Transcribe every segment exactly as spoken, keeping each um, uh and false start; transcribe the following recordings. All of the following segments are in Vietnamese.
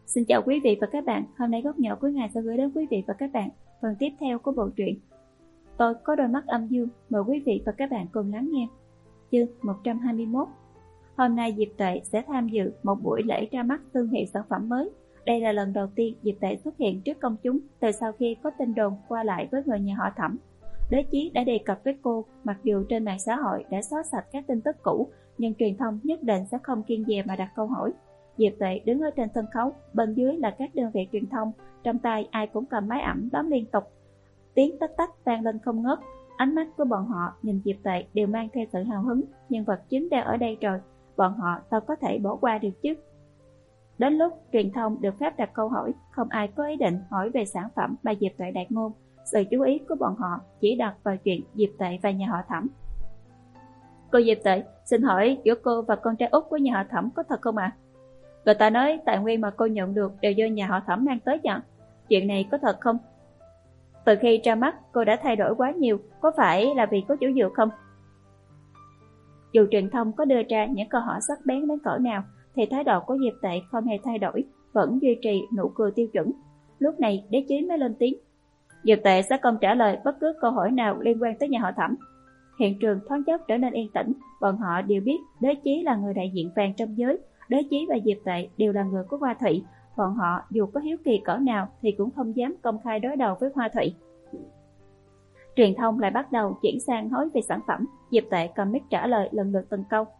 Xin chào quý vị và các bạn, hôm nay Góc Nhỏ Cuối Ngày sẽ gửi đến quý vị và các bạn phần tiếp theo của bộ truyện Tôi Có Đôi Mắt Âm Dương. Mời quý vị và các bạn cùng lắng nghe. Chương một trăm hai mươi mốt. Hôm nay Diệp Tuệ sẽ tham dự một buổi lễ ra mắt thương hiệu sản phẩm mới. Đây là lần đầu tiên Diệp Tuệ xuất hiện trước công chúng từ sau khi có tin đồn qua lại với người nhà họ Thẩm. Đế Chí đã đề cập với cô, mặc dù trên mạng xã hội đã xóa sạch các tin tức cũ, nhưng truyền thông nhất định sẽ không kiêng dè mà đặt câu hỏi. Diệp Tuệ đứng ở trên sân khấu, bên dưới là các đơn vị truyền thông, trong tay ai cũng cầm máy ảnh bấm liên tục. Tiếng tách tách vang lên không ngớt, ánh mắt của bọn họ nhìn Diệp Tuệ đều mang theo sự hào hứng, nhân vật chính đang ở đây rồi, bọn họ sao có thể bỏ qua được chứ. Đến lúc truyền thông được phép đặt câu hỏi, không ai có ý định hỏi về sản phẩm mà Diệp Tuệ đạt ngôn, sự chú ý của bọn họ chỉ đặt vào chuyện Diệp Tuệ và nhà họ Thẩm. Cô Diệp Tuệ, xin hỏi giữa cô và con trai út của nhà họ Thẩm có thật không ạ? À? Người ta nói tài nguyên mà cô nhận được đều do nhà họ Thẩm mang tới nhận. Chuyện này có thật không? Từ khi ra mắt cô đã thay đổi quá nhiều, có phải là vì có chủ dược không? Dù truyền thông có đưa ra những câu hỏi sắc bén đến cỡ nào thì thái độ của Diệp Tuệ không hề thay đổi, vẫn duy trì nụ cười tiêu chuẩn. Lúc này Đế Chí mới lên tiếng. Diệp Tuệ sẽ không trả lời bất cứ câu hỏi nào liên quan tới nhà họ Thẩm. Hiện trường thoáng chốc trở nên yên tĩnh, bọn họ đều biết Đế Chí là người đại diện vàng trong giới. Đế Chí và Diệp Tuệ đều là người của Hoa Thụy, bọn họ dù có hiếu kỳ cỡ nào thì cũng không dám công khai đối đầu với Hoa Thụy. Truyền thông lại bắt đầu chuyển sang nói về sản phẩm, Diệp Tuệ cầm mic trả lời lần lượt từng câu.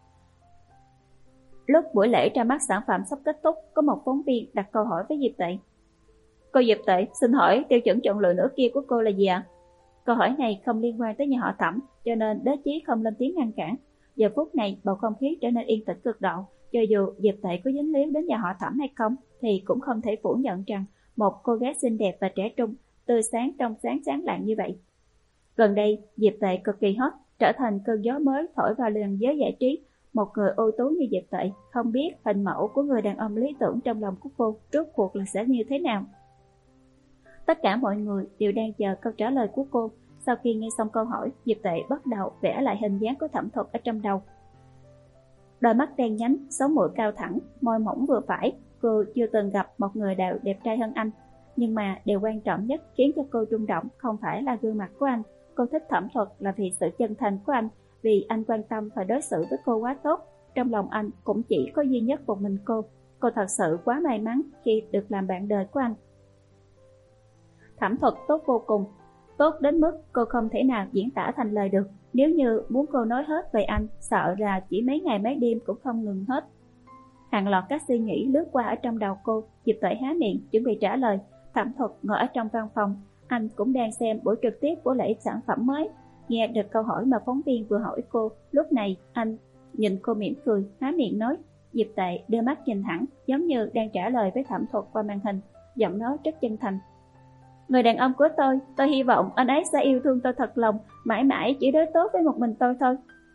Lúc buổi lễ ra mắt sản phẩm sắp kết thúc, có một phóng viên đặt câu hỏi với Diệp Tuệ. Cô Diệp Tuệ, xin hỏi tiêu chuẩn chọn lựa nửa kia của cô là gì ạ? Câu hỏi này không liên quan tới nhà họ Thẩm, cho nên Đế Chí không lên tiếng ngăn cản. Giờ phút này bầu không khí trở nên yên tĩnh cực độ. Cho dù Diệp Tuệ có dính líu đến nhà họ Thẩm hay không, thì cũng không thể phủ nhận rằng một cô gái xinh đẹp và trẻ trung, tươi sáng trong sáng sáng lạng như vậy. Gần đây, Diệp Tuệ cực kỳ hot, trở thành cơn gió mới thổi vào làn giới giải trí. Một người ưu tú như Diệp Tuệ, không biết hình mẫu của người đàn ông lý tưởng trong lòng của cô rốt cuộc là sẽ như thế nào. Tất cả mọi người đều đang chờ câu trả lời của cô. Sau khi nghe xong câu hỏi, Diệp Tuệ bắt đầu vẽ lại hình dáng của Thẩm Thuật ở trong đầu. Đôi mắt đen nhánh, sống mũi cao thẳng, môi mỏng vừa phải. Cô chưa từng gặp một người nào đẹp trai hơn anh. Nhưng mà điều quan trọng nhất khiến cho cô rung động không phải là gương mặt của anh. Cô thích Thẩm Thuật là vì sự chân thành của anh, vì anh quan tâm và đối xử với cô quá tốt. Trong lòng anh cũng chỉ có duy nhất một mình cô. Cô thật sự quá may mắn khi được làm bạn đời của anh. Thẩm Thuật tốt vô cùng, tốt đến mức cô không thể nào diễn tả thành lời được. Nếu như muốn cô nói hết về anh, sợ là chỉ mấy ngày mấy đêm cũng không ngừng hết. Hàng loạt các suy nghĩ lướt qua ở trong đầu cô. Diệp Tuệ há miệng chuẩn bị trả lời. Thẩm Thuật ngồi ở trong văn phòng, anh cũng đang xem buổi trực tiếp của lễ sản phẩm mới. Nghe được câu hỏi mà phóng viên vừa hỏi cô, lúc này anh nhìn cô mỉm cười, há miệng nói. Diệp Tuệ đưa mắt nhìn thẳng, giống như đang trả lời với Thẩm Thuật qua màn hình, giọng nói rất chân thành. Người đàn ông của tôi, tôi hy vọng anh ấy sẽ yêu thương tôi thật lòng, mãi mãi chỉ đối tốt với một mình tôi thôi.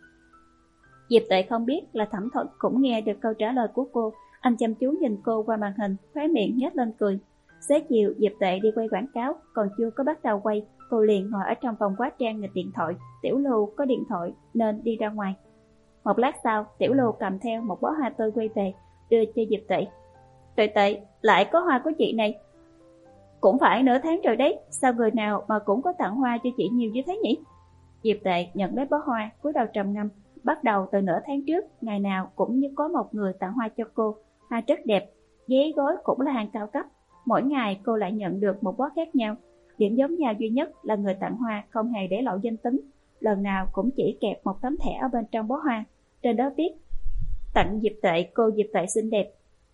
Diệp Tuệ không biết là Thẩm Thuật cũng nghe được câu trả lời của cô. Anh chăm chú nhìn cô qua màn hình, khóe miệng nhếch lên cười. Xế chiều, Diệp Tuệ đi quay quảng cáo, còn chưa có bắt đầu quay, cô liền ngồi ở trong phòng hóa trang nghịch điện thoại. Tiểu Lưu có điện thoại nên đi ra ngoài. Một lát sau, Tiểu Lưu cầm theo một bó hoa tươi quay về, đưa cho Diệp Tuệ. Tuệ Tuệ, lại có hoa của chị này. Cũng phải nửa tháng rồi đấy, sao người nào mà cũng có tặng hoa cho chị nhiều như thế nhỉ? Diệp Tuệ nhận lấy bó hoa, cúi đầu trầm ngâm. Bắt đầu từ nửa tháng trước, ngày nào cũng như có một người tặng hoa cho cô. Hoa rất đẹp, giấy gói cũng là hàng cao cấp. Mỗi ngày cô lại nhận được một bó khác nhau. Điểm giống nhau duy nhất là người tặng hoa không hề để lộ danh tính. Lần nào cũng chỉ kẹp một tấm thẻ ở bên trong bó hoa. Trên đó viết, tặng Diệp Tuệ, cô Diệp Tuệ xinh đẹp.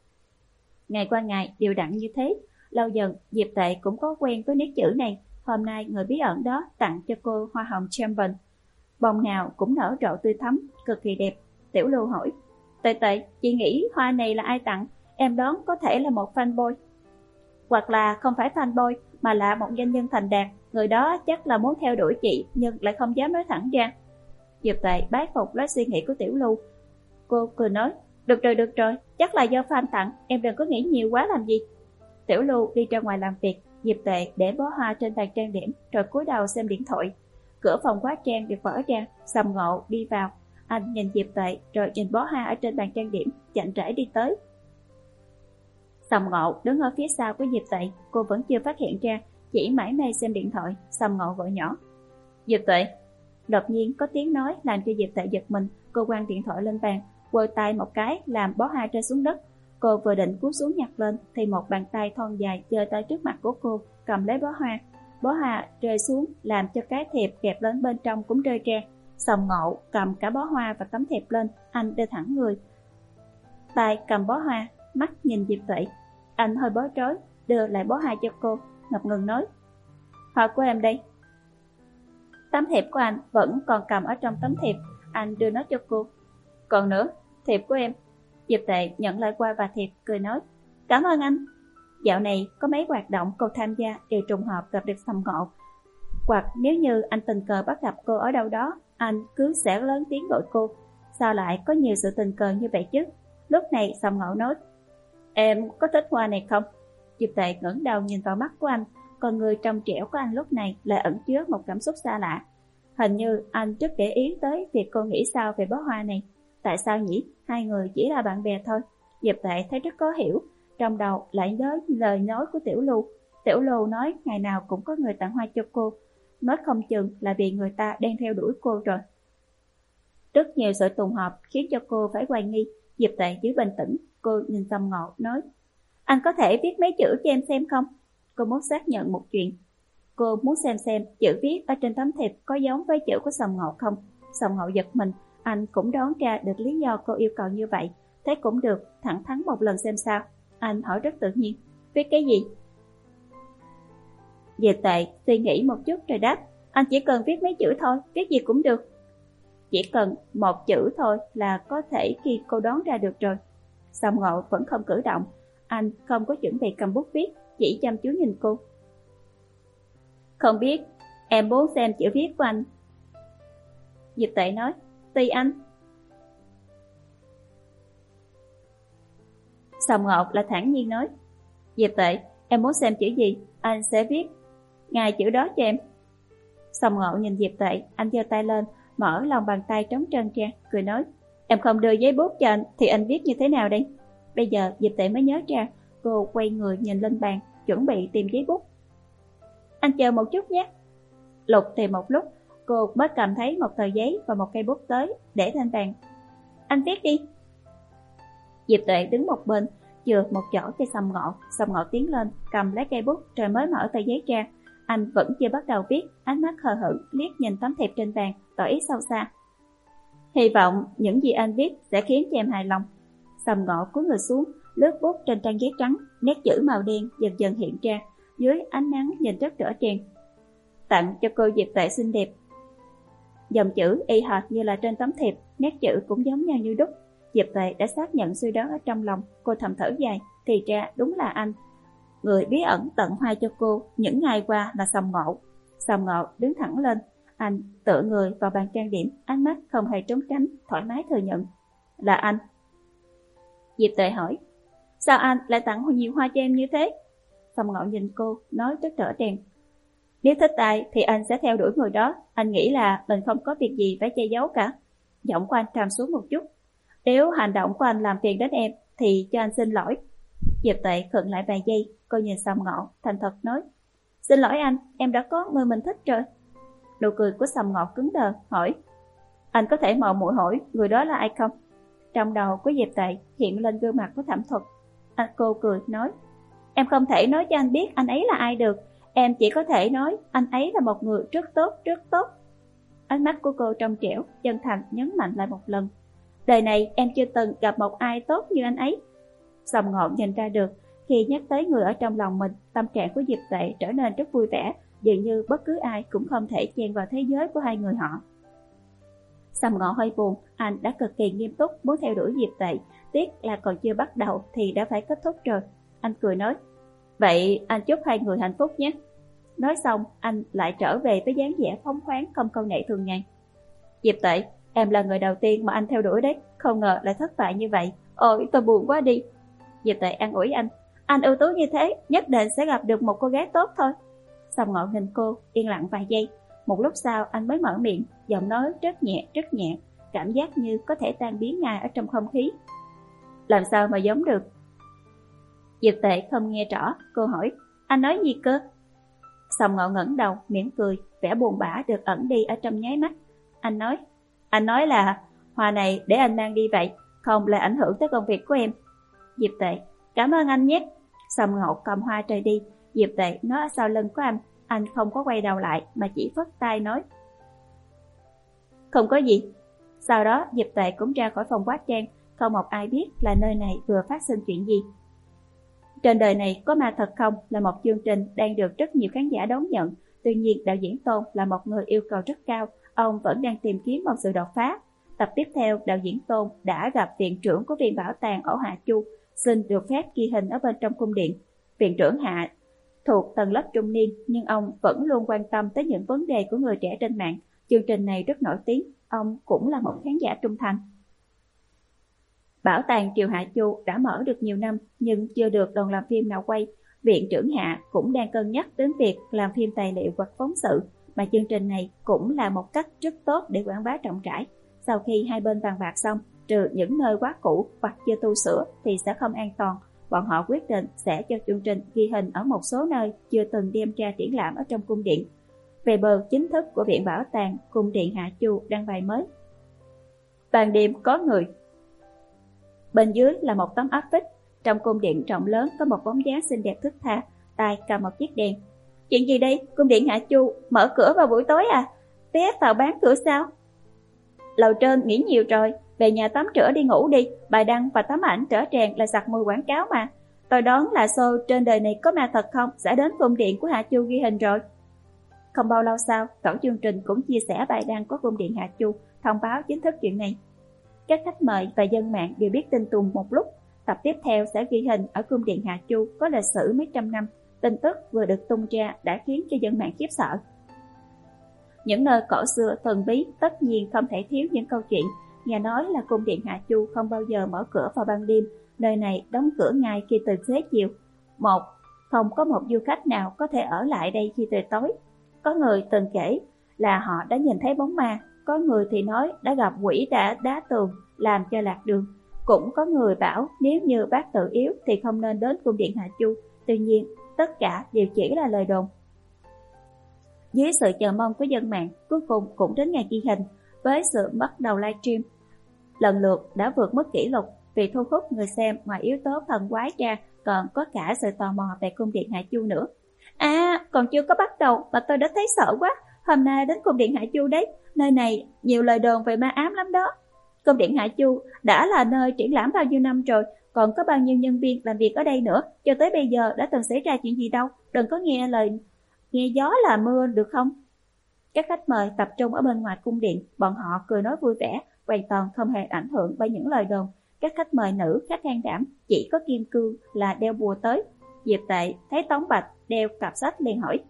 Ngày qua ngày đều đặn như thế. Lâu dần, Diệp Tuệ cũng có quen với nét chữ này. Hôm nay người bí ẩn đó tặng cho cô hoa hồng Champion. Bông nào cũng nở rộ tươi thắm, cực kỳ đẹp. Tiểu Lưu hỏi, Tuệ Tuệ, chị nghĩ hoa này là ai tặng? Em đoán có thể là một fanboy. Hoặc là không phải fanboy, mà là một doanh nhân thành đạt. Người đó chắc là muốn theo đuổi chị, nhưng lại không dám nói thẳng ra. Diệp Tuệ bái phục lấy suy nghĩ của Tiểu Lưu. Cô cười nói, được rồi, được rồi, chắc là do fan tặng, em đừng có nghĩ nhiều quá làm gì. Tiểu Lưu đi ra ngoài làm việc, Diệp Tuệ để bó hoa trên bàn trang điểm, rồi cúi đầu xem điện thoại. Cửa phòng hóa trang được mở ra, Sầm Ngộ đi vào. Anh nhìn Diệp Tuệ rồi nhìn bó hoa ở trên bàn trang điểm, chậm rãi đi tới. Sầm Ngộ đứng ở phía sau của Diệp Tuệ, cô vẫn chưa phát hiện ra, chỉ mải mê xem điện thoại. Sầm Ngộ vội nhỏ: Diệp Tuệ. Đột nhiên có tiếng nói làm cho Diệp Tuệ giật mình. Cô quăng điện thoại lên bàn, quơ tay một cái làm bó hoa rơi xuống đất. Cô vừa định cúi xuống nhặt lên thì một bàn tay thon dài giơ tới trước mặt của cô, cầm lấy bó hoa. Bó hoa rơi xuống làm cho cái thiệp kẹp đến bên trong cũng rơi ra. Sầm Ngộ cầm cả bó hoa và tấm thiệp lên, anh đưa thẳng người, tay cầm bó hoa, mắt nhìn Diệp Tuệ. Anh hơi bối rối, đưa lại bó hoa cho cô, ngập ngừng nói: Hoa của em đây. Tấm thiệp của anh vẫn còn cầm ở trong tấm thiệp, anh đưa nó cho cô. Còn nữa, thiệp của em. Diệp Tuệ nhận lại qua và thiệp, cười nói: Cảm ơn anh. Dạo này có mấy hoạt động cô tham gia đều trùng hợp gặp được Sầm Ngộ, hoặc nếu như anh tình cờ bắt gặp cô ở đâu đó, anh cứ sẽ lớn tiếng gọi cô. Sao lại có nhiều sự tình cờ như vậy chứ? Lúc này Sầm Ngộ nói: Em có thích hoa này không? Diệp Tuệ ngẩng đầu nhìn vào mắt của anh, còn người trong trẻo của anh lúc này lại ẩn chứa một cảm xúc xa lạ. Hình như anh rất để ý tới việc cô nghĩ sao về bó hoa này. Tại sao nhỉ? Hai người chỉ là bạn bè thôi. Diệp Tuệ thấy rất có hiểu, trong đầu lại nhớ lời nói của Tiểu Lưu. Tiểu Lưu nói ngày nào cũng có người tặng hoa cho cô, nói không chừng là vì người ta đang theo đuổi cô rồi. Rất nhiều sự trùng hợp khiến cho cô phải hoài nghi. Diệp Tuệ giữ bình tĩnh, cô nhìn Sầm Ngộ nói: Anh có thể viết mấy chữ cho em xem không? Cô muốn xác nhận một chuyện. Cô muốn xem xem chữ viết ở trên tấm thiệp có giống với chữ của Sầm Ngộ không. Sầm Ngộ giật mình, anh cũng đoán ra được lý do cô yêu cầu như vậy. Thế cũng được, thẳng thắn một lần xem sao. Anh hỏi rất tự nhiên: Viết cái gì? Diệp Tuệ suy nghĩ một chút rồi đáp: Anh chỉ cần viết mấy chữ thôi, viết gì cũng được. Chỉ cần một chữ thôi là có thể khi cô đoán ra được rồi. Sầm Ngộ vẫn không cử động, anh không có chuẩn bị cầm bút viết, chỉ chăm chú nhìn cô. Không biết, em muốn xem chữ viết của anh. Diệp Tuệ nói: Tùy anh. Sầm Ngộ là thản nhiên nói: Diệp Tuệ, em muốn xem chữ gì, anh sẽ viết ngay chữ đó cho em. Sầm Ngộ nhìn Diệp Tuệ, anh giơ tay lên, mở lòng bàn tay trống trơn ra, cười nói: Em không đưa giấy bút cho anh thì anh viết như thế nào đây? Bây giờ Diệp Tuệ mới nhớ ra, cô quay người nhìn lên bàn, chuẩn bị tìm giấy bút. Anh chờ một chút nhé. Lục tìm một lúc, cô mới cầm thấy một tờ giấy và một cây bút tới, để lên bàn. Anh viết đi. Diệp Tuệ đứng một bên, chừa một chỗ cho Sầm Ngộ. Sầm Ngộ tiến lên, cầm lấy cây bút rồi mới mở tờ giấy ra. Anh vẫn chưa bắt đầu viết, ánh mắt hờ hững liếc nhìn tấm thiệp trên bàn, tỏ ý sâu xa. Hy vọng những gì anh viết sẽ khiến cho em hài lòng. Sầm Ngộ cúi người xuống, lướt bút trên trang giấy trắng, nét chữ màu đen dần dần hiện ra, dưới ánh nắng nhìn rất rõ ràng. Tặng cho cô Diệp Tuệ xinh đẹp. Dòng chữ y hệt như là trên tấm thiệp, nét chữ cũng giống nhau như đúc. Diệp Tuệ đã xác nhận suy đoán ở trong lòng, cô thầm thở dài, thì ra đúng là anh. Người bí ẩn tận hoa cho cô những ngày qua là Sầm Ngộ. Sầm Ngộ đứng thẳng lên, anh tựa người vào bàn trang điểm, ánh mắt không hề trốn tránh, thoải mái thừa nhận: Là anh. Diệp Tuệ hỏi: Sao anh lại tặng nhiều hoa cho em như thế? Sầm Ngộ nhìn cô, nói rất rõ ràng: Nếu thích ai thì anh sẽ theo đuổi người đó. Anh nghĩ là mình không có việc gì phải che giấu cả. Giọng của anh trầm xuống một chút: Nếu hành động của anh làm phiền đến em thì cho anh xin lỗi. Diệp Tuệ khựng lại vài giây, cô nhìn Sầm Ngộ, thành thật nói: Xin lỗi anh, em đã có người mình thích rồi. Nụ cười của Sầm Ngộ cứng đờ, hỏi: Anh có thể mạo muội hỏi người đó là ai không? Trong đầu của Diệp Tuệ hiện lên gương mặt của Thẩm Thuật. Anh cô cười nói: Em không thể nói cho anh biết anh ấy là ai được. Em chỉ có thể nói anh ấy là một người rất tốt, rất tốt. Ánh mắt của cô trong trẻo, chân thành nhấn mạnh lại một lần: Đời này em chưa từng gặp một ai tốt như anh ấy. Sầm Ngộ nhìn ra được, khi nhắc tới người ở trong lòng mình, tâm trạng của Diệp Tuệ trở nên rất vui vẻ, dường như bất cứ ai cũng không thể chen vào thế giới của hai người họ. Sầm Ngộ hơi buồn, anh đã cực kỳ nghiêm túc muốn theo đuổi Diệp Tuệ, tiếc là còn chưa bắt đầu thì đã phải kết thúc rồi. Anh cười nói: Vậy anh chúc hai người hạnh phúc nhé. Nói xong, anh lại trở về với dáng vẻ phóng khoáng không câu nệ thường ngày. Diệp Tuệ, em là người đầu tiên mà anh theo đuổi đấy, không ngờ lại thất bại như vậy. Ôi, tôi buồn quá đi. Diệp Tuệ an ủi anh: Anh ưu tú như thế, nhất định sẽ gặp được một cô gái tốt thôi. Sầm Ngộ nhìn cô, yên lặng vài giây. Một lúc sau anh mới mở miệng, giọng nói rất nhẹ, rất nhẹ, cảm giác như có thể tan biến ngay ở trong không khí. Làm sao mà giống được? Diệp Tệ không nghe rõ, cô hỏi, anh nói gì cơ? Song Ngộ ngẩng đầu, mỉm cười, vẻ buồn bã được ẩn đi ở trong nháy mắt. Anh nói, anh nói là hoa này để anh mang đi vậy, không lại ảnh hưởng tới công việc của em. Diệp Tệ, cảm ơn anh nhé. Song Ngộ cầm hoa rời đi. Diệp Tệ nói ở sau lưng của anh, anh không có quay đầu lại mà chỉ phất tay nói, không có gì. Sau đó Diệp Tệ cũng ra khỏi phòng hóa trang, không một ai biết là nơi này vừa phát sinh chuyện gì. Trên đời này có ma thật không là một chương trình đang được rất nhiều khán giả đón nhận. Tuy nhiên đạo diễn Tôn là một người yêu cầu rất cao, ông vẫn đang tìm kiếm một sự đột phá. Tập tiếp theo, đạo diễn Tôn đã gặp viện trưởng của viện bảo tàng ở Hạ Chu, xin được phép ghi hình ở bên trong cung điện. Viện trưởng Hạ thuộc tầng lớp trung niên, nhưng ông vẫn luôn quan tâm tới những vấn đề của người trẻ trên mạng. Chương trình này rất nổi tiếng, ông cũng là một khán giả trung thành. Bảo tàng Triều Hạ Chu đã mở được nhiều năm nhưng chưa được đoàn làm phim nào quay. Viện trưởng Hạ cũng đang cân nhắc đến việc làm phim tài liệu hoặc phóng sự, mà chương trình này cũng là một cách rất tốt để quảng bá rộng rãi. Sau khi hai bên bàn bạc xong, trừ những nơi quá cũ hoặc chưa tu sửa thì sẽ không an toàn, bọn họ quyết định sẽ cho chương trình ghi hình ở một số nơi chưa từng đem ra triển lãm ở trong cung điện. Về bờ chính thức của Viện Bảo tàng, cung điện Hạ Chu đăng bài mới. Ban đêm có người. Bên dưới là một tấm áp phích. Trong cung điện rộng lớn có một bóng dáng xinh đẹp thướt tha, tay cầm một chiếc đèn. Chuyện gì đây? Cung điện Hạ Chu mở cửa vào buổi tối à? Vé vào bán cửa sao? Lầu trên nghỉ nhiều rồi, về nhà tắm rửa đi ngủ đi. Bài đăng và tấm ảnh trở tràn là giặt mùi quảng cáo mà. Tôi đoán là show trên đời này có ma thật không sẽ đến cung điện của Hạ Chu ghi hình rồi. Không bao lâu sau, tổ chương trình cũng chia sẻ bài đăng của cung điện Hạ Chu thông báo chính thức chuyện này. Các khách mời và dân mạng đều biết tin tùng một lúc. Tập tiếp theo sẽ ghi hình ở cung điện Hạ Chu có lịch sử mấy trăm năm. Tin tức vừa được tung ra đã khiến cho dân mạng khiếp sợ. Những nơi cổ xưa thần bí tất nhiên không thể thiếu những câu chuyện. Nghe nói là cung điện Hạ Chu không bao giờ mở cửa vào ban đêm, nơi này đóng cửa ngay khi từ xế chiều. Một, không có một du khách nào có thể ở lại đây khi trời tối. Có người từng kể là họ đã nhìn thấy bóng ma, có người thì nói đã gặp quỷ đã đá tường làm cho lạc đường. Cũng có người bảo nếu như bác tự yếu thì không nên đến cung điện Hạ Chu. Tuy nhiên, tất cả đều chỉ là lời đồn. Dưới sự chờ mong của dân mạng, cuối cùng cũng đến ngày ghi hình. Với sự bắt đầu livestream, lần lượt đã vượt mức kỷ lục. Vì thu hút người xem, ngoài yếu tố thần quái ra, còn có cả sự tò mò về cung điện Hạ Chu nữa. À, còn chưa có bắt đầu mà tôi đã thấy sợ quá. Hôm nay đến cung điện Hạ Chu đấy, nơi này nhiều lời đồn về ma ám lắm đó. Cung điện Hạ Chu đã là nơi triển lãm bao nhiêu năm rồi, còn có bao nhiêu nhân viên làm việc ở đây nữa, cho tới bây giờ đã từng xảy ra chuyện gì đâu, đừng có nghe lời nghe gió là mưa được không? Các khách mời tập trung ở bên ngoài cung điện, bọn họ cười nói vui vẻ, hoàn toàn không hề ảnh hưởng bởi những lời đồn. Các khách mời nữ khá can đảm, chỉ có Kim Cương là đeo bùa tới. Diệp Tệ thấy Tống Bạch đeo cặp sách liền hỏi,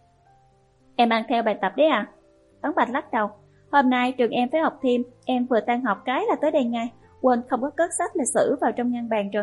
em mang theo bài tập đấy à? Tống Bạch lắc đầu, hôm nay trường em phải học thêm, em vừa tan học cái là tới đây ngay, quên không có cất sách lịch sử vào trong ngăn bàn rồi.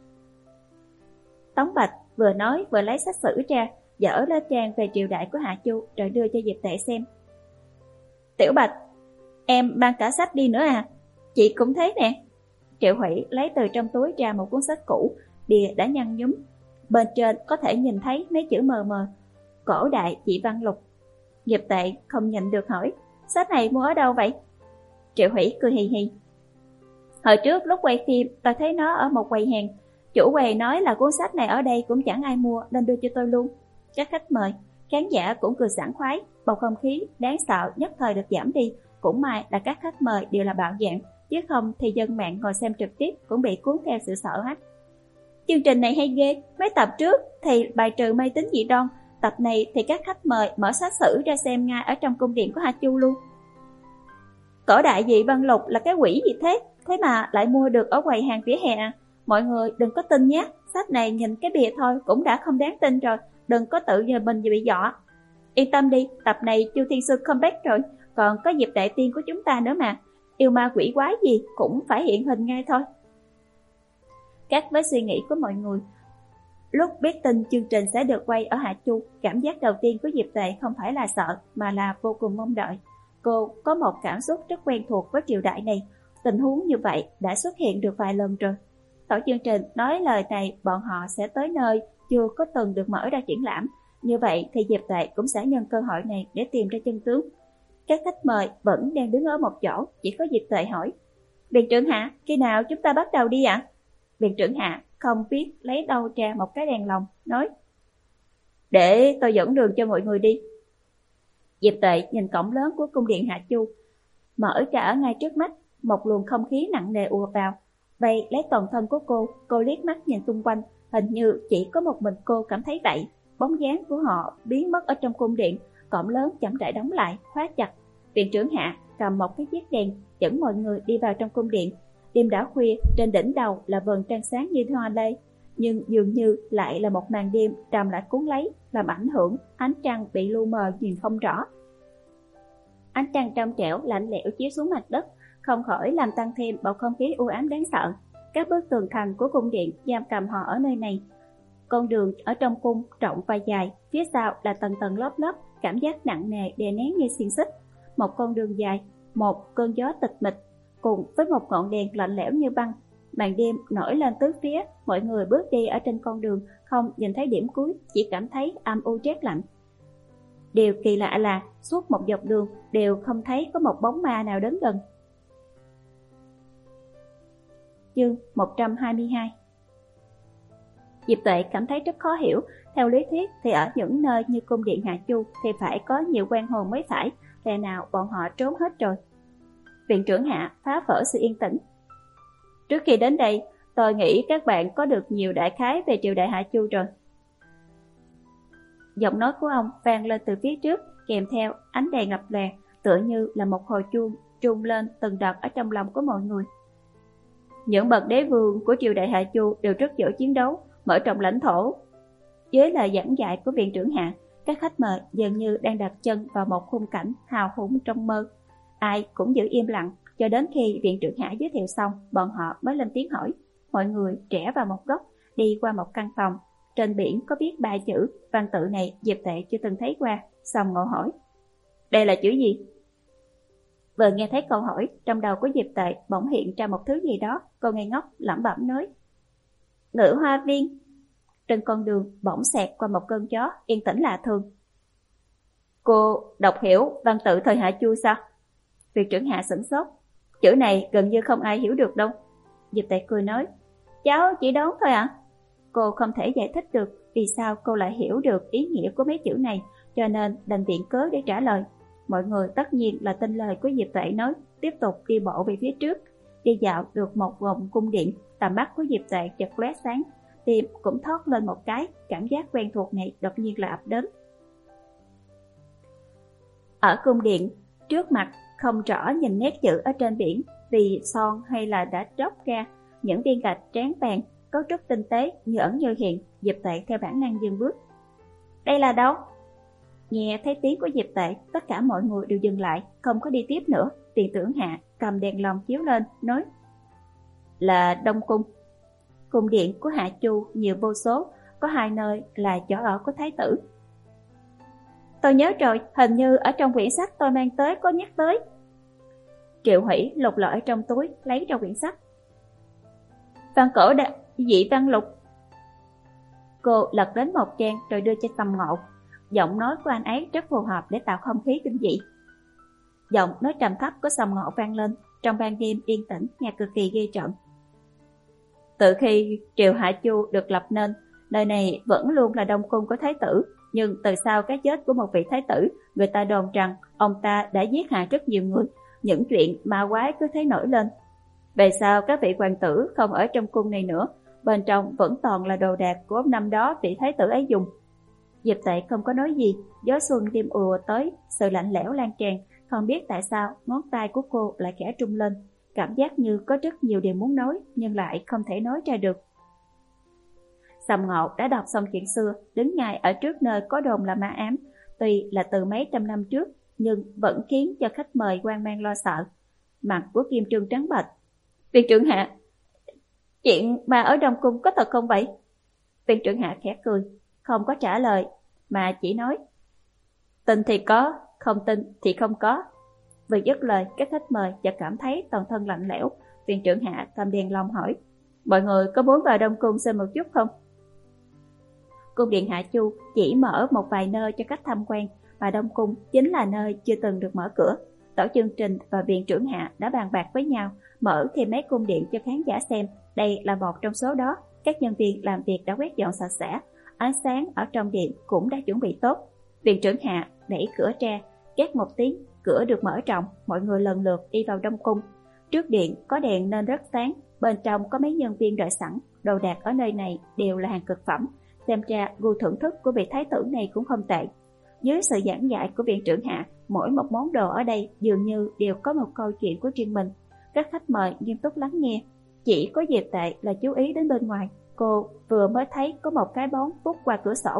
Tống Bạch vừa nói vừa lấy sách sử ra, dở lên trang về triều đại của Hạ Chu rồi đưa cho Diệp Tệ xem. Tiểu Bạch, em mang cả sách đi nữa à? Chị cũng thế nè. Triệu Hủy lấy từ trong túi ra một cuốn sách cũ, bìa đã nhăn nhúm, bên trên có thể nhìn thấy mấy chữ mờ mờ, cổ đại chị Văn Lục. Diệp Tệ không nhịn được hỏi, sách này mua ở đâu vậy? Triệu Hủy cười hì hì, hồi trước lúc quay phim tôi thấy nó ở một quầy hàng, chủ quầy nói là cuốn sách này ở đây cũng chẳng ai mua nên đưa cho tôi luôn. Các khách mời, khán giả cũng cười sảng khoái, bầu không khí đáng sợ nhất thời được giảm đi. Cũng may là các khách mời đều là bạo dạn, chứ không thì dân mạng ngồi xem trực tiếp cũng bị cuốn theo sự sợ hãi. Chương trình này hay ghê, mấy tập trước thì bài trừ mê tín dị đoan, tập này thì các khách mời mở sách sử ra xem ngay ở trong cung điện của Hạ Chu luôn. Cổ đại dị Văn Lục là cái quỷ gì thế, thế mà lại mua được ở quầy hàng vỉa hè à? Mọi người đừng có tin nhé, sách này nhìn cái bìa thôi cũng đã không đáng tin rồi, đừng có tự giờ mình bị dọa. Yên tâm đi, tập này Chu Thiên Sư comeback rồi, còn có Diệp Đại Tiên của chúng ta nữa mà, yêu ma quỷ quái gì cũng phải hiện hình ngay thôi. Khác với suy nghĩ của mọi người, lúc biết tin chương trình sẽ được quay ở Hạ Chu, cảm giác đầu tiên của Diệp Tệ không phải là sợ mà là vô cùng mong đợi. Cô có một cảm xúc rất quen thuộc với triều đại này, tình huống như vậy đã xuất hiện được vài lần rồi. tổ chương trình nói lời này bọn họ sẽ tới nơi chưa có từng được mở ra triển lãm. Như vậy thì Diệp Tuệ cũng sẽ nhân cơ hội này để tìm ra chân tướng. Các khách mời vẫn đang đứng ở một chỗ, chỉ có Diệp Tuệ hỏi: Viện trưởng Hạ, khi nào chúng ta bắt đầu đi ạ? À? Viện trưởng Hạ không biết lấy đâu ra một cái đèn lồng, nói: Để tôi dẫn đường cho mọi người đi. Diệp Tuệ nhìn cổng lớn của cung điện Hạ Chu, mở ra ở ngay trước mắt, một luồng không khí nặng nề ùa vào, vây lấy toàn thân của cô. Cô liếc mắt nhìn xung quanh, hình như chỉ có một mình cô cảm thấy vậy. Bóng dáng của họ biến mất ở trong cung điện, cổng lớn chậm rãi đóng lại, khóa chặt. Viện trưởng Hạ cầm một cái chiếc đèn dẫn mọi người đi vào trong cung điện. Đêm đã khuya, trên đỉnh đầu là vầng trăng sáng như hoa lê, nhưng dường như lại là một màn đêm trầm lại cuốn lấy, làm ảnh hưởng ánh trăng bị lu mờ nhìn không rõ. Ánh trăng trong trẻo lạnh lẽo chiếu xuống mặt đất, không khỏi làm tăng thêm bầu không khí u ám đáng sợ. Các bức tường thành của cung điện giam cầm họ ở nơi này. Con đường ở trong cung rộng và dài, phía sau là tầng tầng lớp lớp, cảm giác nặng nề đè nén như xiềng xích. Một con đường dài, một cơn gió tịch mịch, cùng với một ngọn đèn lạnh lẽo như băng. Màn đêm nổi lên tứ phía, mọi người bước đi ở trên con đường không nhìn thấy điểm cuối, chỉ cảm thấy âm u rét lạnh. Điều kỳ lạ là suốt một dọc đường đều không thấy có một bóng ma nào đến gần. Chương một trăm hai mươi hai. Diệp Tuệ cảm thấy rất khó hiểu. Theo lý thuyết thì ở những nơi như cung điện Hạ Chu thì phải có nhiều quan hồn mới phải, lẽ nào bọn họ trốn hết rồi? Viện trưởng Hạ phá vỡ sự yên tĩnh. Trước khi đến đây, tôi nghĩ các bạn có được nhiều đại khái về triều đại Hạ Chu rồi. Giọng nói của ông vang lên từ phía trước, kèm theo ánh đèn lập lòe, tựa như là một hồi chuông trung lên từng đợt ở trong lòng của mọi người. Những bậc đế vương của triều đại Hạ Chu đều rất giỏi chiến đấu, mở rộng lãnh thổ. Với lời giảng dạy của viện trưởng Hạ, các khách mời dường như đang đặt chân vào một khung cảnh hào hùng trong mơ. Ai cũng giữ im lặng, cho đến khi viện trưởng Hạ giới thiệu xong, bọn họ mới lên tiếng hỏi. Mọi người trẻ vào một góc, đi qua một căn phòng. Trên biển có viết ba chữ, văn tự này Diệp Tuệ chưa từng thấy qua. Xong ngồi hỏi: Đây là chữ gì? Vừa nghe thấy câu hỏi, trong đầu của Diệp Tuệ bỗng hiện ra một thứ gì đó. Cô ngây ngốc lẩm bẩm nói: Ngự hoa viên. Trên con đường bỗng xẹt qua một cơn gió yên tĩnh lạ thường. Cô đọc hiểu văn tự thời Hạ Chu sao? Viện trưởng Hạ sửng sốt. Chữ này gần như không ai hiểu được đâu. Diệp Tuệ cười nói: Cháu chỉ đoán thôi ạ. À? Cô không thể giải thích được vì sao cô lại hiểu được ý nghĩa của mấy chữ này, cho nên đành viện cớ để trả lời. Mọi người tất nhiên là tin lời của Diệp Tuệ nói, tiếp tục đi bộ về phía trước. Đi dạo được một vòng cung điện, tầm mắt của Diệp Tuệ chợt lóe sáng, tim cũng thoát lên một cái, cảm giác quen thuộc này đột nhiên là ập đến. Ở cung điện, trước mặt không rõ nhìn nét chữ ở trên biển, vì son hay là đã tróc ra, những viên gạch tráng vàng, cấu trúc tinh tế như ẩn như hiện. Diệp Tuệ theo bản năng dừng bước. Đây là đâu? Nghe thấy tiếng của Diệp Tuệ, tất cả mọi người đều dừng lại, không có đi tiếp nữa. Viện trưởng Hạ cầm đèn lồng chiếu lên, nói: Là Đông Cung. Cung điện của Hạ Chu nhiều vô số, có hai nơi là chỗ ở của Thái tử. Tôi nhớ rồi, hình như ở trong quyển sách tôi mang tới có nhắc tới. Triệu Hủy lục lọi trong túi, lấy ra quyển sách. Văn cổ đã dị văn lục. Cô lật đến một trang rồi đưa cho Sầm Ngộ. Giọng nói của anh ấy rất phù hợp để tạo không khí kinh dị. Giọng nói trầm thấp của Sầm Ngộ vang lên trong ban đêm yên tĩnh, nghe cực kỳ ghê rợn. Từ khi triều Hạ Chu được lập nên, nơi này vẫn luôn là đông cung của thái tử. Nhưng từ sau cái chết của một vị thái tử, người ta đồn rằng ông ta đã giết hại rất nhiều người. Những chuyện ma quái cứ thế nổi lên. Về sau các vị hoàng tử không ở trong cung này nữa, bên trong vẫn toàn là đồ đạc của năm đó vị thái tử ấy dùng. Diệp Tuệ không có nói gì, gió xuân đêm ùa tới, sự lạnh lẽo lan tràn. Không biết tại sao ngón tay của cô lại khẽ rung lên, cảm giác như có rất nhiều điều muốn nói nhưng lại không thể nói ra được. Sầm Ngộ đã đọc xong chuyện xưa, đứng ngay ở trước nơi có đồn là ma ám, tuy là từ mấy trăm năm trước nhưng vẫn khiến cho khách mời hoang mang lo sợ. Mặt của Kim Trương trắng bệch. Viện trưởng Hạ, chuyện mà ở Đông Cung có thật không vậy? Viện trưởng Hạ khẽ cười, không có trả lời mà chỉ nói: Tin thì có, không tin thì không có. Vừa dứt lời, các khách mời chợt cảm thấy toàn thân lạnh lẽo. Viện trưởng Hạ cầm đèn lồng hỏi: Mọi người có muốn vào Đông Cung xem một chút không? Cung điện Hạ Chu chỉ mở một vài nơi cho khách tham quan, mà Đông Cung chính là nơi chưa từng được mở cửa. Tổ chương trình và viện trưởng Hạ đã bàn bạc với nhau mở thêm mấy cung điện cho khán giả xem. Đây là một trong số đó. Các nhân viên làm việc đã quét dọn sạch sẽ, ánh sáng ở trong điện cũng đã chuẩn bị tốt. Viện trưởng Hạ đẩy cửa ra, két một tiếng, cửa được mở rộng, mọi người lần lượt đi vào Đông Cung. Trước điện có đèn nên rất sáng, bên trong có mấy nhân viên đợi sẵn, đồ đạc ở nơi này đều là hàng cực phẩm. Xem ra gu thưởng thức của vị thái tử này cũng không tệ. Dưới sự giảng dạy của viện trưởng Hạ, mỗi một món đồ ở đây dường như đều có một câu chuyện của riêng mình. Các khách mời nghiêm túc lắng nghe. Chỉ có Diệp Tệ là chú ý đến bên ngoài. Cô vừa mới thấy có một cái bóng vút qua cửa sổ.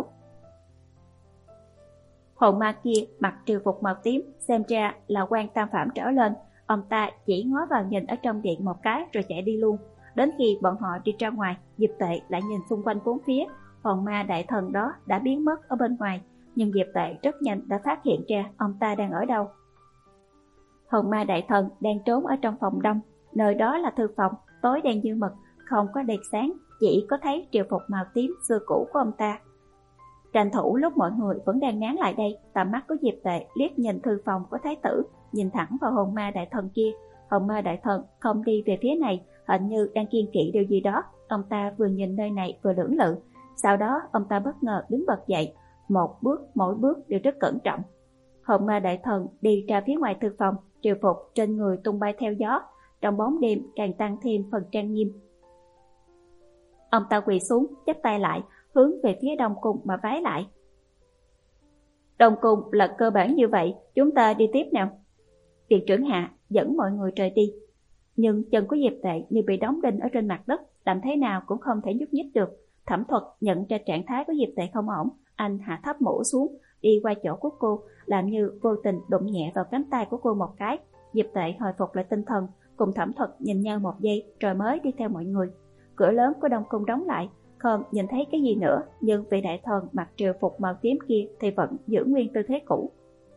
Hồn ma kia mặc triều phục màu tím, xem ra là quan tam phạm trở lên. Ông ta chỉ ngó vào nhìn ở trong điện một cái rồi chạy đi luôn. Đến khi bọn họ đi ra ngoài, Diệp Tệ lại nhìn xung quanh bốn phía. Hồn ma đại thần đó đã biến mất ở bên ngoài, nhưng Diệp Tệ rất nhanh đã phát hiện ra ông ta đang ở đâu. Hồn ma đại thần đang trốn ở trong phòng đông, nơi đó là thư phòng, tối đen như mực, không có đèn sáng, chỉ có thấy triều phục màu tím xưa cũ của ông ta. Tranh thủ lúc mọi người vẫn đang nán lại đây, tầm mắt của Diệp Tệ liếc nhìn thư phòng của thái tử, nhìn thẳng vào hồn ma đại thần kia. Hồn ma đại thần không đi về phía này, hình như đang kiêng kỵ điều gì đó. Ông ta vừa nhìn nơi này vừa lưỡng lự. Sau đó ông ta bất ngờ đứng bật dậy, một bước mỗi bước đều rất cẩn trọng. Hồn ma đại thần đi ra phía ngoài thư phòng, triều phục trên người tung bay theo gió, trong bóng đêm càng tăng thêm phần trang nghiêm. Ông ta quỳ xuống, chắp tay lại, hướng về phía Đông Cung mà vái lại. Đông Cung là cơ bản như vậy, chúng ta đi tiếp nào. Viện trưởng Hạ dẫn mọi người rời đi, nhưng chân của Diệp Tệ như bị đóng đinh ở trên mặt đất, làm thế nào cũng không thể nhúc nhích được. Thẩm Thuật nhận ra trạng thái của Diệp Tệ không ổn, anh hạ thấp mũ xuống, đi qua chỗ của cô, làm như vô tình đụng nhẹ vào cánh tay của cô một cái. Diệp Tệ hồi phục lại tinh thần, cùng Thẩm Thuật nhìn nhau một giây rồi mới đi theo mọi người. Cửa lớn của Đông Cung đóng lại, không nhìn thấy cái gì nữa, nhưng vị đại thần mặc triều phục màu tím kia thì vẫn giữ nguyên tư thế cũ.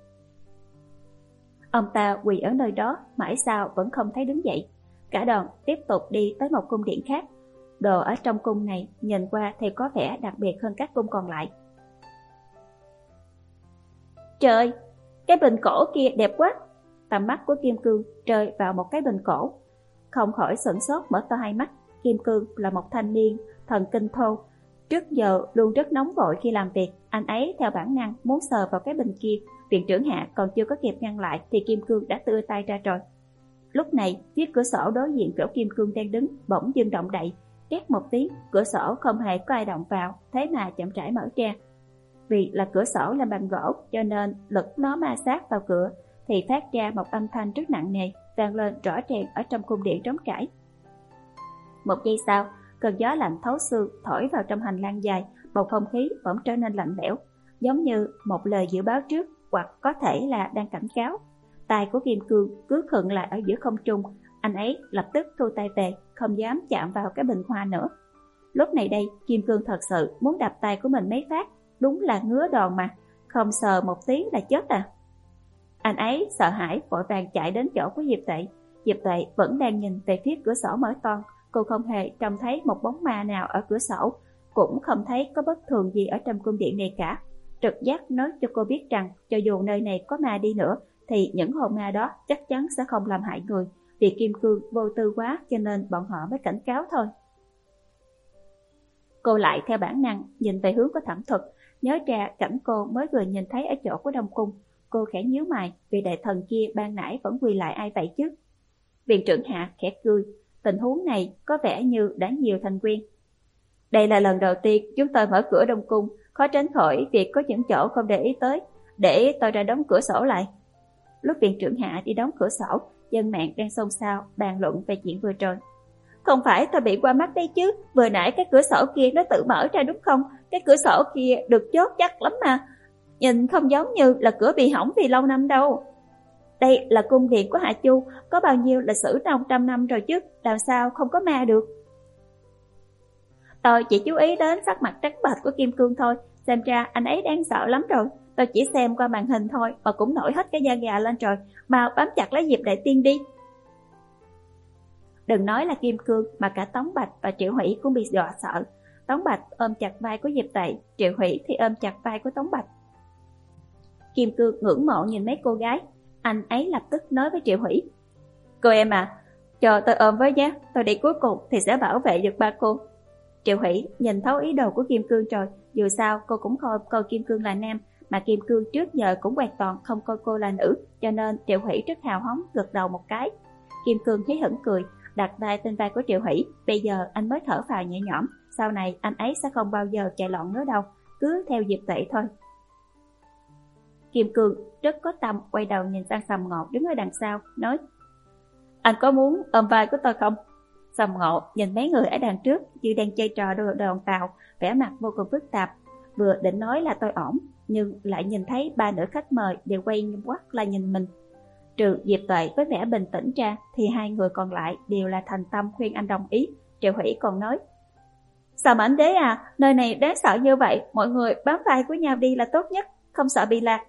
Ông ta quỳ ở nơi đó, mãi sao vẫn không thấy đứng dậy. Cả đoàn tiếp tục đi tới một cung điện khác. Đồ ở trong cung này nhìn qua thì có vẻ đặc biệt hơn các cung còn lại. Trời, cái bình cổ kia đẹp quá. Tầm mắt của Kim Cương rơi vào một cái bình cổ, không khỏi sửng sốt mở to hai mắt. Kim Cương là một thanh niên thần kinh thô, trước giờ luôn rất nóng vội khi làm việc. Anh ấy theo bản năng muốn sờ vào cái bình kia. Viện trưởng Hạ còn chưa có kịp ngăn lại thì Kim Cương đã đưa tay ra rồi. Lúc này phía cửa sổ đối diện chỗ Kim Cương đang đứng bỗng dưng động đậy, két một tiếng, cửa sổ không hề có ai động vào, thế mà chậm rãi mở ra. Vì là cửa sổ làm bằng gỗ cho nên lực nó ma sát vào cửa thì phát ra một âm thanh rất nặng nề, vang lên rõ ràng ở trong cung điện trống trải. Một giây sau, cơn gió lạnh thấu xương thổi vào trong hành lang dài, bầu không khí bỗng trở nên lạnh lẽo, giống như một lời dự báo trước, hoặc có thể là đang cảnh cáo. Tay của Kim Cương cứ khựng lại ở giữa không trung, anh ấy lập tức thu tay về, không dám chạm vào cái bình hoa nữa. Lúc này đây, Kim Cương thật sự muốn đập tay của mình mấy phát, đúng là ngứa đòn mà, không sờ một tiếng là chết à. Anh ấy sợ hãi vội vàng chạy đến chỗ của Diệp Tệ. Diệp Tệ vẫn đang nhìn về phía cửa sổ mở toang, cô không hề trông thấy một bóng ma nào ở cửa sổ, cũng không thấy có bất thường gì ở trong cung điện này cả. Trực giác nói cho cô biết rằng cho dù nơi này có ma đi nữa thì những hồn ma đó chắc chắn sẽ không làm hại người. Vì Kim Cương vô tư quá cho nên bọn họ mới cảnh cáo thôi. Cô lại theo bản năng nhìn về hướng của Thẩm Thuật, nhớ ra cảnh cô mới vừa nhìn thấy ở chỗ của Đông Cung. Cô khẽ nhíu mày, vì đại thần kia ban nãy vẫn quỳ lại ai vậy chứ? Viện trưởng Hạ khẽ cười, tình huống này có vẻ như đã nhiều thành quen. Đây là lần đầu tiên chúng tôi mở cửa Đông Cung, khó tránh khỏi việc có những chỗ không để ý tới, để tôi ra đóng cửa sổ lại. Lúc viện trưởng Hạ đi đóng cửa sổ, dân mạng đang xôn xao bàn luận về chuyện vừa rồi. Không phải tôi bị qua mắt đấy chứ, vừa nãy cái cửa sổ kia nó tự mở ra đúng không? Cái cửa sổ kia được chốt chắc lắm mà, nhìn không giống như là cửa bị hỏng vì lâu năm đâu. Đây là cung điện của Hạ Chu, có bao nhiêu lịch sử trong trăm năm rồi chứ, làm sao không có ma được. Tôi chỉ chú ý đến sắc mặt trắng bệch của Kim Cương thôi, xem ra anh ấy đáng sợ lắm rồi. Tôi chỉ xem qua màn hình thôi mà cũng nổi hết cái da gà lên rồi, mau bám chặt lấy Diệp đại tiên đi. Đừng nói là Kim Cương mà cả Tống Bạch và Triệu Hủy cũng bị dọa sợ. Tống Bạch ôm chặt vai của Diệp Tệ, Triệu Hủy thì ôm chặt vai của Tống Bạch. Kim Cương ngưỡng mộ nhìn mấy cô gái, anh ấy lập tức nói với Triệu Hủy: Cô em à, cho tôi ôm với nhé, tôi đi cuối cùng thì sẽ bảo vệ được ba cô. Triệu Hủy nhìn thấu ý đồ của Kim Cương rồi, dù sao cô cũng coi, coi Kim Cương là nam, mà Kim Cương trước giờ cũng hoàn toàn không coi cô là nữ, cho nên Triệu Hủy rất hào hứng gật đầu một cái. Kim Cương hí hửng cười, đặt tay trên vai của Triệu Hủy, bây giờ anh mới thở phào nhẹ nhõm, sau này anh ấy sẽ không bao giờ chạy loạn nữa đâu, cứ theo Diệp Tệ thôi. Kim Cương rất có tâm quay đầu nhìn sang Sầm Ngộ đứng ở đằng sau, nói: Anh có muốn ôm vai của tôi không? Sầm Ngộ nhìn mấy người ở đằng trước như đang chơi trò đồ đòn tàu, vẻ mặt vô cùng phức tạp, vừa định nói là tôi ổn, nhưng lại nhìn thấy ba nữ khách mời đều quay quắt lại nhìn mình. Trừ Diệp Tuệ với vẻ bình tĩnh ra thì hai người còn lại đều là thành tâm khuyên anh đồng ý. Triệu Hủy còn nói: Sao mà anh đế à, nơi này đáng sợ như vậy, mọi người bám vai của nhau đi là tốt nhất, không sợ bị lạc.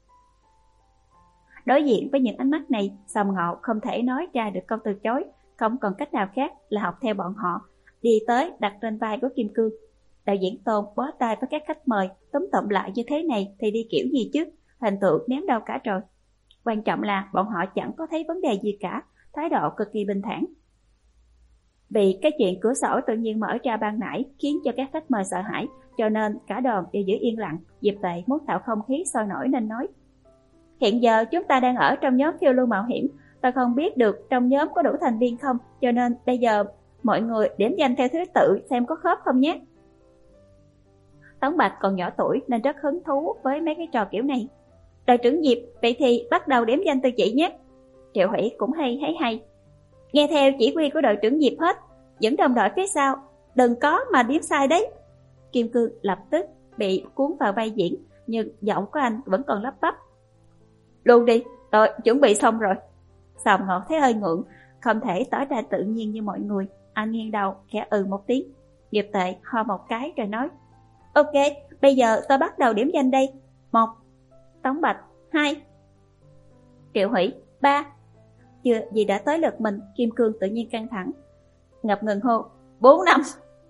Đối diện với những ánh mắt này, Sầm Ngộ không thể nói ra được câu từ chối, không còn cách nào khác là học theo bọn họ, đi tới đặt trên vai của Kim Cương. Đạo diễn Tôn bó tay với các khách mời, túm tụm lại như thế này thì đi kiểu gì chứ, hình tượng ném đâu cả rồi. Quan trọng là bọn họ chẳng có thấy vấn đề gì cả, thái độ cực kỳ bình thản. Vì cái chuyện cửa sổ tự nhiên mở ra ban nãy khiến cho các khách mời sợ hãi, cho nên cả đoàn đều giữ yên lặng. Diệp Tệ muốn tạo không khí sôi nổi nên nói: Hiện giờ chúng ta đang ở trong nhóm phiêu lưu mạo hiểm, tôi không biết được trong nhóm có đủ thành viên không, cho nên bây giờ mọi người điểm danh theo thứ tự xem có khớp không nhé. Tống Bạch còn nhỏ tuổi nên rất hứng thú với mấy cái trò kiểu này. Đội trưởng Diệp, vậy thì bắt đầu điểm danh từ chị nhé. Triệu Hủy cũng hay hay hay. Nghe theo chỉ huy của đội trưởng Diệp hết, dẫn đồng đội phía sau, đừng có mà điểm sai đấy. Kim Cương lập tức bị cuốn vào vai diễn, nhưng giọng của anh vẫn còn lắp bắp. Luôn đi, tôi chuẩn bị xong rồi. Sầm Ngộ thấy hơi ngượng, không thể tỏ ra tự nhiên như mọi người. Anh nghiêng đầu, khẽ ừ một tiếng. Diệp Tệ ho một cái rồi nói: Ok, bây giờ tôi bắt đầu điểm danh đây. Một. Tống Bạch. Hai. Triệu Hủy. Ba. Chưa gì đã tới lượt mình, Kim Cương tự nhiên căng thẳng, ngập ngừng hô: Bốn năm.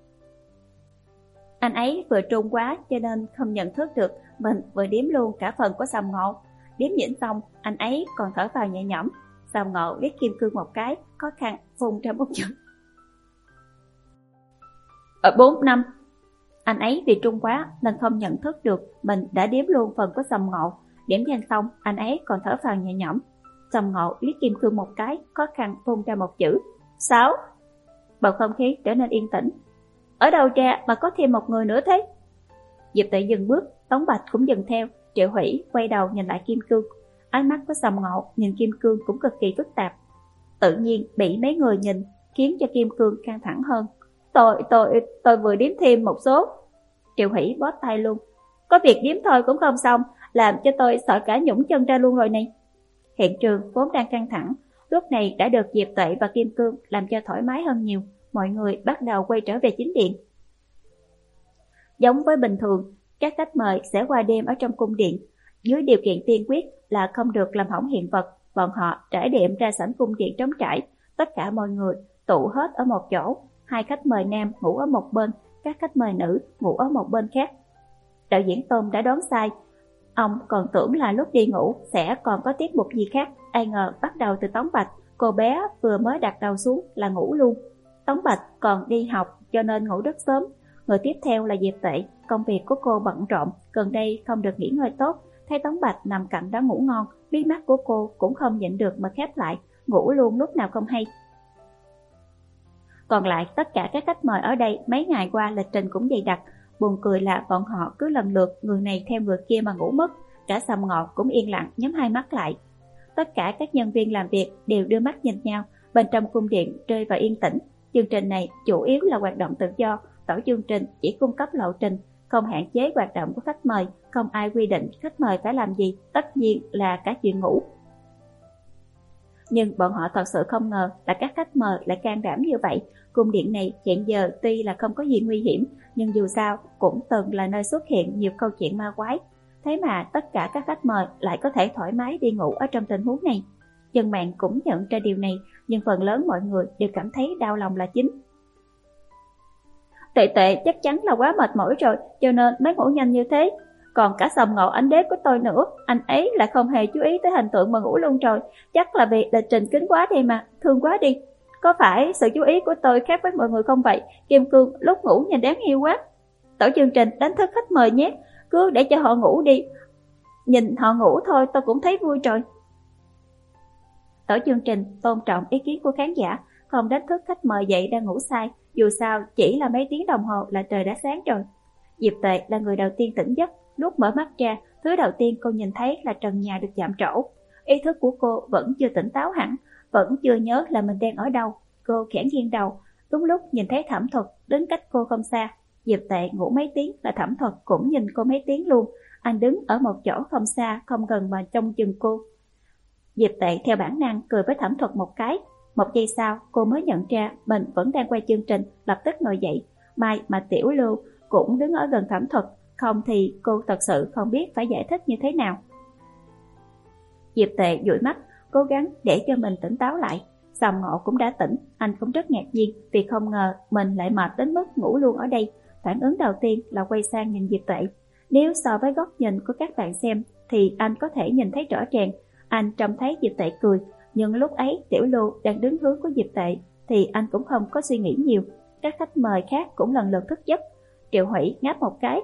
Anh ấy vừa trung quá cho nên không nhận thức được mình vừa đếm luôn cả phần của Sầm Ngộ. Đếm nhỉnh xong, anh ấy còn thở phào nhẹ nhõm. Sầm Ngộ liếc Kim Cương một cái, khó khăn phun ra một chữ: Ở bốn năm. Anh ấy vì trung quá nên không nhận thức được mình đã đếm luôn phần của Sầm Ngộ. Điểm danh xong, anh ấy còn thở phào nhẹ nhõm. Sầm Ngộ liếc Kim Cương một cái, khó khăn phun ra một chữ: Sáu. Bầu không khí trở nên yên tĩnh. Ở đâu ra mà có thêm một người nữa thế? Diệp Tệ dừng bước, Tống Bạch cũng dừng theo. Triệu Hủy quay đầu nhìn lại Kim Cương, ánh mắt của Sầm Ngộ nhìn Kim Cương cũng cực kỳ phức tạp. Tự nhiên bị mấy người nhìn khiến cho Kim Cương căng thẳng hơn. Tôi, tôi, tôi vừa đếm thêm một số. Triệu Hủy bó tay luôn. Có việc đếm thôi cũng không xong, làm cho tôi sợ cả nhũng chân ra luôn rồi này. Hiện trường vốn đang căng thẳng, lúc này đã được Diệp Tệ và Kim Cương làm cho thoải mái hơn nhiều. Mọi người bắt đầu quay trở về chính điện. Giống với bình thường, các khách mời sẽ qua đêm ở trong cung điện. Dưới điều kiện tiên quyết là không được làm hỏng hiện vật, bọn họ trải đệm ra sảnh cung điện trống trải. Tất cả mọi người tụ hết ở một chỗ. Hai khách mời nam ngủ ở một bên, các khách mời nữ ngủ ở một bên khác. Đạo diễn Tôn đã đoán sai. Ông còn tưởng là lúc đi ngủ sẽ còn có tiết mục gì khác, ai ngờ bắt đầu từ Tống Bạch. Cô bé vừa mới đặt đầu xuống là ngủ luôn. Tống Bạch còn đi học cho nên ngủ rất sớm. Người tiếp theo là Diệp Tệ, công việc của cô bận rộn, gần đây không được nghỉ ngơi tốt. Thấy Tống Bạch nằm cạnh đó ngủ ngon, mí mắt của cô cũng không nhịn được mà khép lại, ngủ luôn lúc nào không hay. Còn lại tất cả các khách mời ở đây mấy ngày qua lịch trình cũng dày đặc. Buồn cười là bọn họ cứ lần lượt người này theo người kia mà ngủ mất. Cả Sầm Ngộ cũng yên lặng nhắm hai mắt lại. Tất cả các nhân viên làm việc đều đưa mắt nhìn nhau. Bên trong cung điện rơi vào yên tĩnh. Chương trình này chủ yếu là hoạt động tự do. Tổ chương trình chỉ cung cấp lộ trình, không hạn chế hoạt động của khách mời, không ai quy định khách mời phải làm gì, tất nhiên là cả chuyện ngủ. Nhưng bọn họ thật sự không ngờ là các khách mời lại can đảm như vậy. Cung điện này hiện giờ tuy là không có gì nguy hiểm, nhưng dù sao cũng từng là nơi xuất hiện nhiều câu chuyện ma quái. Thế mà tất cả các khách mời lại có thể thoải mái đi ngủ ở trong tình huống này. dân mạng cũng nhận ra điều này, nhưng phần lớn mọi người đều cảm thấy đau lòng là chính. Tệ tệ chắc chắn là quá mệt mỏi rồi, cho nên mới ngủ nhanh như thế. Còn cả Sầm Ngộ anh đế của tôi nữa, anh ấy lại không hề chú ý tới hình tượng mà ngủ luôn rồi. Chắc là vì lịch trình kín quá đi mà, thương quá đi. Có phải sự chú ý của tôi khác với mọi người không vậy? Kim Cương lúc ngủ nhìn đáng yêu quá. Tổ chương trình đánh thức khách mời nhé, cứ để cho họ ngủ đi. Nhìn họ ngủ thôi tôi cũng thấy vui rồi. Tổ chương trình tôn trọng ý kiến của khán giả, không đánh thức khách mời dậy đang ngủ say. Dù sao chỉ là mấy tiếng đồng hồ là trời đã sáng rồi. Diệp Tệ là người đầu tiên tỉnh giấc. Lúc mở mắt ra, thứ đầu tiên cô nhìn thấy là trần nhà được chạm trổ. Ý thức của cô vẫn chưa tỉnh táo hẳn, vẫn chưa nhớ là mình đang ở đâu. Cô khẽ nghiêng đầu, đúng lúc nhìn thấy Thẩm Thuật đến cách cô không xa. Diệp Tệ ngủ mấy tiếng là Thẩm Thuật cũng nhìn cô mấy tiếng luôn. Anh đứng ở một chỗ không xa, không gần mà trông chừng cô. Diệp Tệ theo bản năng cười với Thẩm Thuật một cái. Một giây sau, cô mới nhận ra mình vẫn đang quay chương trình, lập tức ngồi dậy. May mà Tiểu Lưu cũng đứng ở gần Thẩm Thuật, không thì cô thật sự không biết phải giải thích như thế nào. Diệp Tệ dụi mắt, cố gắng để cho mình tỉnh táo lại. Sầm Ngộ cũng đã tỉnh, anh cũng rất ngạc nhiên vì không ngờ mình lại mệt đến mức ngủ luôn ở đây. Phản ứng đầu tiên là quay sang nhìn Diệp Tệ. Nếu so với góc nhìn của các bạn xem thì anh có thể nhìn thấy rõ ràng. Anh trông thấy Diệp Tệ cười, nhưng lúc ấy Tiểu Lưu đang đứng hướng của Diệp Tệ thì anh cũng không có suy nghĩ nhiều. Các khách mời khác cũng lần lượt thức giấc. Triệu Hủy ngáp một cái.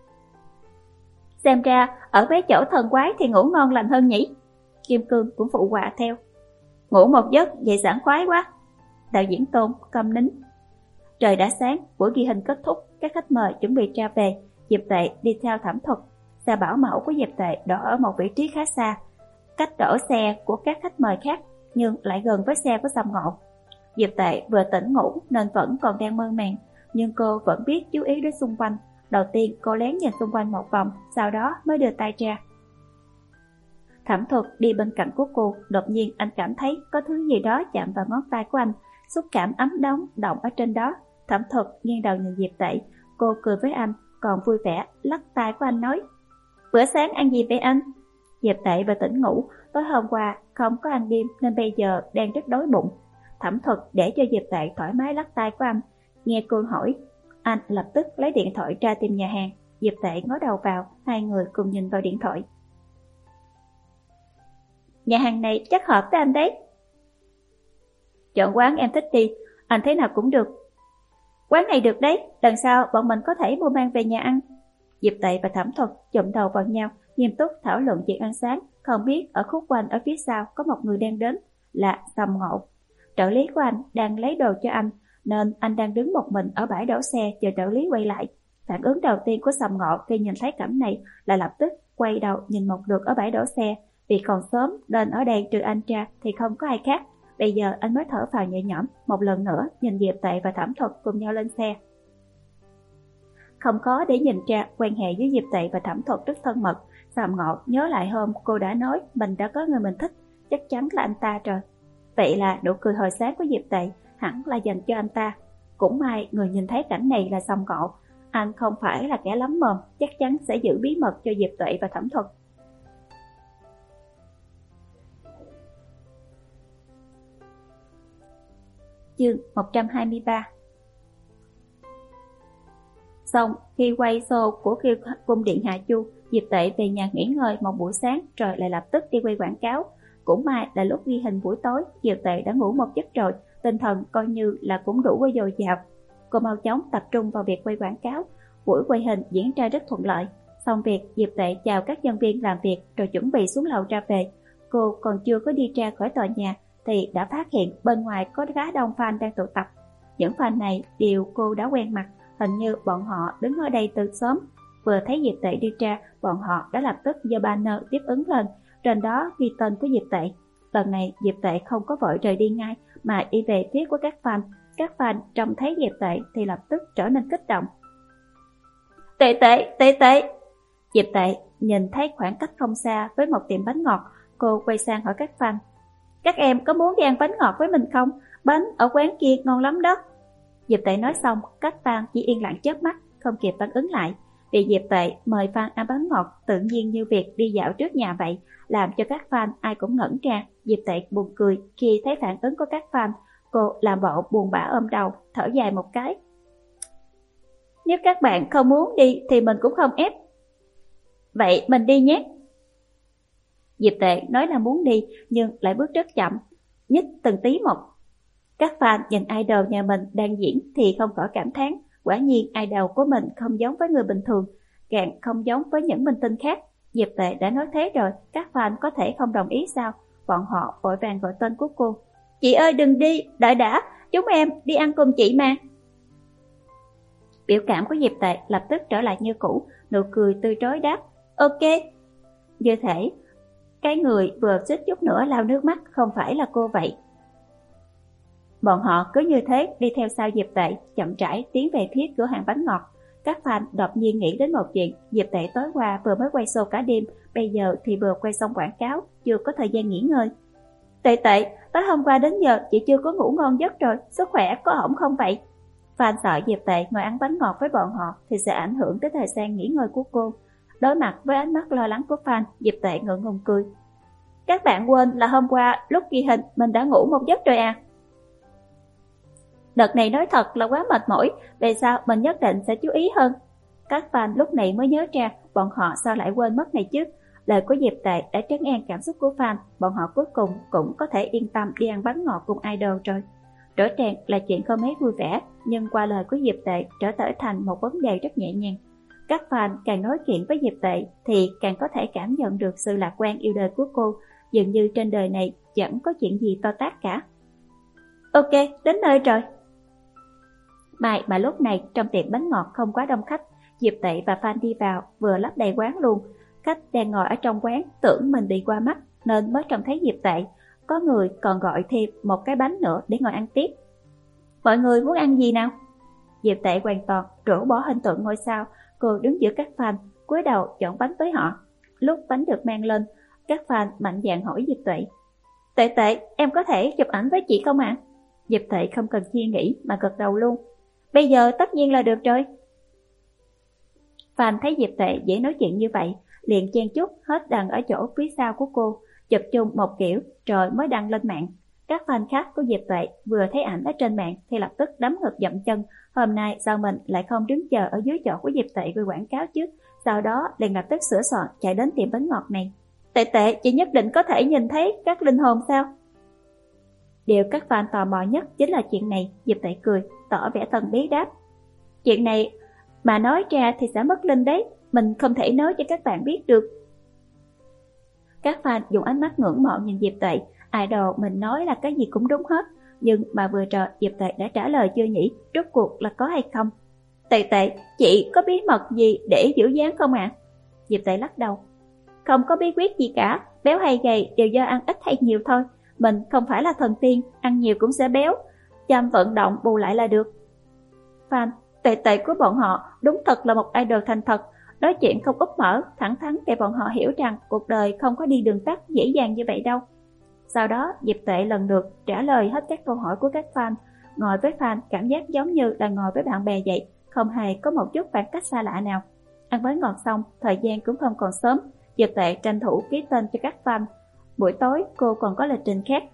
Xem ra ở mấy chỗ thần quái thì ngủ ngon lành hơn nhỉ. Kim Cương cũng phụ họa theo. Ngủ một giấc vậy sảng khoái quá. Đạo diễn Tôn câm nín. Trời đã sáng, buổi ghi hình kết thúc, các khách mời chuẩn bị ra về. Diệp Tệ đi theo Thẩm Thuật. Xe bảo mẫu của Diệp Tệ đổ ở một vị trí khá xa, cách đổ xe của các khách mời khác, nhưng lại gần với xe của Sầm Ngộ. Diệp Tệ vừa tỉnh ngủ nên vẫn còn đang mơ màng, nhưng cô vẫn biết chú ý đến xung quanh. Đầu tiên cô lén nhìn xung quanh một vòng, sau đó mới đưa tay ra. Thẩm Thuật đi bên cạnh của cô, đột nhiên anh cảm thấy có thứ gì đó chạm vào ngón tay của anh, xúc cảm ấm nóng động ở trên đó. Thẩm Thuật nghiêng đầu nhìn Diệp Tệ, cô cười với anh, còn vui vẻ lắc tay của anh nói: Bữa sáng ăn gì vậy anh? Diệp Tệ vừa tỉnh ngủ, tối hôm qua không có ăn đêm nên bây giờ đang rất đói bụng. Thẩm Thuật để cho Diệp Tệ thoải mái lắc tay của anh. Nghe cô hỏi, anh lập tức lấy điện thoại ra tìm nhà hàng. Diệp Tệ ngó đầu vào, hai người cùng nhìn vào điện thoại. Nhà hàng này chắc hợp với anh đấy. Chọn quán em thích đi, anh thấy nào cũng được. Quán này được đấy, lần sau bọn mình có thể mua mang về nhà ăn. Diệp Tệ và Thẩm Thuật chụm đầu vào nhau, nghiêm túc thảo luận chuyện ăn sáng. Không biết ở khúc quanh ở phía sau có một người đang đến, là Sầm Ngộ. Trợ lý của anh đang lấy đồ cho anh, nên anh đang đứng một mình ở bãi đổ xe chờ trợ lý quay lại. Phản ứng đầu tiên của Sầm Ngộ khi nhìn thấy cảnh này là lập tức quay đầu nhìn một lượt ở bãi đổ xe. Vì còn sớm nên ở đây trừ anh ra thì không có ai khác. Bây giờ anh mới thở phào nhẹ nhõm, một lần nữa nhìn Diệp Tệ và Thẩm Thuật cùng nhau lên xe. Không khó để nhìn ra quan hệ với Diệp Tệ và Thẩm Thuật rất thân mật. Sầm Ngộ nhớ lại hôm cô đã nói mình đã có người mình thích, chắc chắn là anh ta rồi. Vậy là nụ cười hồi sáng của Diệp Tệ hẳn là dành cho anh ta. Cũng may người nhìn thấy cảnh này là Sầm Ngộ. Anh không phải là kẻ lắm mồm, chắc chắn sẽ giữ bí mật cho Diệp Tệ và Thẩm Thuật. Chương một trăm hai mươi ba. Xong, khi quay show của cung điện Hạ Chu, Diệp Tệ về nhà nghỉ ngơi một buổi sáng rồi lại lập tức đi quay quảng cáo. Cũng may là lúc ghi hình buổi tối, Diệp Tệ đã ngủ một giấc rồi, tinh thần coi như là cũng đủ với dồi dào. Cô mau chóng tập trung vào việc quay quảng cáo. Buổi quay hình diễn ra rất thuận lợi. Xong việc, Diệp Tệ chào các nhân viên làm việc rồi chuẩn bị xuống lầu ra về. Cô còn chưa có đi ra khỏi tòa nhà thì đã phát hiện bên ngoài có khá đông fan đang tụ tập. Những fan này đều cô đã quen mặt, hình như bọn họ đứng ở đây từ sớm. Vừa thấy Diệp Tệ đi ra, bọn họ đã lập tức giơ banner tiếp ứng lên, trên đó ghi tên của Diệp Tệ. Lần này Diệp Tệ không có vội rời đi ngay mà đi về phía của các fan. Các fan trông thấy Diệp Tệ thì lập tức trở nên kích động. Tệ tệ, tệ tệ. Diệp Tệ nhìn thấy khoảng cách không xa với một tiệm bánh ngọt, cô quay sang hỏi các fan: Các em có muốn đi ăn bánh ngọt với mình không? Bánh ở quán kia ngon lắm đó. Diệp Tệ nói xong, các fan chỉ yên lặng chớp mắt, không kịp phản ứng lại. Vì Diệp Tệ mời fan ăn bánh ngọt tự nhiên như việc đi dạo trước nhà vậy, làm cho các fan ai cũng ngẩn ra. Diệp Tệ buồn cười khi thấy phản ứng của các fan. Cô làm bộ buồn bã ôm đầu, thở dài một cái. Nếu các bạn không muốn đi thì mình cũng không ép. Vậy mình đi nhé. Diệp Tệ nói là muốn đi nhưng lại bước rất chậm, nhích từng tí một. Các fan nhìn idol nhà mình đang diễn thì không khỏi cảm thán. Quả nhiên idol của mình không giống với người bình thường, càng không giống với những minh tinh khác. Diệp Tệ đã nói thế rồi, các fan có thể không đồng ý sao? Bọn họ vội vàng gọi tên của cô. Chị ơi đừng đi, đợi đã, chúng em đi ăn cùng chị mà. Biểu cảm của Diệp Tệ lập tức trở lại như cũ, nụ cười tươi rói đáp. Ok. Như thể cái người vừa suýt chút nữa lau nước mắt không phải là cô vậy. Bọn họ cứ như thế đi theo sau Diệp Tệ, chậm rãi tiến về phía cửa hàng bánh ngọt. Các fan đột nhiên nghĩ đến một chuyện, Diệp Tệ tối qua vừa mới quay show cả đêm, bây giờ thì vừa quay xong quảng cáo, chưa có thời gian nghỉ ngơi. Tệ Tệ, tối hôm qua đến giờ chị chưa có ngủ ngon giấc rồi, sức khỏe có ổn không vậy? Fan sợ Diệp Tệ ngồi ăn bánh ngọt với bọn họ thì sẽ ảnh hưởng tới thời gian nghỉ ngơi của cô. Đối mặt với ánh mắt lo lắng của fan, Diệp Tệ ngượng ngùng cười. Các bạn quên là hôm qua lúc ghi hình mình đã ngủ một giấc rồi à? Đợt này nói thật là quá mệt mỏi, về sau mình nhất định sẽ chú ý hơn. Các fan lúc này mới nhớ ra bọn họ sao lại quên mất này chứ. Lời của Diệp Tệ đã trấn an cảm xúc của fan, bọn họ cuối cùng cũng có thể yên tâm đi ăn bánh ngọt cùng idol rồi. Rõ ràng là chuyện không mấy vui vẻ, nhưng qua lời của Diệp Tệ trở trở thành một vấn đề rất nhẹ nhàng. Các fan càng nói chuyện với Diệp Tệ thì càng có thể cảm nhận được sự lạc quan yêu đời của cô, dường như trên đời này chẳng có chuyện gì to tát cả. Ok, đến nơi rồi. May mà lúc này trong tiệm bánh ngọt không quá đông khách, Diệp Tệ và fan đi vào vừa lấp đầy quán luôn. Khách đang ngồi ở trong quán tưởng mình bị qua mắt nên mới trông thấy Diệp Tệ. Có người còn gọi thêm một cái bánh nữa để ngồi ăn tiếp. Mọi người muốn ăn gì nào? Diệp Tệ hoàn toàn rũ bỏ hình tượng ngôi sao, cô đứng giữa các fan, cúi đầu chọn bánh với họ. Lúc bánh được mang lên, các fan mạnh dạn hỏi Diệp Tệ. Tệ Tệ, em có thể chụp ảnh với chị không ạ? À? Diệp Tệ không cần suy nghĩ mà gật đầu luôn. Bây giờ tất nhiên là được rồi. Fan thấy Diệp Tệ dễ nói chuyện như vậy, liền chen chúc hết đăng ở chỗ phía sau của cô, chụp chung một kiểu rồi mới đăng lên mạng. Các fan khác của Diệp Tệ vừa thấy ảnh ở trên mạng thì lập tức đấm ngực dậm chân. Hôm nay sao mình lại không đứng chờ ở dưới chỗ của Diệp Tệ gửi quảng cáo chứ? Sau đó liền lập tức sửa soạn chạy đến tiệm bánh ngọt này. Tệ Tệ, chị nhất định có thể nhìn thấy các linh hồn sao? Điều các fan tò mò nhất chính là chuyện này. Diệp Tệ cười, tỏ vẻ thần bí đáp. Chuyện này mà nói ra thì sẽ mất linh đấy, mình không thể nói cho các bạn biết được. Các fan dùng ánh mắt ngưỡng mộ nhìn Diệp Tệ, idol mình nói là cái gì cũng đúng hết. Nhưng mà vừa rồi Diệp Tệ đã trả lời chưa nhỉ, rốt cuộc là có hay không? Tệ Tệ, chị có bí mật gì để giữ dáng không ạ? À? Diệp Tệ lắc đầu. Không có bí quyết gì cả, béo hay gầy đều do ăn ít hay nhiều thôi. Mình không phải là thần tiên, ăn nhiều cũng sẽ béo, chăm vận động bù lại là được. Fan, Tệ Tệ của bọn họ đúng thật là một idol thành thật, nói chuyện không úp mở, thẳng thắn để bọn họ hiểu rằng cuộc đời không có đi đường tắt dễ dàng như vậy đâu. Sau đó Diệp Tệ lần lượt trả lời hết các câu hỏi của các fan. Ngồi với fan cảm giác giống như là ngồi với bạn bè vậy, không hề có một chút khoảng cách xa lạ nào. Ăn bánh ngọt xong, thời gian cũng không còn sớm, Diệp Tệ tranh thủ ký tên cho các fan. Buổi tối cô còn có lịch trình khác.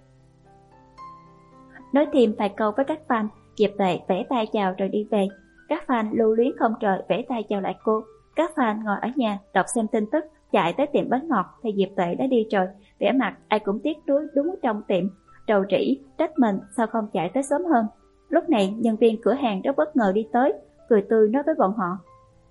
Nói thêm vài câu với các fan, Diệp Tệ vẫy tay chào rồi đi về. Các fan lưu luyến không trời vẫy tay chào lại cô. Các fan ngồi ở nhà đọc xem tin tức, chạy tới tiệm bánh ngọt thì Diệp Tệ đã đi rồi. Vẻ mặt ai cũng tiếc nuối đúng trong tiệm, rầu rĩ trách mình sao không chạy tới sớm hơn. Lúc này nhân viên cửa hàng rất bất ngờ đi tới, cười tươi nói với bọn họ.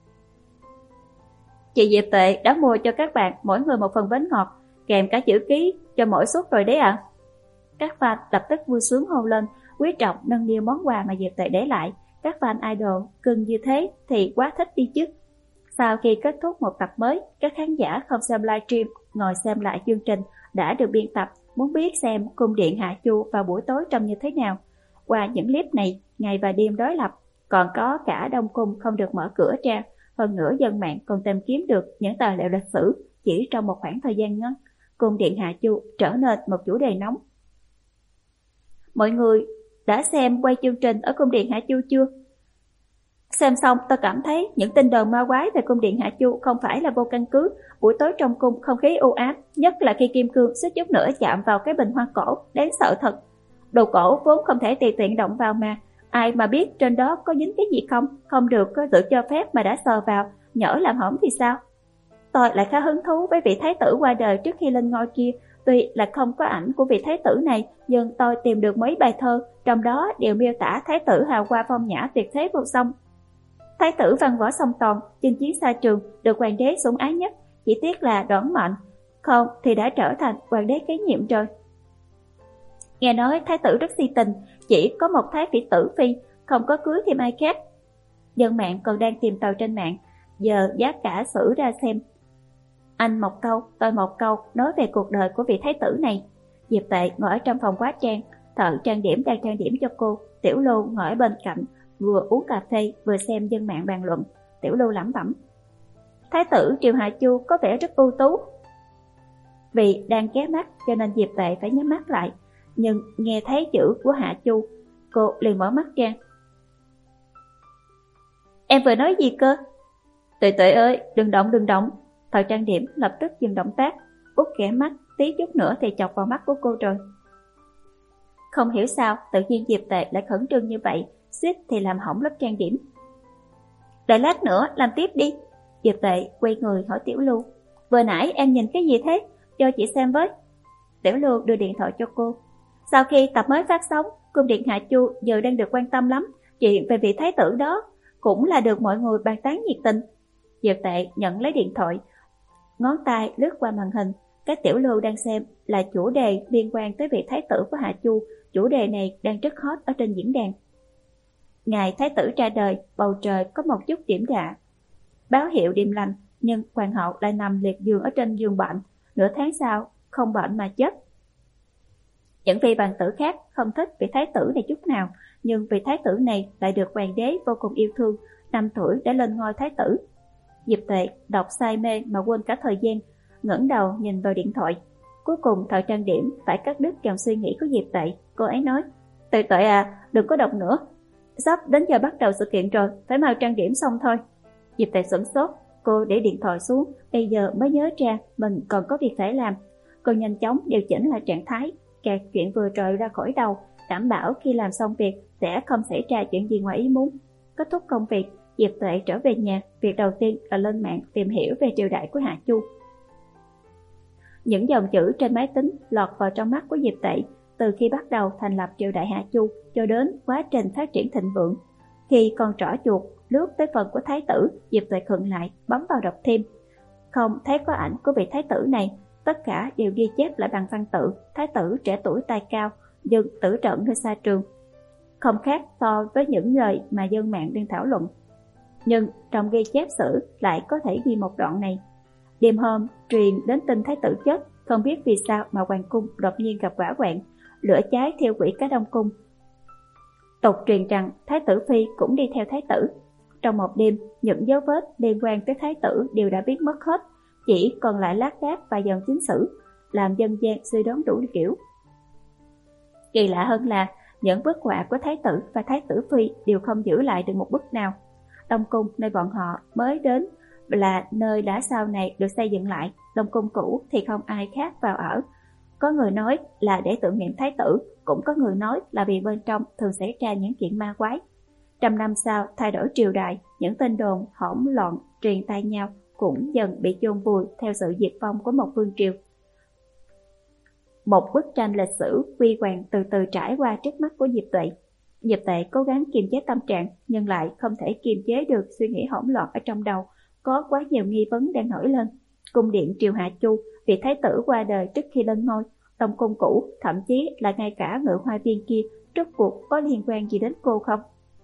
Chị Diệp Tệ đã mua cho các bạn mỗi người một phần bánh ngọt, kèm cả chữ ký cho mỗi suất rồi đấy ạ. À? Các fan lập tức vui sướng hô lên, quý trọng nâng niu món quà mà Diệp Tệ để lại. Các fan idol cưng như thế thì quá thích đi chứ. Sau khi kết thúc một tập mới, các khán giả không xem livestream ngồi xem lại chương trình đã được biên tập, muốn biết xem cung điện Hạ Chu vào buổi tối trông như thế nào. Qua những clip này, ngày và đêm đối lập, còn có cả Đông Cung không được mở cửa ra. Hơn nữa dân mạng còn tìm kiếm được những tài liệu lịch sử chỉ trong một khoảng thời gian ngắn. Cung điện Hạ Chu trở nên một chủ đề nóng. Mọi người đã xem quay chương trình ở cung điện Hạ Chu chưa? Xem xong tôi cảm thấy những tin đồn ma quái về cung điện Hạ Chu không phải là vô căn cứ. Buổi tối trong cung không khí u ám, nhất là khi kim cương suýt chút nữa chạm vào cái bình hoa cổ, đáng sợ thật. Đồ cổ vốn không thể tùy tiện động vào mà, ai mà biết trên đó có dính cái gì không, không được có sự cho phép mà đã sờ vào, nhỡ làm hỏng thì sao? Tôi lại khá hứng thú với vị thái tử qua đời trước khi lên ngôi kia. Tuy là không có ảnh của vị thái tử này, nhưng tôi tìm được mấy bài thơ, trong đó đều miêu tả thái tử hào hoa phong nhã tuyệt thế vô song. Thái tử văn võ song toàn, chinh chiến xa trường, được hoàng đế sủng ái nhất, chỉ tiếc là đoản mệnh, không thì đã trở thành hoàng đế kế nhiệm rồi. Nghe nói thái tử rất si tình, chỉ có một thái phỉ tử phi, không có cưới thêm ai khác. Dân mạng còn đang tìm tòi trên mạng, giờ giá cả xử ra xem. Anh một câu, tôi một câu nói về cuộc đời của vị thái tử này. Diệp Tệ ngồi ở trong phòng hóa trang, thợ trang điểm đang trang điểm cho cô. Tiểu Lưu ngồi ở bên cạnh, vừa uống cà phê vừa xem dân mạng bàn luận. Tiểu Lưu lẩm bẩm: thái tử Triều Hạ Chu có vẻ rất ưu tú. Vì đang ghé mắt cho nên Diệp Tệ phải nhắm mắt lại, nhưng nghe thấy chữ của Hạ Chu, cô liền mở mắt ra. Em vừa nói gì cơ? Tuệ Tuệ ơi, đừng động đừng động. Thợ trang điểm lập tức dừng động tác, út ghé mắt, tí chút nữa thì chọc vào mắt của cô rồi. Không hiểu sao tự nhiên Diệp Tệ lại khẩn trương như vậy, suýt thì làm hỏng lớp trang điểm. Đợi lát nữa làm tiếp đi. Diệp Tệ quay người hỏi Tiểu Lưu: vừa nãy em nhìn cái gì thế? Cho chị xem với. Tiểu Lưu đưa điện thoại cho cô. Sau khi tập mới phát sóng, cung điện Hạ Chu giờ đang được quan tâm lắm. Chuyện về vị thái tử đó cũng là được mọi người bàn tán nhiệt tình. Diệp Tệ nhận lấy điện thoại, ngón tay lướt qua màn hình. Cái Tiểu Lưu đang xem là chủ đề liên quan tới vị thái tử của Hạ Chu. Chủ đề này đang rất hot ở trên diễn đàn. Ngày thái tử ra đời, bầu trời có một chút điểm đạ, báo hiệu điềm lành, nhưng hoàng hậu lại nằm liệt giường ở trên giường bệnh. Nửa tháng sau không bệnh mà chết. Những vị hoàng tử khác không thích vị thái tử này chút nào, nhưng vị thái tử này lại được hoàng đế vô cùng yêu thương. Năm tuổi đã lên ngôi thái tử. Diệp Tệ đọc say mê mà quên cả thời gian, ngẩng đầu nhìn vào điện thoại. Cuối cùng thợ trang điểm phải cắt đứt dòng suy nghĩ của Diệp Tệ. Cô ấy nói: Tệ Tệ à, đừng có đọc nữa, sắp đến giờ bắt đầu sự kiện rồi, phải mau trang điểm xong thôi. Diệp Tệ sửng sốt, cô để điện thoại xuống, bây giờ mới nhớ ra mình còn có việc phải làm. Cô nhanh chóng điều chỉnh lại trạng thái, gạt chuyện vừa rồi ra khỏi đầu, đảm bảo khi làm xong việc sẽ không xảy ra chuyện gì ngoài ý muốn. Kết thúc công việc, Diệp Tệ trở về nhà, việc đầu tiên là lên mạng tìm hiểu về triều đại của Hạ Chu. Những dòng chữ trên máy tính lọt vào trong mắt của Diệp Tệ, từ khi bắt đầu thành lập triều đại Hạ Chu cho đến quá trình phát triển thịnh vượng. Khi con trỏ chuột lướt tới phần của thái tử, Diệp Tệ khựng lại, bấm vào đọc thêm. Không thấy có ảnh của vị thái tử này, tất cả đều ghi chép lại bằng văn tự. Thái tử trẻ tuổi tài cao, nhưng tử trận nơi xa trường, không khác so với những lời mà dân mạng đang thảo luận. Nhưng trong ghi chép sử lại có thể ghi một đoạn này: đêm hôm truyền đến tin thái tử chết, không biết vì sao mà hoàng cung đột nhiên gặp hỏa hoạn, lửa cháy thiêu hủy cả đông cung. Tục truyền rằng thái tử phi cũng đi theo thái tử. Trong một đêm, những dấu vết liên quan tới thái tử đều đã biến mất hết, chỉ còn lại lác đác và dòng chính sử, làm dân gian suy đoán đủ kiểu. Kỳ lạ hơn là những bức họa của thái tử và thái tử phi đều không giữ lại được một bức nào. Đông cung nơi bọn họ mới đến là nơi đã sau này được xây dựng lại. Đông cung cũ thì không ai khác vào ở. Có người nói là để tưởng niệm thái tử, cũng có người nói là vì bên trong thường xảy ra những chuyện ma quái. Trăm năm sau thay đổi triều đại, những tin đồn hỗn loạn truyền tai nhau cũng dần bị chôn vùi theo sự diệt vong của một vương triều. Một bức tranh lịch sử quy hoàng từ từ trải qua trước mắt của Diệp Tệ. Diệp Tệ cố gắng kiềm chế tâm trạng, nhưng lại không thể kiềm chế được suy nghĩ hỗn loạn ở trong đầu. Có quá nhiều nghi vấn đang nổi lên. Cung điện triều Hạ Chu, vị thái tử qua đời trước khi lên ngôi, Đông cung cũ, thậm chí là ngay cả Ngự Hoa Viên kia, rốt cuộc có liên quan gì đến cô không?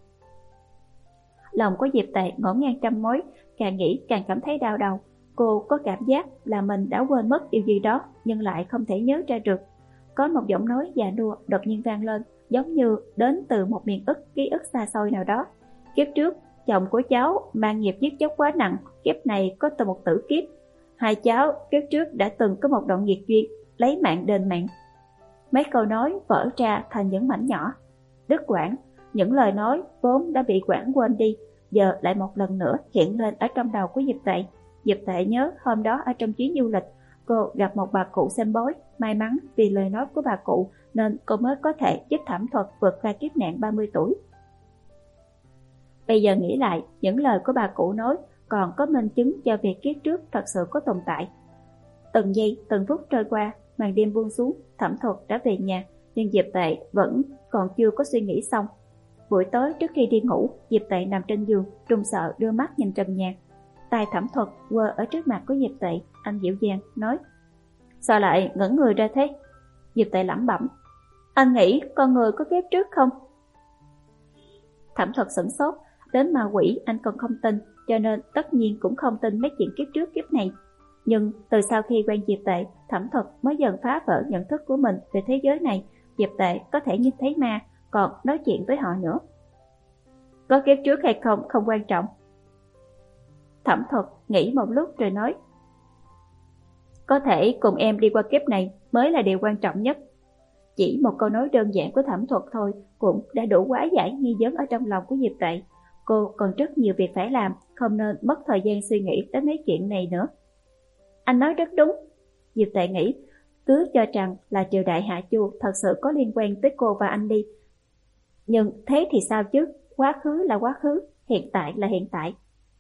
Lòng của Diệp Tệ ngổn ngang trăm mối, càng nghĩ càng cảm thấy đau đầu. Cô có cảm giác là mình đã quên mất điều gì đó, nhưng lại không thể nhớ ra được. Có một giọng nói già nua đột nhiên vang lên, giống như đến từ một miền ức ký ức xa xôi nào đó. Kiếp trước, chồng của cháu mang nghiệp giết chóc quá nặng, kiếp này có từ một tử kiếp. Hai cháu kiếp trước đã từng có một đoạn nghiệt duyên, lấy mạng đền mạng. Mấy câu nói vỡ ra thành những mảnh nhỏ. Đứt quãng, những lời nói vốn đã bị quãng quên đi, giờ lại một lần nữa hiện lên ở trong đầu của Diệp Tệ. Diệp Tệ nhớ hôm đó ở trong chuyến du lịch, cô gặp một bà cụ xem bói. May mắn vì lời nói của bà cụ nên cô mới có thể giúp Thẩm Thuật vượt qua kiếp nạn ba mươi tuổi. Bây giờ nghĩ lại, những lời của bà cụ nói còn có minh chứng cho việc kiếp trước thật sự có tồn tại. Từng giây, từng phút trôi qua, màn đêm buông xuống, Thẩm Thuật đã về nhà, nhưng Diệp Tệ vẫn còn chưa có suy nghĩ xong. Buổi tối trước khi đi ngủ, Diệp Tệ nằm trên giường, run sợ đưa mắt nhìn trần nhà. Tay Thẩm Thuật quơ ở trước mặt của Diệp Tệ, anh dịu dàng nói: "Sao lại ngẩn người ra thế?" Diệp Tệ lẩm bẩm: "Anh nghĩ con người có kiếp trước không?" Thẩm Thuật sửng sốt, đến ma quỷ anh còn không tin, cho nên tất nhiên cũng không tin mấy chuyện kiếp trước kiếp này. Nhưng từ sau khi quen Diệp Tệ, Thẩm Thuật mới dần phá vỡ nhận thức của mình về thế giới này. Diệp Tệ có thể nhìn thấy ma, còn nói chuyện với họ nữa. Có kiếp trước hay không không quan trọng. Thẩm Thuật nghĩ một lúc rồi nói: "Có thể cùng em đi qua kiếp này mới là điều quan trọng nhất." Chỉ một câu nói đơn giản của Thẩm Thuật thôi cũng đã đủ hóa giải nghi vấn ở trong lòng của Diệp Tệ. Cô còn rất nhiều việc phải làm, không nên mất thời gian suy nghĩ đến mấy chuyện này nữa. Anh nói rất đúng. Diệp Tệ nghĩ, cứ cho rằng là triều đại Hạ Chu thật sự có liên quan tới cô và anh đi. Nhưng thế thì sao chứ? Quá khứ là quá khứ, hiện tại là hiện tại.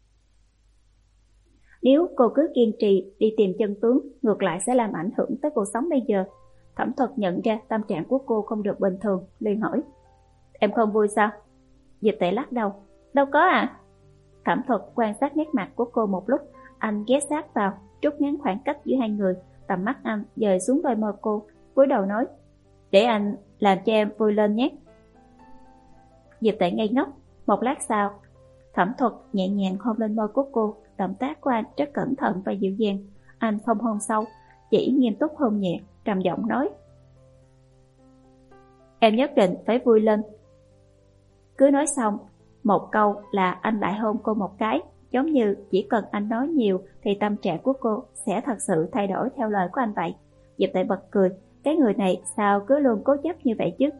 Nếu cô cứ kiên trì đi tìm chân tướng, ngược lại sẽ làm ảnh hưởng tới cuộc sống bây giờ. Thẩm Thuật nhận ra tâm trạng của cô không được bình thường, liền hỏi: "Em không vui sao?" Diệp Tệ lắc đầu: "Đâu có ạ." Thẩm Thuật quan sát nét mặt của cô một lúc, anh ghé sát vào, rút ngắn khoảng cách giữa hai người, tầm mắt anh dời xuống đôi môi cô, cúi đầu nói: "Để anh làm cho em vui lên nhé." Diệp Tệ ngây ngốc. Một lát sau, Thẩm Thuật nhẹ nhàng hôn lên môi của cô, động tác của anh rất cẩn thận và dịu dàng. Anh không hôn sâu, chỉ nghiêm túc hôn nhẹ, trầm giọng nói: "Em nhất định phải vui lên." Cứ nói xong một câu là anh lại hôn cô một cái, giống như chỉ cần anh nói nhiều thì tâm trạng của cô sẽ thật sự thay đổi theo lời của anh vậy. Diệp Tệ bật cười, cái người này sao cứ luôn cố chấp như vậy chứ?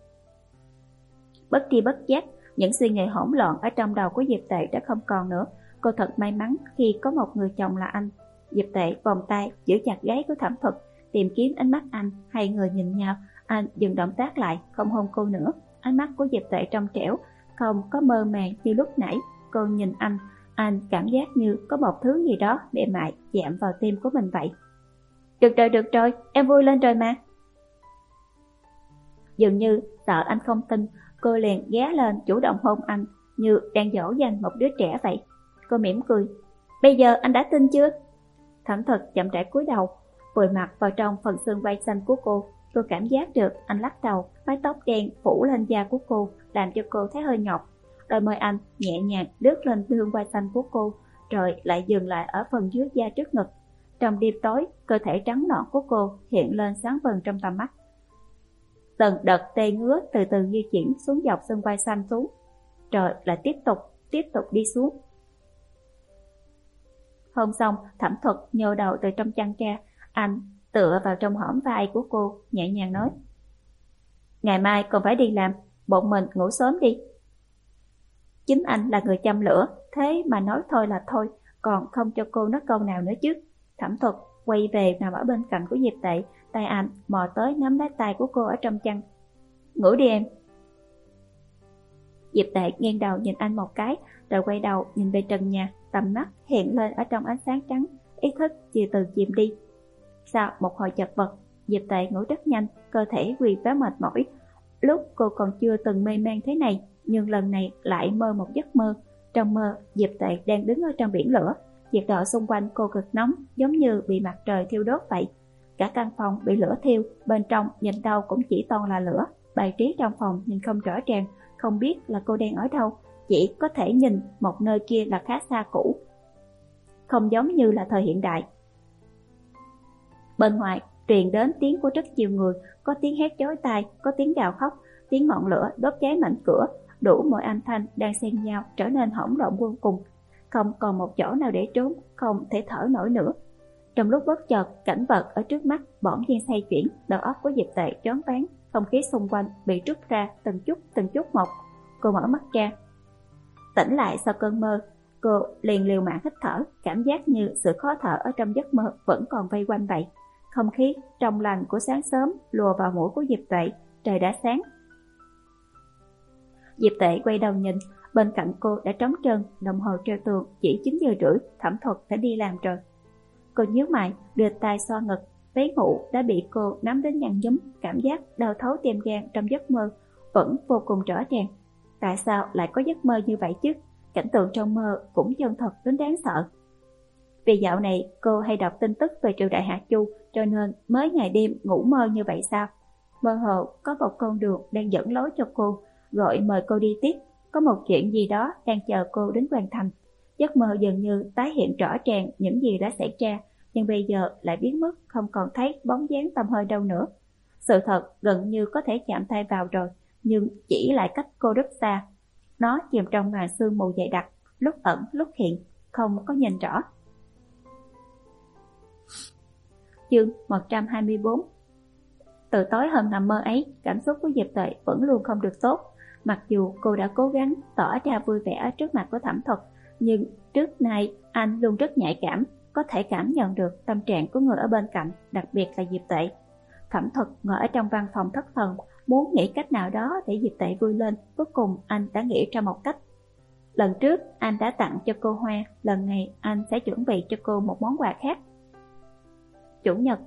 Bất tri bất giác, những suy nghĩ hỗn loạn ở trong đầu của Diệp Tệ đã không còn nữa. Cô thật may mắn khi có một người chồng là anh. Diệp Tệ vòng tay giữ chặt gáy của Thẩm Thuật, tìm kiếm ánh mắt anh. Hai người nhìn nhau, anh dừng động tác lại, không hôn cô nữa. Ánh mắt của Diệp Tệ trong trẻo, không có mơ màng như lúc nãy. Cô nhìn anh, anh cảm giác như có một thứ gì đó mềm mại chạm vào tim của mình vậy. Được rồi, được rồi, em vui lên rồi mà. Dường như sợ anh không tin, cô liền ghé lên chủ động hôn anh, như đang dỗ dành một đứa trẻ vậy. Cô mỉm cười: "Bây giờ anh đã tin chưa?" Thẩm Thuật chậm rãi cúi đầu, vùi mặt vào trong phần xương vai xanh của cô. Cô cảm giác được anh lắc đầu, mái tóc đen phủ lên da của cô, làm cho cô thấy hơi nhọc. Đôi môi anh nhẹ nhàng lướt lên hương vai xanh của cô, rồi lại dừng lại ở phần dưới da trước ngực. Trong đêm tối, cơ thể trắng nõn của cô hiện lên sáng bừng trong tầm mắt. Từng đợt tê ngứa từ từ di chuyển xuống dọc xương vai xanh xuống, rồi lại tiếp tục, tiếp tục đi xuống. Hôm xong, Thẩm Thuật nhô đầu từ trong chăn ra, anh tựa vào trong hõm vai của cô, nhẹ nhàng nói: "Ngày mai còn phải đi làm, bọn mình ngủ sớm đi." Chính anh là người châm lửa, thế mà nói thôi là thôi, còn không cho cô nói câu nào nữa chứ. Thẩm Thuật quay về nằm ở bên cạnh của Diệp Tệ, tay anh mò tới nắm lấy tay của cô ở trong chăn. "Ngủ đi em." Diệp Tệ nghiêng đầu nhìn anh một cái, rồi quay đầu nhìn về trần nhà, tầm mắt hiện lên ở trong ánh sáng trắng, ý thức từ từ chìm đi. Sau một hồi chật vật, Diệp Tệ ngủ rất nhanh, cơ thể quỳ quá mệt mỏi. Lúc cô còn chưa từng mê man thế này, nhưng lần này lại mơ một giấc mơ. Trong mơ, Diệp Tệ đang đứng ở trong biển lửa, nhiệt độ xung quanh cô cực nóng, giống như bị mặt trời thiêu đốt vậy. Cả căn phòng bị lửa thiêu, bên trong nhìn đâu cũng chỉ toàn là lửa. Bài trí trong phòng nhìn không rõ ràng, không biết là cô đang ở đâu, chỉ có thể nhìn một nơi kia là khá xa cũ, không giống như là thời hiện đại. Bên ngoài truyền đến tiếng của rất nhiều người, có tiếng hét chói tai, có tiếng gào khóc, tiếng ngọn lửa đốt cháy mảnh cửa, đủ mọi âm thanh đang xen nhau trở nên hỗn độn vô cùng. Không còn một chỗ nào để trốn, không thể thở nổi nữa. Trong lúc bất chợt, cảnh vật ở trước mắt bỗng nhiên xoay chuyển, đầu óc của Diệp Tệ choáng váng, không khí xung quanh bị rút ra từng chút từng chút một. Cô mở mắt ra. Tỉnh lại sau cơn mơ, cô liền liều mạng hít thở, cảm giác như sự khó thở ở trong giấc mơ vẫn còn vây quanh vậy. Không khí trong lành của sáng sớm lùa vào mũi của Diệp Tuệ, trời đã sáng. Diệp Tuệ quay đầu nhìn, bên cạnh cô đã trống trơn, đồng hồ treo tường chỉ chín giờ rưỡi, Thẩm Thuật đã đi làm rồi. Cô nhíu mày, đưa tay xoa ngực, váy ngủ đã bị cô nắm đến nhăn nhúm, cảm giác đau thấu tim gan trong giấc mơ vẫn vô cùng rõ ràng. Tại sao lại có giấc mơ như vậy chứ? Cảnh tượng trong mơ cũng chân thật đến đáng sợ. Vì dạo này cô hay đọc tin tức về triều đại Hạ Chu, cho nên mới ngày đêm ngủ mơ như vậy sao? Mơ hồ có một con đường đang dẫn lối cho cô, gọi mời cô đi tiếp. Có một chuyện gì đó đang chờ cô đến hoàn thành. Giấc mơ dường như tái hiện rõ ràng những gì đã xảy ra, nhưng bây giờ lại biến mất, không còn thấy bóng dáng tăm hơi đâu nữa. Sự thật gần như có thể chạm tay vào rồi, nhưng chỉ lại cách cô rất xa. Nó chìm trong màn sương mù dày đặc, lúc ẩn lúc hiện, không có nhìn rõ. Chương một trăm hai mươi bốn. Từ tối hôm nằm mơ ấy, cảm xúc của Diệp Tuệ vẫn luôn không được tốt. Mặc dù cô đã cố gắng tỏ ra vui vẻ trước mặt của Thẩm Thuật, nhưng trước nay anh luôn rất nhạy cảm, có thể cảm nhận được tâm trạng của người ở bên cạnh, đặc biệt là Diệp Tuệ. Thẩm Thuật ngồi ở trong văn phòng thất thần, muốn nghĩ cách nào đó để Diệp Tuệ vui lên. Cuối cùng anh đã nghĩ ra một cách. Lần trước anh đã tặng cho cô hoa, lần này anh sẽ chuẩn bị cho cô một món quà khác. Chủ nhật.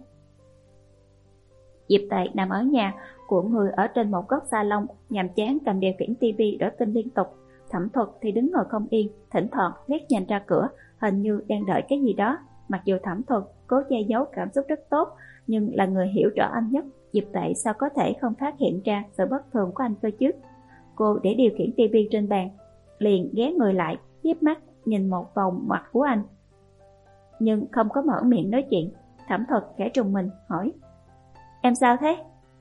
Diệp Tuệ nằm ở nhà, cuộn người ở trên một góc salon, nhàm chán cầm điều khiển tivi đổi kênh liên tục. Thẩm Thuật thì đứng ngồi không yên, thỉnh thoảng liếc nhìn ra cửa, hình như đang đợi cái gì đó. Mặc dù Thẩm Thuật cố che giấu cảm xúc rất tốt, nhưng là người hiểu rõ anh nhất, Diệp Tuệ sao có thể không phát hiện ra sự bất thường của anh cơ chứ? Cô để điều khiển tivi trên bàn, liền ghé người lại, hiếp mắt nhìn một vòng mặt của anh, nhưng không có mở miệng nói chuyện. Thẩm Thuật khẽ trùng mình hỏi: Em sao thế?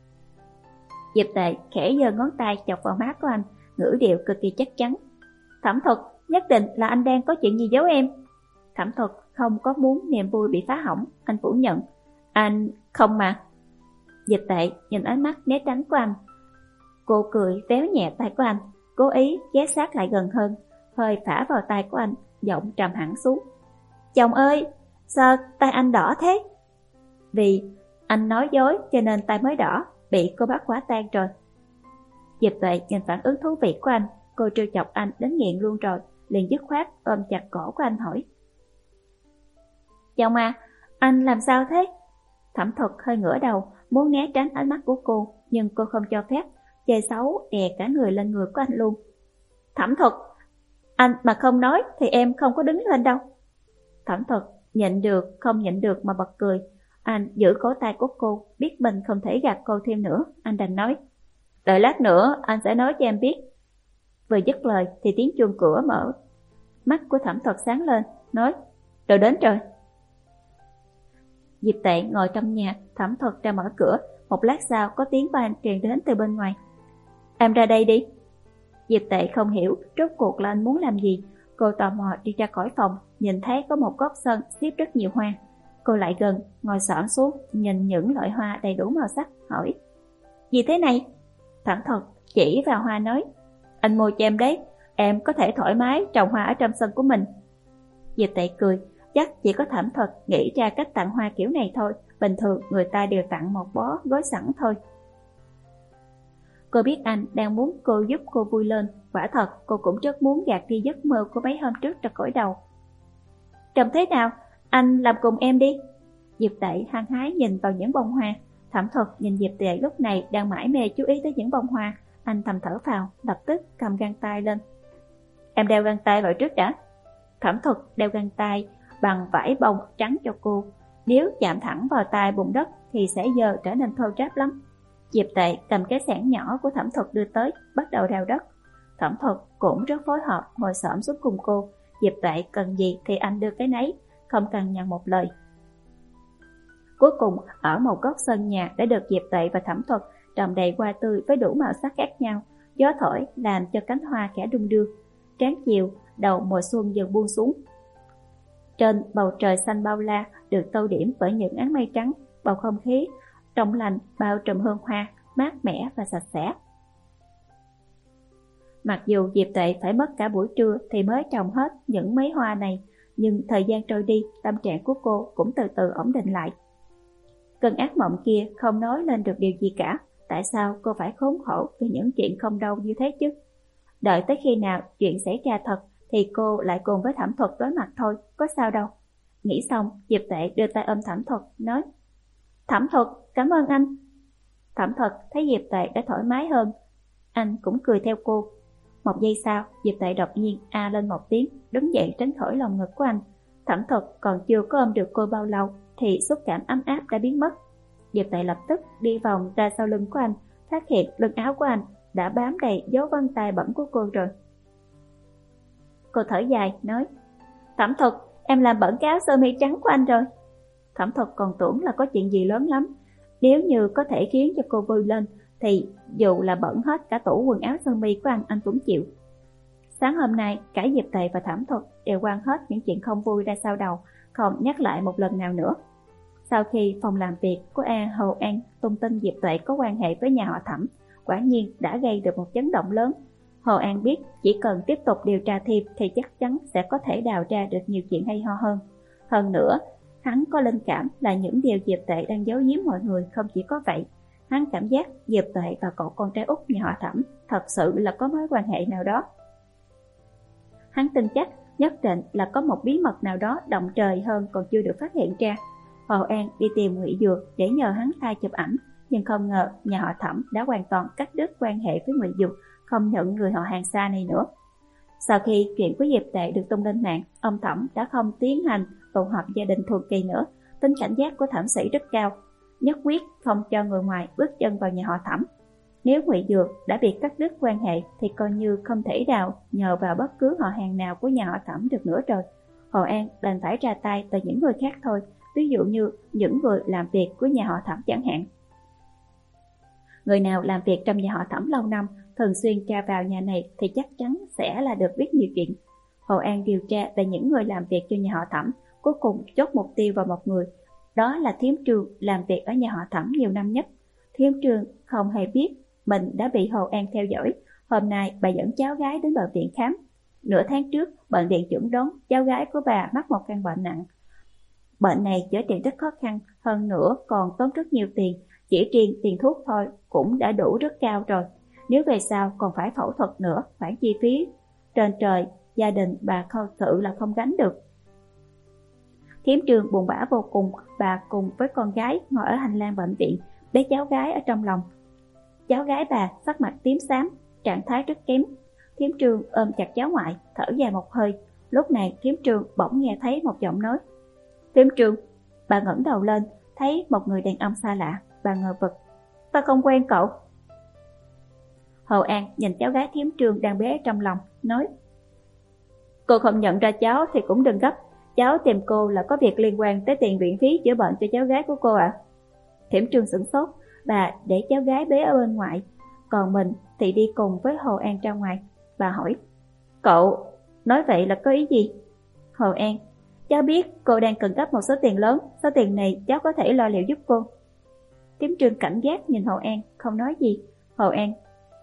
Diệp Tuệ khẽ giơ ngón tay chọc vào má của anh, ngữ điệu cực kỳ chắc chắn: Thẩm Thuật, nhất định là anh đang có chuyện gì giấu em. Thẩm Thuật không có muốn niềm vui bị phá hỏng, anh phủ nhận: Anh không mà. Diệp Tuệ nhìn ánh mắt né tránh của anh, cô cười véo nhẹ tay của anh, cố ý ghé sát lại gần hơn, hơi phả vào tay của anh, giọng trầm hẳn xuống: Chồng ơi, sao tay anh đỏ thế? Vì anh nói dối cho nên tay mới đỏ, bị cô bắt quả tang rồi. Diệp Tuệ nhìn phản ứng thú vị của anh, cô trêu chọc anh đến nghiện luôn rồi, liền dứt khoát ôm chặt cổ của anh hỏi: Chồng à, anh làm sao thế? Thẩm Thuật hơi ngửa đầu, muốn né tránh ánh mắt của cô, nhưng cô không cho phép, chơi xấu đè cả người lên người của anh luôn. Thẩm Thuật, anh mà không nói thì em không có đứng lên đâu. Thẩm Thuật nhịn được không nhịn được mà bật cười. Anh giữ cổ tay của cô, biết mình không thể gạt cô thêm nữa, anh đành nói: Đợi lát nữa anh sẽ nói cho em biết. Vừa dứt lời thì tiếng chuông cửa mở. Mắt của Thẩm Thuật sáng lên, nói: Rồi đến rồi. Diệp Tuệ ngồi trong nhà, Thẩm Thuật ra mở cửa. Một lát sau có tiếng của anh truyền đến từ bên ngoài: Em ra đây đi. Diệp Tuệ không hiểu rốt cuộc là anh muốn làm gì. Cô tò mò đi ra khỏi phòng, nhìn thấy có một góc sân xếp rất nhiều hoa. Cô lại gần, ngồi xổm xuống, nhìn những loại hoa đầy đủ màu sắc, hỏi: Gì thế này? Thẩm Thuật chỉ vào hoa nói: Anh mua cho em đấy, em có thể thoải mái trồng hoa ở trong sân của mình. Diệp Tuệ cười, chắc chỉ có Thẩm Thuật nghĩ ra cách tặng hoa kiểu này thôi, bình thường người ta đều tặng một bó gói sẵn thôi. Cô biết anh đang muốn cô giúp cô vui lên, quả thật cô cũng rất muốn gạt đi giấc mơ của mấy hôm trước ra khỏi đầu. Trông thế nào? Anh làm cùng em đi. Diệp Tuệ hăng hái nhìn vào những bông hoa. Thẩm Thuật nhìn Diệp Tuệ lúc này đang mải mê chú ý tới những bông hoa, anh thầm thở phào, lập tức cầm găng tay lên. Em đeo găng tay vào trước đã. Thẩm Thuật đeo găng tay bằng vải bông trắng cho cô, nếu chạm thẳng vào tay bùn đất thì sẽ dơ trở nên thô ráp lắm. Diệp Tuệ cầm cái xẻng nhỏ của Thẩm Thuật đưa tới, bắt đầu đào đất. Thẩm Thuật cũng rất phối hợp, ngồi xổm xuống cùng cô. Diệp Tuệ cần gì thì anh đưa cái nấy, không cần nhận một lời. Cuối cùng ở một góc sân nhà đã được Diệp Tuệ và Thẩm Thuật trồng đầy hoa tươi với đủ màu sắc khác nhau. Gió thổi làm cho cánh hoa khẽ đung đưa. Tráng chiều, đầu mùa xuân dần buông xuống. Trên bầu trời xanh bao la được tô điểm bởi những áng mây trắng, bầu không khí trong lành bao trùm hương hoa, mát mẻ và sạch sẽ. Mặc dù Diệp Tuệ phải mất cả buổi trưa thì mới trồng hết những mấy hoa này, nhưng thời gian trôi đi, tâm trạng của cô cũng từ từ ổn định lại. Cơn ác mộng kia không nói lên được điều gì cả. Tại sao cô phải khốn khổ vì những chuyện không đâu như thế chứ? Đợi tới khi nào chuyện xảy ra thật thì cô lại cùng với Thẩm Thuật đối mặt thôi, có sao đâu. Nghĩ xong, Diệp Tuệ đưa tay ôm Thẩm Thuật, nói: Thẩm Thuật, cảm ơn anh. Thẩm Thuật thấy Diệp Tuệ đã thoải mái hơn, anh cũng cười theo cô. Một giây sau, Diệp Tuệ đột nhiên a lên một tiếng, đứng dậy tránh khỏi lòng ngực của anh. Thẩm Thuật còn chưa có ôm được cô bao lâu thì xúc cảm ấm áp đã biến mất. Diệp Tuệ lập tức đi vòng ra sau lưng của anh, phát hiện lưng áo của anh đã bám đầy dấu vân tay bẩn của cô rồi. Cô thở dài, nói: Thẩm Thuật, em làm bẩn cái áo sơ mi trắng của anh rồi. Thẩm Thuật còn tưởng là có chuyện gì lớn lắm. Nếu như có thể khiến cho cô vui lên thì dù là bẩn hết cả tủ quần áo sơ mi của anh, anh cũng chịu. Sáng hôm nay, cả Diệp Tuệ và Thẩm Thuật đều quăng hết những chuyện không vui ra sau đầu, không nhắc lại một lần nào nữa. Sau khi phòng làm việc của An Hầu An tung tin Diệp Tuệ có quan hệ với nhà họ Thẩm, quả nhiên đã gây được một chấn động lớn. Hồ An biết chỉ cần tiếp tục điều tra thêm thì chắc chắn sẽ có thể đào ra được nhiều chuyện hay ho hơn. Hơn nữa, hắn có linh cảm là những điều Diệp Tuệ đang giấu giếm mọi người không chỉ có vậy. Hắn cảm giác Diệp Tuệ và cậu con trai út nhà họ Thẩm thật sự là có mối quan hệ nào đó. Hắn tin chắc nhất định là có một bí mật nào đó động trời hơn còn chưa được phát hiện ra. Hồ An đi tìm Ngụy Dược để nhờ hắn thay chụp ảnh, nhưng không ngờ nhà họ Thẩm đã hoàn toàn cắt đứt quan hệ với Ngụy Dược, không nhận người họ hàng xa này nữa. Sau khi chuyện của Diệp Tuệ được tung lên mạng, ông Thẩm đã không tiến hành tụ họp gia đình thường kỳ nữa. Tính cảnh giác của Thẩm Sĩ rất cao, nhất quyết không cho người ngoài bước chân vào nhà họ Thẩm. Nếu Ngụy Dược đã bị cắt đứt quan hệ thì coi như không thể nào nhờ vào bất cứ họ hàng nào của nhà họ Thẩm được nữa rồi. Hồ An đành phải ra tay từ những người khác thôi, ví dụ như những người làm việc của nhà họ Thẩm chẳng hạn. Người nào làm việc trong nhà họ Thẩm lâu năm, thường xuyên ra vào nhà này thì chắc chắn sẽ là được biết nhiều chuyện. Hồ An điều tra về những người làm việc cho nhà họ Thẩm, cuối cùng chốt mục tiêu vào một người, đó là Thiếm Trường, làm việc ở nhà họ Thẩm nhiều năm nhất. Thiếm Trường không hề biết mình đã bị Hồ An theo dõi. Hôm nay bà dẫn cháu gái đến bệnh viện khám. Nửa tháng trước, bệnh viện chẩn đoán cháu gái của bà mắc một căn bệnh nặng. Bệnh này chữa trị rất khó khăn, hơn nữa còn tốn rất nhiều tiền. Chỉ riêng tiền thuốc thôi cũng đã đủ rất cao rồi. Nếu về sau còn phải phẫu thuật nữa, khoản chi phí trên trời, gia đình bà thật sự là không gánh được. Thiếm Trường buồn bã vô cùng, bà cùng với con gái ngồi ở hành lang bệnh viện, bế cháu gái ở trong lòng. Cháu gái bà sắc mặt tím xám, trạng thái rất kém. Thiếm Trường ôm chặt cháu ngoại, thở dài một hơi. Lúc này Thiếm Trường bỗng nghe thấy một giọng nói: Thiếm Trường. Bà ngẩng đầu lên, thấy một người đàn ông xa lạ. Bà ngờ vực: Ta không quen cậu. Hồ An nhìn cháu gái Thiếm Trường đang bế trong lòng, nói: Cô không nhận ra cháu thì cũng đừng gấp. Cháu tìm cô là có việc liên quan tới tiền viện phí chữa bệnh cho cháu gái của cô ạ. À? Thiểm Trường sửng sốt, bà để cháu gái bế ở bên ngoài, còn mình thì đi cùng với Hồ An ra ngoài. Bà hỏi: Cậu nói vậy là có ý gì? Hồ An: Cháu biết cô đang cần gấp một số tiền lớn, số tiền này cháu có thể lo liệu giúp cô. Thiểm Trường cảnh giác nhìn Hồ An, không nói gì. Hồ An: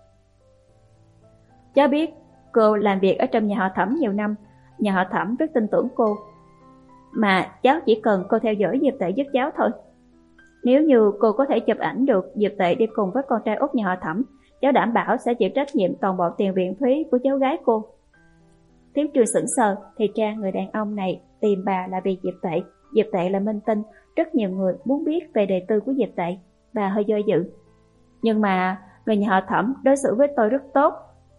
Cháu biết cô làm việc ở trong nhà họ Thẩm nhiều năm, nhà họ Thẩm rất tin tưởng cô, mà cháu chỉ cần cô theo dõi Diệp Tuệ giúp cháu thôi. Nếu như cô có thể chụp ảnh được Diệp Tuệ đi cùng với con trai út nhà họ Thẩm, cháu đảm bảo sẽ chịu trách nhiệm toàn bộ tiền viện phí của cháu gái cô. Thiếm Trường sững sờ, thì ra người đàn ông này tìm bà là vì Diệp Tuệ. Diệp Tuệ là minh tinh, rất nhiều người muốn biết về đời tư của Diệp Tuệ. Bà hơi do dự: Nhưng mà người nhà họ Thẩm đối xử với tôi rất tốt.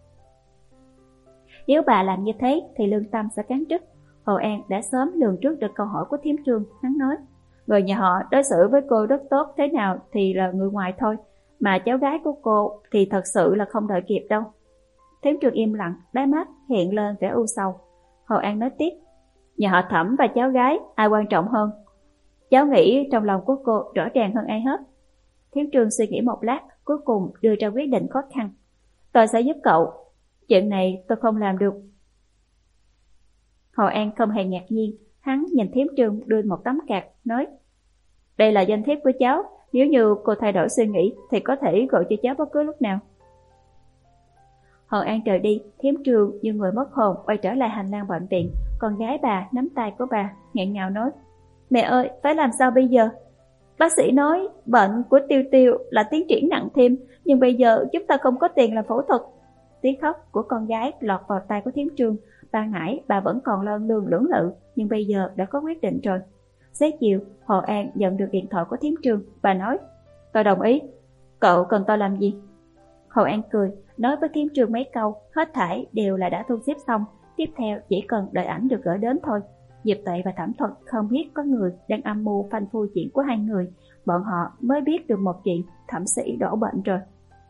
Nếu bà làm như thế thì lương tâm sẽ cắn rứt. Hồ An đã sớm lường trước được câu hỏi của Thiếm Trường. Hắn nói: Người nhà họ đối xử với cô rất tốt, thế nào thì là người ngoài thôi, mà cháu gái của cô thì thật sự là không đợi kịp đâu. Thiếm Trường im lặng, đáy mắt hiện lên vẻ u sầu. Hồ An nói tiếp: Nhà họ Thẩm và cháu gái ai quan trọng hơn? Cháu nghĩ trong lòng của cô rõ ràng hơn ai hết. Thiếm Trường suy nghĩ một lát, cuối cùng đưa ra quyết định khó khăn: Tôi sẽ giúp cậu. Chuyện này tôi không làm được. Hồ An không hề ngạc nhiên, hắn nhìn Thiếm Trường đưa một tấm card, nói: Đây là danh thiếp của cháu, nếu như cô thay đổi suy nghĩ thì có thể gọi cho cháu bất cứ lúc nào. Hậu An rời đi, Thiếm Trường như người mất hồn quay trở lại hành lang bệnh viện. Con gái bà nắm tay của bà, nghẹn ngào nói: Mẹ ơi, phải làm sao bây giờ? Bác sĩ nói bệnh của Tiêu Tiêu là tiến triển nặng thêm, nhưng bây giờ chúng ta không có tiền làm phẫu thuật. Tiếng khóc của con gái lọt vào tai của Thiếm Trường. Ban nãy bà vẫn còn lơn lương lưỡng lự, nhưng bây giờ đã có quyết định rồi. Xế chiều, Hồ An nhận được điện thoại của Thiếm Trường. Bà nói: Tôi đồng ý. Cậu cần tôi làm gì? Hồ An cười, nói với Thiếm Trường mấy câu, hết thảy đều là đã thu xếp xong. Tiếp theo chỉ cần đợi ảnh được gửi đến thôi. Diệp Tệ và Thẩm Thuật không biết có người đang âm mưu phanh phui chuyện của hai người. Bọn họ mới biết được một chuyện, Thẩm Sĩ đổ bệnh rồi.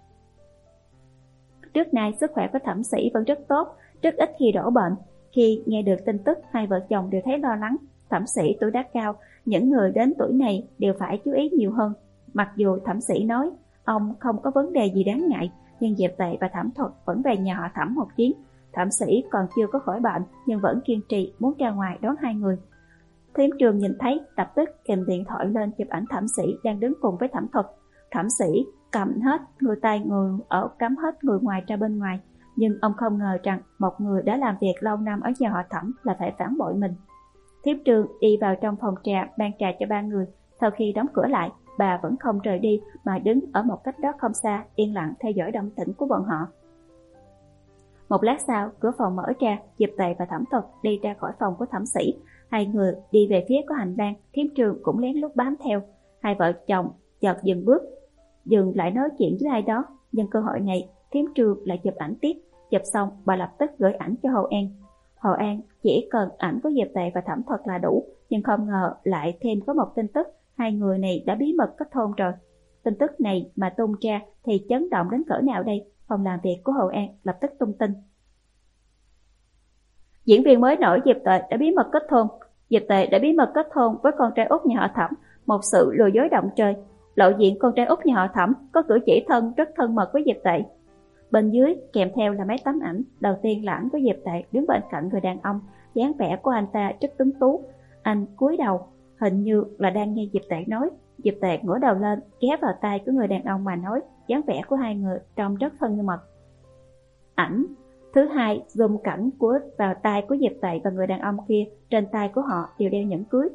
Trước nay sức khỏe của Thẩm Sĩ vẫn rất tốt, rất ít khi đổ bệnh. Khi nghe được tin tức, hai vợ chồng đều thấy lo lắng. Thẩm Sĩ tuổi đã cao, những người đến tuổi này đều phải chú ý nhiều hơn. Mặc dù Thẩm Sĩ nói ông không có vấn đề gì đáng ngại, nhưng Diệp Tệ và Thẩm Thuật vẫn về nhà họ Thẩm một chuyến. Thẩm Sĩ còn chưa có khỏi bệnh, nhưng vẫn kiên trì muốn ra ngoài đón hai người. Thiếm Trường nhìn thấy, lập tức kèm điện thoại lên chụp ảnh Thẩm Sĩ đang đứng cùng với Thẩm Thuật. Thẩm Sĩ cầm hết người tay người ở cắm hết người ngoài ra bên ngoài, nhưng ông không ngờ rằng một người đã làm việc lâu năm ở nhà họ Thẩm là phải phản bội mình. Thiếm Trường đi vào trong phòng trà ban trà cho ba người. Sau khi đóng cửa lại, bà vẫn không rời đi mà đứng ở một cách đó không xa, yên lặng theo dõi động tĩnh của bọn họ. Một lát sau, cửa phòng mở ra, Diệp Tệ và Thẩm Thuật đi ra khỏi phòng của Thẩm Sĩ. Hai người đi về phía của hành lang, Thiếm Trường cũng lén lút bám theo. Hai vợ chồng chợt dừng bước, dừng lại nói chuyện với ai đó. Nhân cơ hội này, Thiếm Trường lại chụp ảnh tiếp. Chụp xong, bà lập tức gửi ảnh cho Hồ An. Hồ An chỉ cần ảnh của Diệp Tệ và Thẩm Thuật là đủ, nhưng không ngờ lại thêm có một tin tức, hai người này đã bí mật kết hôn rồi. Tin tức này mà tung ra thì chấn động đến cỡ nào đây? Phòng làm việc của Hồ An lập tức tung tin. Diễn viên mới nổi Diệp Tệ đã bí mật kết hôn. Diệp Tệ đã bí mật kết hôn với con trai út nhà họ Thẩm, một sự lừa dối động trời. Lộ diện con trai út nhà họ Thẩm có cử chỉ thân rất thân mật với Diệp Tệ. Bên dưới kèm theo là mấy tấm ảnh. Đầu tiên là ảnh của Diệp Tệ đứng bên cạnh người đàn ông, dáng vẻ của anh ta rất tuấn tú. Anh cúi đầu, hình như là đang nghe Diệp Tệ nói. Diệp Tệ ngửa đầu lên, ghé vào tai của người đàn ông mà nói, dáng vẻ của hai người trông rất thân mật. Ảnh thứ hai zoom cảnh của vào tai của Diệp Tệ và người đàn ông kia, trên tay của họ đều đeo nhẫn cưới.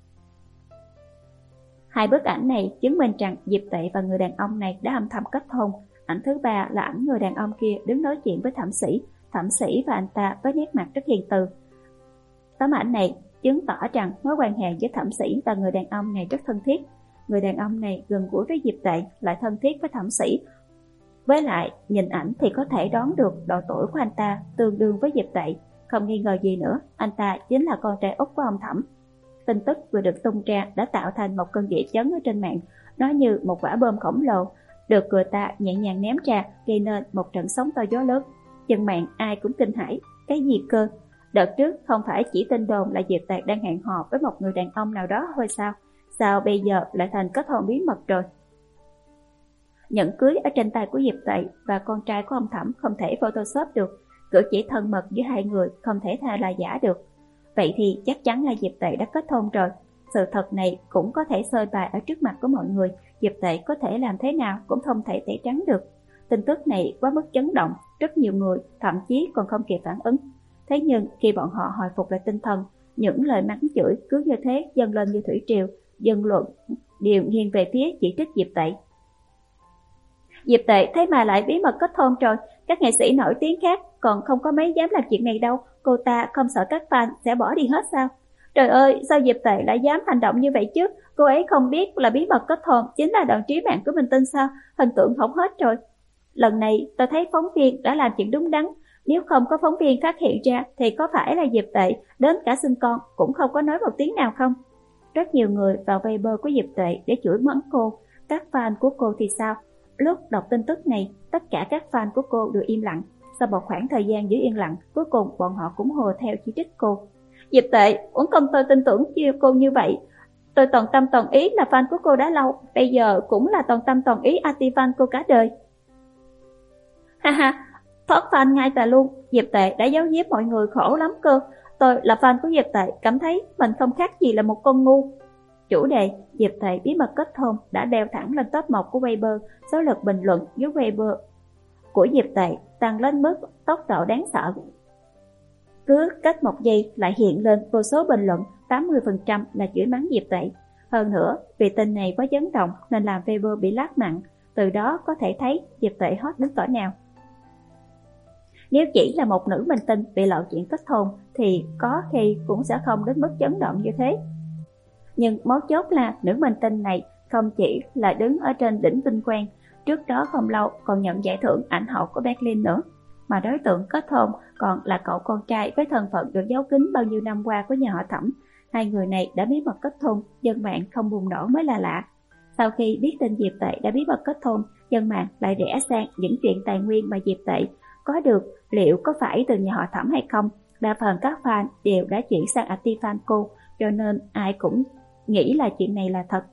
Hai bức ảnh này chứng minh rằng Diệp Tệ và người đàn ông này đã âm thầm kết hôn. Ảnh thứ ba là ảnh người đàn ông kia đứng nói chuyện với Thẩm Sĩ. Thẩm Sĩ và anh ta với nét mặt rất hiền từ. Tấm ảnh này chứng tỏ rằng mối quan hệ giữa Thẩm Sĩ và người đàn ông này rất thân thiết. Người đàn ông này gần gũi với Diệp Tệ, lại thân thiết với Thẩm Sĩ. Với lại, nhìn ảnh thì có thể đoán được độ tuổi của anh ta tương đương với Diệp Tệ. Không nghi ngờ gì nữa, anh ta chính là con trai út của ông Thẩm. Tin tức vừa được tung ra đã tạo thành một cơn địa chấn ở trên mạng. Nó như một quả bom khổng lồ, được người ta nhẹ nhàng ném ra, gây nên một trận sóng to gió lớn. Dân mạng ai cũng kinh hãi. Cái gì cơ? Đợt trước không phải chỉ tin đồn là Diệp Tệ đang hẹn hò với một người đàn ông nào đó thôi sao? Sao bây giờ lại thành kết hôn bí mật rồi? Nhẫn cưới ở trên tay của Diệp Tệ và con trai của ông Thẩm không thể photoshop được. Cử chỉ thân mật giữa hai người không thể thay là giả được. Vậy thì chắc chắn là Diệp Tệ đã kết hôn rồi. Sự thật này cũng có thể phơi bày ở trước mặt của mọi người. Diệp Tệ có thể làm thế nào cũng không thể tẩy trắng được. Tin tức này quá mức chấn động, rất nhiều người thậm chí còn không kịp phản ứng. Thế nhưng khi bọn họ hồi phục lại tinh thần, những lời mắng chửi cứ như thế dâng lên như thủy triều. Dân luận đều nghiêng về phía chỉ trích Diệp Tệ. Diệp Tệ thế mà lại bí mật kết hôn rồi. Các nghệ sĩ nổi tiếng khác còn không có mấy dám làm chuyện này đâu. Cô ta không sợ các fan sẽ bỏ đi hết sao? Trời ơi, sao Diệp Tệ lại dám hành động như vậy chứ? Cô ấy không biết là bí mật kết hôn chính là đòn trí mạng của minh tinh sao? Hình tượng hỏng hết rồi. Lần này tôi thấy phóng viên đã làm chuyện đúng đắn. Nếu không có phóng viên phát hiện ra thì có phải là Diệp Tệ đến cả sinh con cũng không có nói một tiếng nào không? Rất nhiều người vào Weibo của Diệp Tệ để chửi mắng cô. Các fan của cô thì sao? Lúc đọc tin tức này, tất cả các fan của cô đều im lặng. Sau một khoảng thời gian giữ yên lặng, cuối cùng bọn họ cũng hùa theo chỉ trích cô. Diệp Tệ, uổng công tôi tin tưởng chiêu cô như vậy. Tôi toàn tâm toàn ý là fan của cô đã lâu, bây giờ cũng là toàn tâm toàn ý anti-fan cô cả đời. Ha ha, thoát fan ngay tại luôn. Diệp Tệ đã giấu giếm mọi người khổ lắm cơ. Tôi là fan của Diệp Tệ, cảm thấy mình không khác gì là một con ngu. Chủ đề Diệp Tệ bí mật kết hôn đã đeo thẳng lên top một của Weibo. Số lượt bình luận dưới Weibo của Diệp Tệ tăng lên mức tốc độ đáng sợ. Cứ cách một giây lại hiện lên vô số bình luận, tám mươi phần trăm là chửi mắng Diệp Tuệ. Hơn nữa, vì tin này quá chấn động nên làm Weibo bị lát nặng, từ đó có thể thấy Diệp Tuệ hot đến cỡ nào. Nếu chỉ là một nữ minh tinh bị lộ chuyện kết hôn thì có khi cũng sẽ không đến mức chấn động như thế. Nhưng mấu chốt là nữ minh tinh này không chỉ là đứng ở trên đỉnh vinh quang, trước đó không lâu còn nhận giải thưởng ảnh hậu của Berlin nữa, mà đối tượng kết hôn còn là cậu con trai với thân phận được giấu kín bao nhiêu năm qua của nhà họ Thẩm. Hai người này đã bí mật kết hôn, dân mạng không bùng nổ mới là lạ. Sau khi biết tin Diệp Tuệ đã bí mật kết hôn, dân mạng lại rẽ sang những chuyện tài nguyên mà Diệp Tuệ có được liệu có phải từ nhà họ Thẩm hay không. Đa phần các fan đều đã chuyển sang anti-fan cô, cho nên ai cũng nghĩ là chuyện này là thật.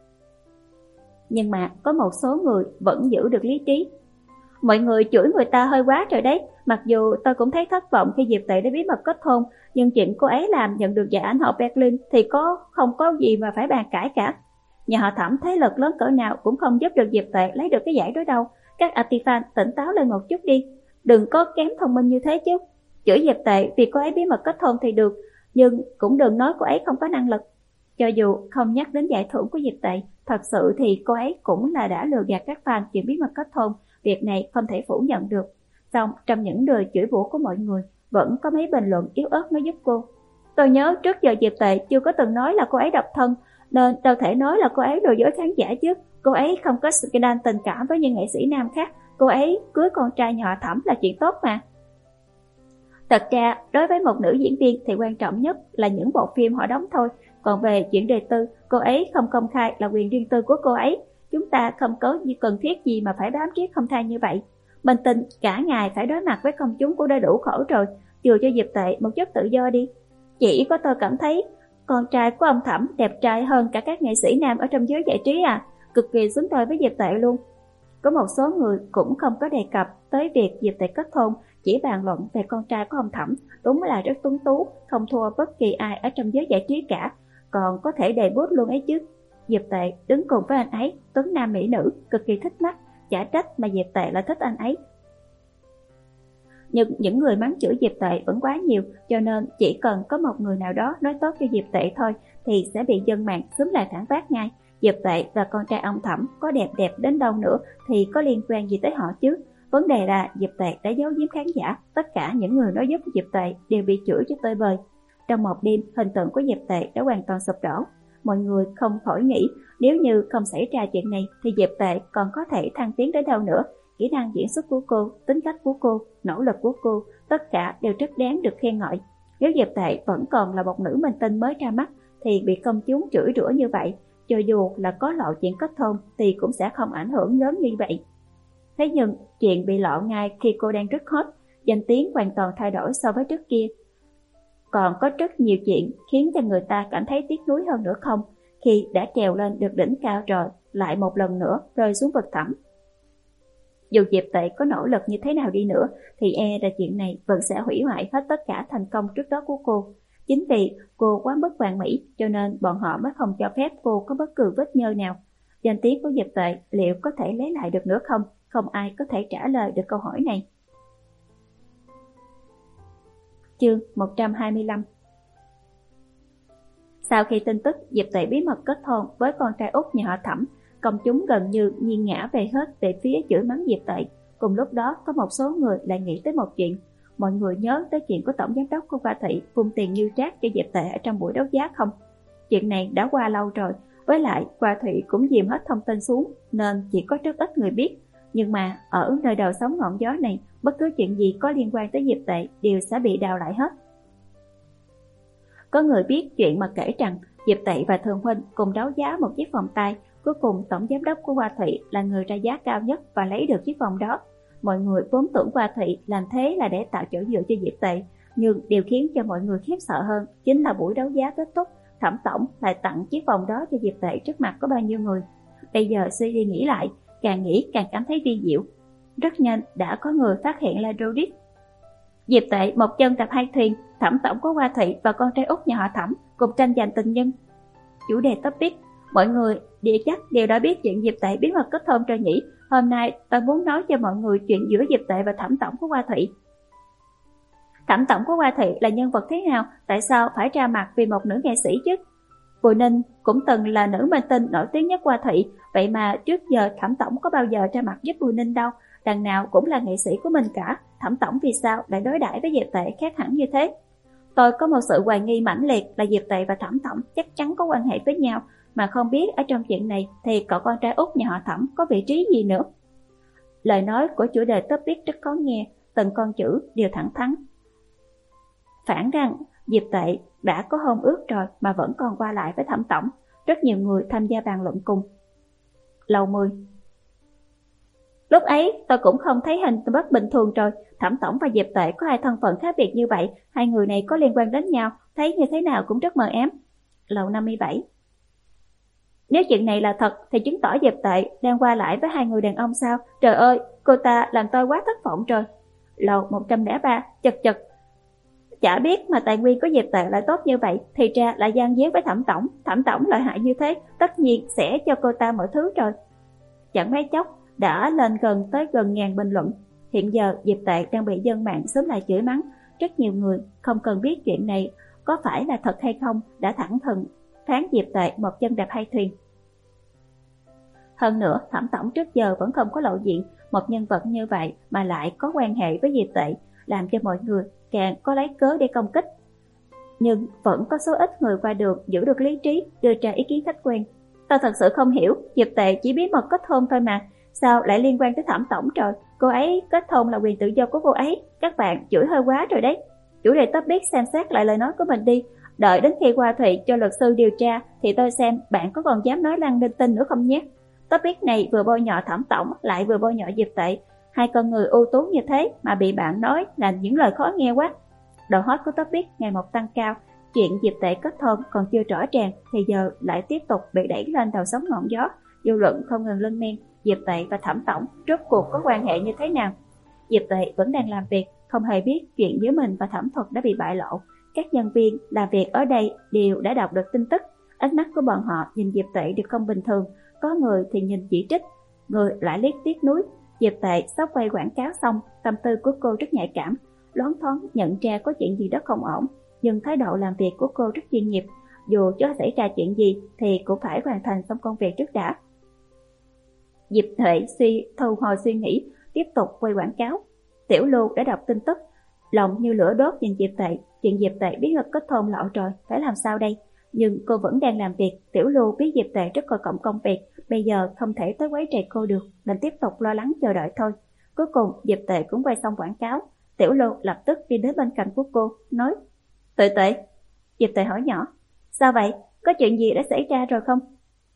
Nhưng mà có một số người vẫn giữ được lý trí. Mọi người chửi người ta hơi quá rồi đấy. Mặc dù tôi cũng thấy thất vọng khi Diệp Tuệ đã bí mật kết hôn, nhưng chuyện cô ấy làm nhận được giải ảnh hậu Berlin thì có không có gì mà phải bàn cãi cả. Nhà họ Thẩm thế lực lớn cỡ nào cũng không giúp được Diệp Tuệ lấy được cái giải đó đâu. Các anti-fan tỉnh táo lên một chút đi, đừng có kém thông minh như thế chứ. Chửi Diệp Tuệ vì cô ấy bí mật kết hôn thì được, nhưng cũng đừng nói cô ấy không có năng lực. Cho dù không nhắc đến giải thưởng của Diệp Tuệ, thật sự thì cô ấy cũng là đã lừa gạt các fan chuyện bí mật kết hôn, việc này không thể phủ nhận được. Xong, trong những lời chửi rủa của mọi người, vẫn có mấy bình luận yếu ớt nói giúp cô. Tôi nhớ trước giờ Diệp Tuệ chưa có từng nói là cô ấy độc thân, nên đâu thể nói là cô ấy lừa dối khán giả chứ. Cô ấy không có scandal tình cảm với những nghệ sĩ nam khác, cô ấy cưới con trai nhà họ Thẩm là chuyện tốt mà. Thật ra, đối với một nữ diễn viên thì quan trọng nhất là những bộ phim họ đóng thôi. Còn về chuyện đời tư, cô ấy không công khai là quyền riêng tư của cô ấy. Chúng ta không có cần thiết gì mà phải bám riết không tha như vậy. Bình tình cả ngày phải đối mặt với công chúng cũng đã đủ khổ rồi, chừa cho Diệp Tuệ một chút tự do đi. Chỉ có tôi cảm thấy con trai của ông Thẩm đẹp trai hơn cả các nghệ sĩ nam ở trong giới giải trí à, cực kỳ xứng đôi với Diệp Tuệ luôn. Có một số người cũng không có đề cập tới việc Diệp Tuệ kết hôn, chỉ bàn luận về con trai của ông Thẩm, đúng là rất tuấn tú, không thua bất kỳ ai ở trong giới giải trí cả, còn có thể đầy bút luôn ấy chứ. Diệp Tuệ đứng cùng với anh ấy, tuấn nam mỹ nữ, cực kỳ thích mắt, chả trách mà Diệp Tuệ lại thích anh ấy. Nhưng những người mắng chửi Diệp Tuệ vẫn quá nhiều, cho nên chỉ cần có một người nào đó nói tốt cho Diệp Tuệ thôi thì sẽ bị dân mạng xúm lại phản bác ngay. Diệp Tuệ và con trai ông Thẩm có đẹp đẹp đến đâu nữa thì có liên quan gì tới họ chứ. Vấn đề là Diệp Tuệ đã giấu giếm khán giả, tất cả những người nói giúp Diệp Tuệ đều bị chửi cho tơi bời. Trong một đêm, hình tượng của Diệp Tuệ đã hoàn toàn sụp đổ. Mọi người không khỏi nghĩ nếu như không xảy ra chuyện này thì Diệp Tuệ còn có thể thăng tiến đến đâu nữa. Kỹ năng diễn xuất của cô, tính cách của cô, nỗ lực của cô, tất cả đều rất đáng được khen ngợi. Nếu Diệp Tuệ vẫn còn là một nữ minh tinh mới ra mắt thì bị công chúng chửi rủa như vậy, cho dù là có lộ chuyện kết hôn thì cũng sẽ không ảnh hưởng lớn như vậy. Thế nhưng chuyện bị lộ ngay khi cô đang rất hot, danh tiếng hoàn toàn thay đổi so với trước kia. Còn có rất nhiều chuyện khiến cho người ta cảm thấy tiếc nuối hơn nữa không, khi đã trèo lên được đỉnh cao rồi, lại một lần nữa rơi xuống vực thẳm. Dù Diệp Tuệ có nỗ lực như thế nào đi nữa thì e là chuyện này vẫn sẽ hủy hoại hết tất cả thành công trước đó của cô. Chính vì cô quá bất hoàn mỹ cho nên bọn họ mới không cho phép cô có bất cứ vết nhơ nào. Danh tiếng của Diệp Tuệ liệu có thể lấy lại được nữa không? Không ai có thể trả lời được câu hỏi này. Chương một trăm hai mươi lăm. Sau khi tin tức Diệp Tuệ bí mật kết hôn với con trai út nhà họ Thẩm, công chúng gần như nghiêng ngã về hết về phía chửi mắng Diệp Tuệ. Cùng lúc đó có một số người lại nghĩ tới một chuyện. Mọi người nhớ tới chuyện của tổng giám đốc của Hoa Thị vung tiền như trác cho Diệp Tuệ ở trong buổi đấu giá không? Chuyện này đã qua lâu rồi, với lại Hoa Thị cũng dìm hết thông tin xuống nên chỉ có rất ít người biết. Nhưng mà ở nơi đầu sóng ngọn gió này, bất cứ chuyện gì có liên quan tới Diệp Tuệ đều sẽ bị đào lại hết. Có người biết chuyện mà kể rằng Diệp Tuệ và Thường Huynh cùng đấu giá một chiếc vòng tay. Cuối cùng tổng giám đốc của Hoa Thị là người ra giá cao nhất và lấy được chiếc vòng đó. Mọi người vốn tưởng Hoa Thị làm thế là để tạo chỗ dựa cho Diệp Tuệ, nhưng điều khiến cho mọi người khiếp sợ hơn chính là buổi đấu giá kết thúc, Thẩm tổng lại tặng chiếc vòng đó cho Diệp Tuệ trước mặt có bao nhiêu người. Bây giờ suy đi nghĩ lại, càng nghĩ càng cảm thấy vi diệu. Rất nhanh đã có người phát hiện là Rodic. Diệp Tuệ một chân đạp hai thuyền, Thẩm tổng của Hoa Thị và con trai út nhà họ Thẩm cùng tranh giành tình nhân. Chủ đề topic, mọi người địa chắc đều đã biết chuyện Diệp Tệ bí mật kết hôn rồi nhỉ. Hôm nay tôi muốn nói cho mọi người chuyện giữa Diệp Tệ và Thẩm tổng của Hoa Thụy. Thẩm tổng của Hoa Thụy là nhân vật thế nào? Tại sao phải ra mặt vì một nữ nghệ sĩ chứ? Bùi Ninh cũng từng là nữ minh tinh nổi tiếng nhất Hoa Thụy, vậy mà trước giờ Thẩm tổng có bao giờ ra mặt giúp Bùi Ninh đâu, đằng nào cũng là nghệ sĩ của mình cả. Thẩm tổng vì sao lại đối đãi với Diệp Tệ khác hẳn như thế? Tôi có một sự hoài nghi mãnh liệt là Diệp Tệ và Thẩm tổng chắc chắn có quan hệ với nhau, mà không biết ở trong chuyện này thì cậu con trai út nhà họ Thẩm có vị trí gì nữa. Lời nói của chủ đề topic rất khó nghe, từng con chữ đều thẳng thắn. Phản rằng Diệp Tệ đã có hôn ước rồi mà vẫn còn qua lại với Thẩm tổng. Rất nhiều người tham gia bàn luận cùng. Lầu mười. Lúc ấy tôi cũng không thấy hình bất bình thường rồi. Thẩm tổng và Diệp Tệ có hai thân phận khác biệt như vậy, hai người này có liên quan đến nhau, thấy như thế nào cũng rất mờ ám. Lầu năm mươi bảy. Nếu chuyện này là thật thì chứng tỏ Diệp Tệ đang qua lại với hai người đàn ông sao? Trời ơi, cô ta làm tôi quá thất vọng rồi. Lầu một trăm lẻ ba. Chật chật. Chả biết mà tài nguyên của Diệp Tệ lại tốt như vậy, thì ra lại gian díu với Thẩm tổng. Thẩm tổng lợi hại như thế, tất nhiên sẽ cho cô ta mọi thứ rồi. Chẳng mấy chốc đã lên gần tới gần ngàn bình luận. Hiện giờ Diệp Tệ đang bị dân mạng xúm lại chửi mắng. Rất nhiều người không cần biết chuyện này có phải là thật hay không đã thẳng thừng phán Diệp Tệ một chân đạp hai thuyền. Hơn nữa, Thẩm tổng trước giờ vẫn không có lộ diện, một nhân vật như vậy mà lại có quan hệ với Diệp Tệ, làm cho mọi người càng có lấy cớ để công kích. Nhưng vẫn có số ít người qua đường giữ được lý trí, đưa ra ý kiến khách quan. Tôi thật sự không hiểu, Diệp Tệ chỉ bí mật kết hôn thôi mà, sao lại liên quan tới Thẩm tổng rồi? Cô ấy kết hôn là quyền tự do của cô ấy, các bạn chửi hơi quá rồi đấy. Chủ đề topic xem xét lại lời nói của mình đi, đợi đến khi Hoa Thụy cho luật sư điều tra thì tôi xem bạn có còn dám nói lăng linh tinh nữa không nhé. Topic này vừa bôi nhọ Thẩm tổng lại vừa bôi nhọ Diệp Tệ, hai con người ưu tú như thế mà bị bạn nói là những lời khó nghe quá. Độ hot của topic ngày một tăng cao, chuyện Diệp Tệ kết hôn còn chưa rõ ràng thì giờ lại tiếp tục bị đẩy lên đầu sóng ngọn gió, dư luận không ngừng lên men. Diệp Tệ và Thẩm tổng rốt cuộc có quan hệ như thế nào? Diệp Tệ vẫn đang làm việc, không hề biết chuyện giữa mình và Thẩm Thuật đã bị bại lộ. Các nhân viên làm việc ở đây đều đã đọc được tin tức. Ánh mắt của bọn họ nhìn Diệp Tệ đều không bình thường, có người thì nhìn chỉ trích, người lại liếc tiếc nuối. Diệp Tệ sắp quay quảng cáo xong, tâm tư của cô rất nhạy cảm, loáng thoáng nhận ra có chuyện gì đó không ổn, nhưng thái độ làm việc của cô rất chuyên nghiệp, dù cho xảy ra chuyện gì thì cũng phải hoàn thành xong công việc trước đã. Diệp Tệ suy thu hồi suy nghĩ, tiếp tục quay quảng cáo. Tiểu Lưu đã đọc tin tức, lòng như lửa đốt nhìn Diệp Tệ. Chuyện Diệp Tệ biết được kết hôn lộ rồi, phải làm sao đây? Nhưng cô vẫn đang làm việc. Tiểu Lưu biết Diệp Tệ rất coi trọng công việc, bây giờ không thể tới quấy rầy cô được, nên tiếp tục lo lắng chờ đợi thôi. Cuối cùng Diệp Tệ cũng quay xong quảng cáo. Tiểu Lưu lập tức đi đến bên cạnh của cô, nói: Tệ Tệ. Diệp Tệ hỏi nhỏ: Sao vậy? Có chuyện gì đã xảy ra rồi không?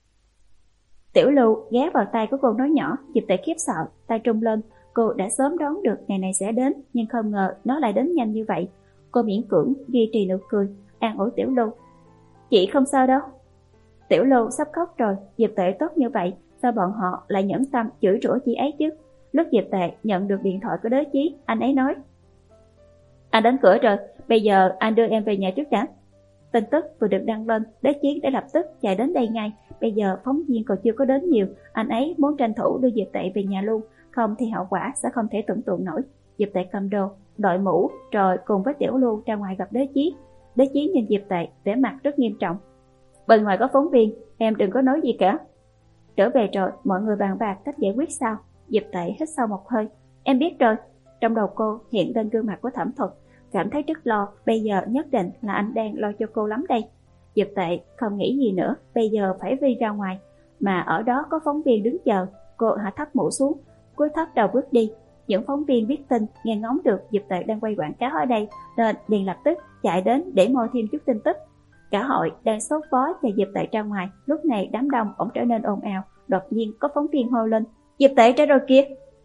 Tiểu Lưu ghé vào tay của cô nói nhỏ. Diệp Tệ khiếp sợ, tay trung lên. Cô đã sớm đoán được ngày này sẽ đến, nhưng không ngờ nó lại đến nhanh như vậy. Cô miễn cưỡng duy trì nụ cười, an ủi Tiểu Lưu: Chị không sao đâu. Tiểu Lưu sắp khóc rồi. Diệp Tệ tốt như vậy, sao bọn họ lại nhẫn tâm chửi rủa chị ấy chứ? Lúc Diệp Tệ nhận được điện thoại của Đới Chí, anh ấy nói: Anh đến cửa rồi, bây giờ anh đưa em về nhà trước đã. Tin tức vừa được đăng lên, Đới Chí đã lập tức chạy đến đây ngay. Bây giờ phóng viên còn chưa có đến nhiều, anh ấy muốn tranh thủ đưa Diệp Tệ về nhà luôn, không thì hậu quả sẽ không thể tưởng tượng nổi. Diệp Tệ cầm đồ, đội mũ, rồi cùng với Tiểu Lưu ra ngoài gặp Đới Chí. Đới Chí nhìn Diệp Tệ, vẻ mặt rất nghiêm trọng. Bên ngoài có phóng viên, em đừng có nói gì cả. Trở về rồi, mọi người bàn bạc cách giải quyết sao. Diệp Tệ hít sâu một hơi. Em biết rồi. Trong đầu cô hiện lên gương mặt của Thẩm Thuật, cảm thấy rất lo. Bây giờ nhất định là anh đang lo cho cô lắm đây. Diệp Tệ không nghĩ gì nữa, bây giờ phải đi ra ngoài, mà ở đó có phóng viên đứng chờ. Cô hạ thấp mũ xuống, cúi thấp đầu bước đi. Những phóng viên biết tin, nghe ngóng được Diệp Tệ đang quay quảng cáo ở đây, nên liền lập tức chạy đến để moi thêm chút tin tức. Cả hội đang sốt vó chờ Diệp Tệ ra ngoài. Lúc này đám đông bỗng trở nên ồn ào, đột nhiên có phóng viên hô lên: Diệp Tệ ra rồi kìa!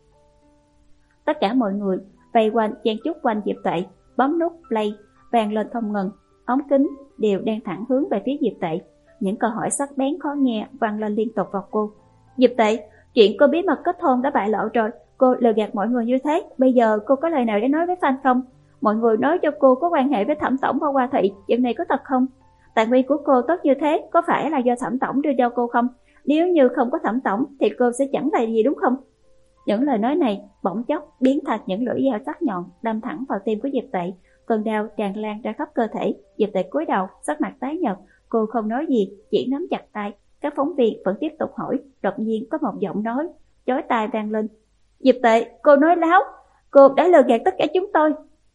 Tất cả mọi người vây quanh chen chúc quanh Diệp Tệ, bấm nút play vang lên không ngừng. Ống kính đều đang thẳng hướng về phía Diệp Tệ. Những câu hỏi sắc bén khó nghe vang lên liên tục vào cô. Diệp Tệ, chuyện cô bí mật kết hôn đã bại lộ rồi. Cô lừa gạt mọi người như thế, bây giờ cô có lời nào để nói với fan không? Mọi người nói cho cô có quan hệ với Thẩm tổng và Hoa Thụy, chuyện này có thật không? Tài nguyên của cô tốt như thế, có phải là do Thẩm tổng đưa cho cô không? Nếu như không có Thẩm tổng thì cô sẽ chẳng là gì đúng không? Những lời nói này bỗng chốc biến thành những lưỡi dao sắc nhọn đâm thẳng vào tim của Diệp Tệ. Cơn đau tràn lan ra khắp cơ thể. Diệp Tệ cúi đầu, sắc mặt tái nhợt. Cô không nói gì, chỉ nắm chặt tay. Các phóng viên vẫn tiếp tục hỏi. Đột nhiên có một giọng nói chói tai vang lên. Diệp Tệ, cô nói láo, cô đã lừa gạt tất cả chúng tôi.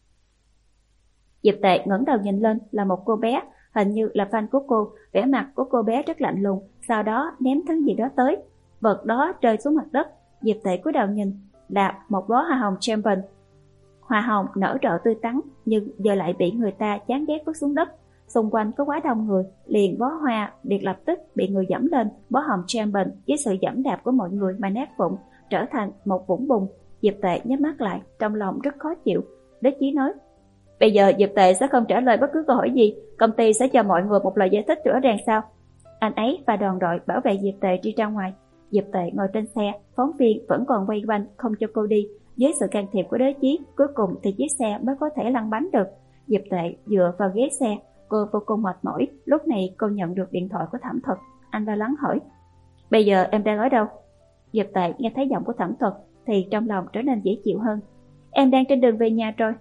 Diệp Tệ ngẩng đầu nhìn lên là một cô bé, hình như là fan của cô. Vẻ mặt của cô bé rất lạnh lùng, sau đó ném thứ gì đó tới. Vật đó rơi xuống mặt đất. Diệp Tệ cúi đầu nhìn, là một bó hoa hồng champion. Hoa hồng nở rộ tươi tắn, nhưng giờ lại bị người ta chán ghét vứt xuống đất. Xung quanh có quá đông người, liền bó hoa liền lập tức bị người dẫm lên. Bó hồng champion với sự dẫm đạp của mọi người mà nát vụn, trở thành một vũng bùn. Diệp Tệ nhắm mắt lại, trong lòng rất khó chịu. Đế Chí nói, bây giờ Diệp Tệ sẽ không trả lời bất cứ câu hỏi gì, công ty sẽ cho mọi người một lời giải thích rõ ràng sao? Anh ấy và đoàn đội bảo vệ Diệp Tệ đi ra ngoài. Diệp Tệ ngồi trên xe, phóng viên vẫn còn vây quanh không cho cô đi. Dưới sự can thiệp của Đế Chí, cuối cùng thì chiếc xe mới có thể lăn bánh được. Diệp Tệ dựa vào ghế xe, cô vô cùng mệt mỏi. Lúc này cô nhận được điện thoại của Thẩm Thuật. Anh lo lắng hỏi, bây giờ em đang ở đâu? Diệp Tệ nghe thấy giọng của Thẩm Thuật thì trong lòng trở nên dễ chịu hơn. Em đang trên đường về nhà rồi.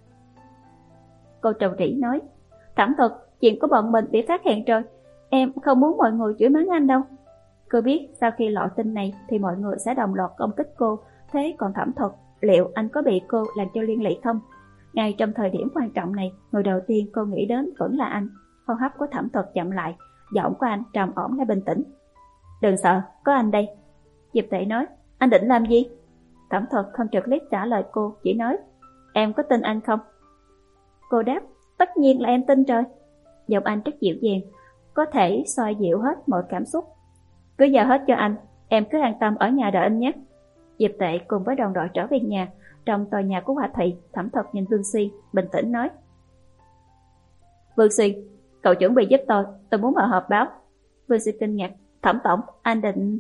Cô trầu trĩ nói, Thẩm Thuật, chuyện của bọn mình bị phát hiện rồi, em không muốn mọi người chửi mắng anh đâu. Cô biết sau khi lộ tin này thì mọi người sẽ đồng loạt công kích cô. Thế còn Thẩm Thuật, liệu anh có bị cô làm cho liên lụy không? Ngay trong thời điểm quan trọng này, người đầu tiên cô nghĩ đến vẫn là anh. Hô hấp của Thẩm Thuật chậm lại, giọng của anh trầm ổn lại bình tĩnh. Đừng sợ, có anh đây. Diệp Tệ nói, anh định làm gì? Thẩm Thuật không trực tiếp trả lời cô, chỉ nói, em có tin anh không? Cô đáp, tất nhiên là em tin rồi. Giọng anh rất dịu dàng, có thể xoa dịu hết mọi cảm xúc. Cứ giao hết cho anh, em cứ an tâm ở nhà đợi anh nhé. Diệp Tệ cùng với đoàn đội trở về nhà. Trong tòa nhà của Hoa Thị, Thẩm Thuật nhìn Vương Xuyên, bình tĩnh nói, Vương Xuyên, cậu chuẩn bị giúp tôi, tôi muốn mở họp báo. Vương Xuyên kinh ngạc, Thẩm tổng, anh định...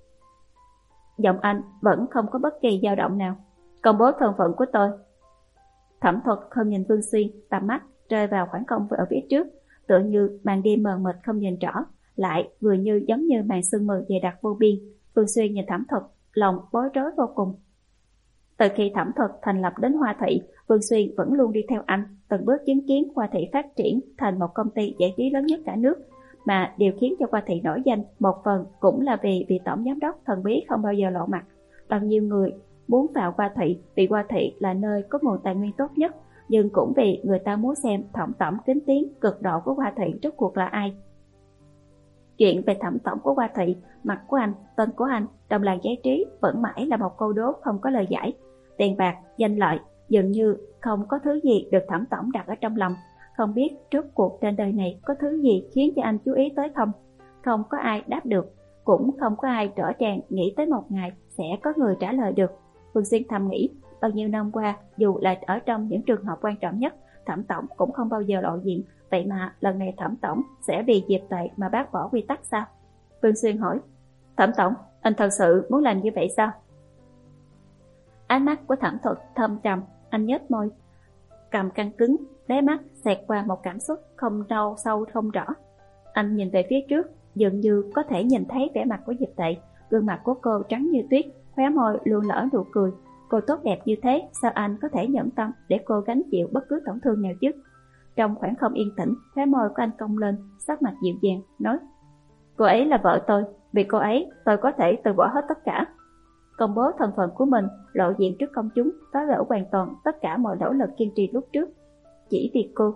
Giọng anh vẫn không có bất kỳ dao động nào. Công bố thân phận của tôi. Thẩm Thuật không nhìn Vương Xuyên, tầm mắt rơi vào khoảng không ở phía trước, tựa như màn đêm mờ mịt không nhìn rõ, lại vừa như giống như màn sương mù dày đặc vô biên. Vương Xuyên nhìn Thẩm Thuật, lòng bối rối vô cùng. Từ khi Thẩm Thuật thành lập đến Hoa Thị, Vương Xuyên vẫn luôn đi theo anh, từng bước chứng kiến Hoa Thị phát triển thành một công ty giải trí lớn nhất cả nước. Mà điều khiến cho Hoa Thị nổi danh một phần cũng là vì vị tổng giám đốc thần bí không bao giờ lộ mặt. Bao nhiêu người muốn vào Hoa Thị vì Hoa Thị là nơi có nguồn tài nguyên tốt nhất, nhưng cũng vì người ta muốn xem thẩm tổng kính tiếng cực độ của Hoa Thị rốt cuộc là ai. Chuyện về thẩm tổng của Hoa Thị, mặt của anh, tên của anh trong làng giải trí vẫn mãi là một câu đố không có lời giải. Tiền bạc, danh lợi, dường như không có thứ gì được thẩm tổng đặt ở trong lòng. Không biết rốt cuộc trên đời này có thứ gì khiến cho anh chú ý tới không? Không có ai đáp được, cũng không có ai rõ ràng nghĩ tới một ngày sẽ có người trả lời được. Vương Xuyên thầm nghĩ, bao nhiêu năm qua, dù là ở trong những trường hợp quan trọng nhất, Thẩm tổng cũng không bao giờ lộ diện. Vậy mà lần này Thẩm tổng sẽ vì Diệp Tệ mà bác bỏ quy tắc sao? Vương Xuyên hỏi, Thẩm tổng, anh thật sự muốn làm như vậy sao? Ánh mắt của Thẩm Thuật thâm trầm, anh nhếch môi, cầm căng cứng, đáy mắt xẹt qua một cảm xúc không đau sâu không rõ. Anh nhìn về phía trước, dường như có thể nhìn thấy vẻ mặt của Diệp Tệ. Gương mặt của cô trắng như tuyết, khóe môi luôn lở nụ cười. Cô tốt đẹp như thế, sao anh có thể nhẫn tâm để cô gánh chịu bất cứ tổn thương nào chứ? Trong khoảng không yên tĩnh, khóe môi của anh cong lên, sắc mặt dịu dàng, nói, cô ấy là vợ tôi, vì cô ấy tôi có thể từ bỏ hết tất cả. Công bố thân phận của mình, lộ diện trước công chúng, phá vỡ hoàn toàn tất cả mọi nỗ lực kiên trì lúc trước, chỉ vì cô.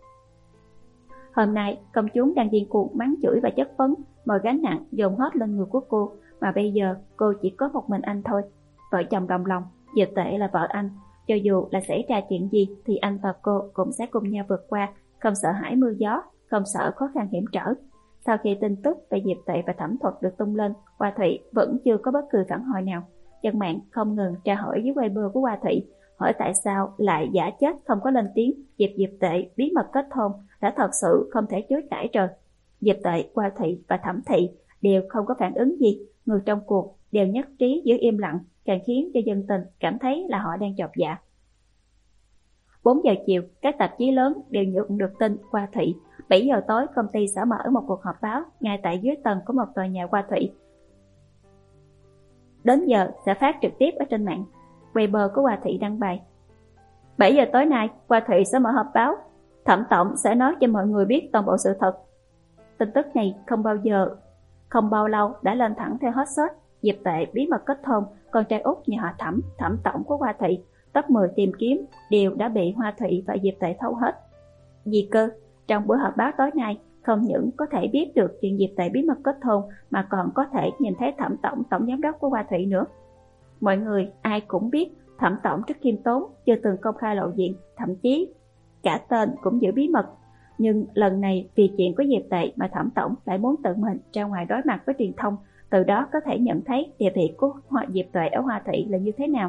Hôm nay, công chúng đang điên cuồng mắng chửi và chất vấn, mọi gánh nặng dồn hết lên người của cô, mà bây giờ cô chỉ có một mình anh thôi. Vợ chồng đồng lòng, Diệp Tệ là vợ anh, cho dù là xảy ra chuyện gì thì anh và cô cũng sẽ cùng nhau vượt qua, không sợ hãi mưa gió, không sợ khó khăn hiểm trở. Sau khi tin tức về Diệp Tệ và Thẩm Thuật được tung lên, Hoa Thị vẫn chưa có bất cứ phản hồi nào. Dân mạng không ngừng tra hỏi dưới Weibo của Hoa Thị, hỏi tại sao lại giả chết không có lên tiếng. Diệp Diệp Tệ bí mật kết hôn đã thật sự không thể chối cãi rồi. Diệp Tệ, Hoa Thị và Thẩm Thị đều không có phản ứng gì, người trong cuộc đều nhất trí giữ im lặng, càng khiến cho dân tình cảm thấy là họ đang chột dạ. bốn giờ chiều, các tạp chí lớn đều nhận được tin Hoa Thị. bảy giờ tối, công ty sẽ mở một cuộc họp báo ngay tại dưới tầng của một tòa nhà Hoa Thị. đến giờ sẽ phát trực tiếp ở trên mạng. Weibo của Hoa Thị đăng bài: bảy giờ tối nay, Hoa Thị sẽ mở họp báo. Thẩm tổng sẽ nói cho mọi người biết toàn bộ sự thật. Tin tức này không bao giờ, không bao lâu đã lên thẳng theo hot search. Diệp Tệ bí mật kết hôn, con trai út nhà họ Thẩm, Thẩm tổng của Hoa Thị. Top mười tìm kiếm đều đã bị Hoa Thị và Diệp Tệ thâu hết. Vì cơ, trong buổi họp báo tối nay, không những có thể biết được chuyện Diệp Tệ bí mật kết hôn mà còn có thể nhìn thấy Thẩm tổng, tổng giám đốc của Hoa Thị nữa. Mọi người ai cũng biết Thẩm tổng rất khiêm tốn, chưa từng công khai lộ diện, thậm chí cả tên cũng giữ bí mật. Nhưng lần này vì chuyện của Diệp Tệ mà Thẩm tổng lại muốn tự mình ra ngoài đối mặt với truyền thông, từ đó có thể nhận thấy địa vị của Diệp Tệ ở Hoa Thị là như thế nào.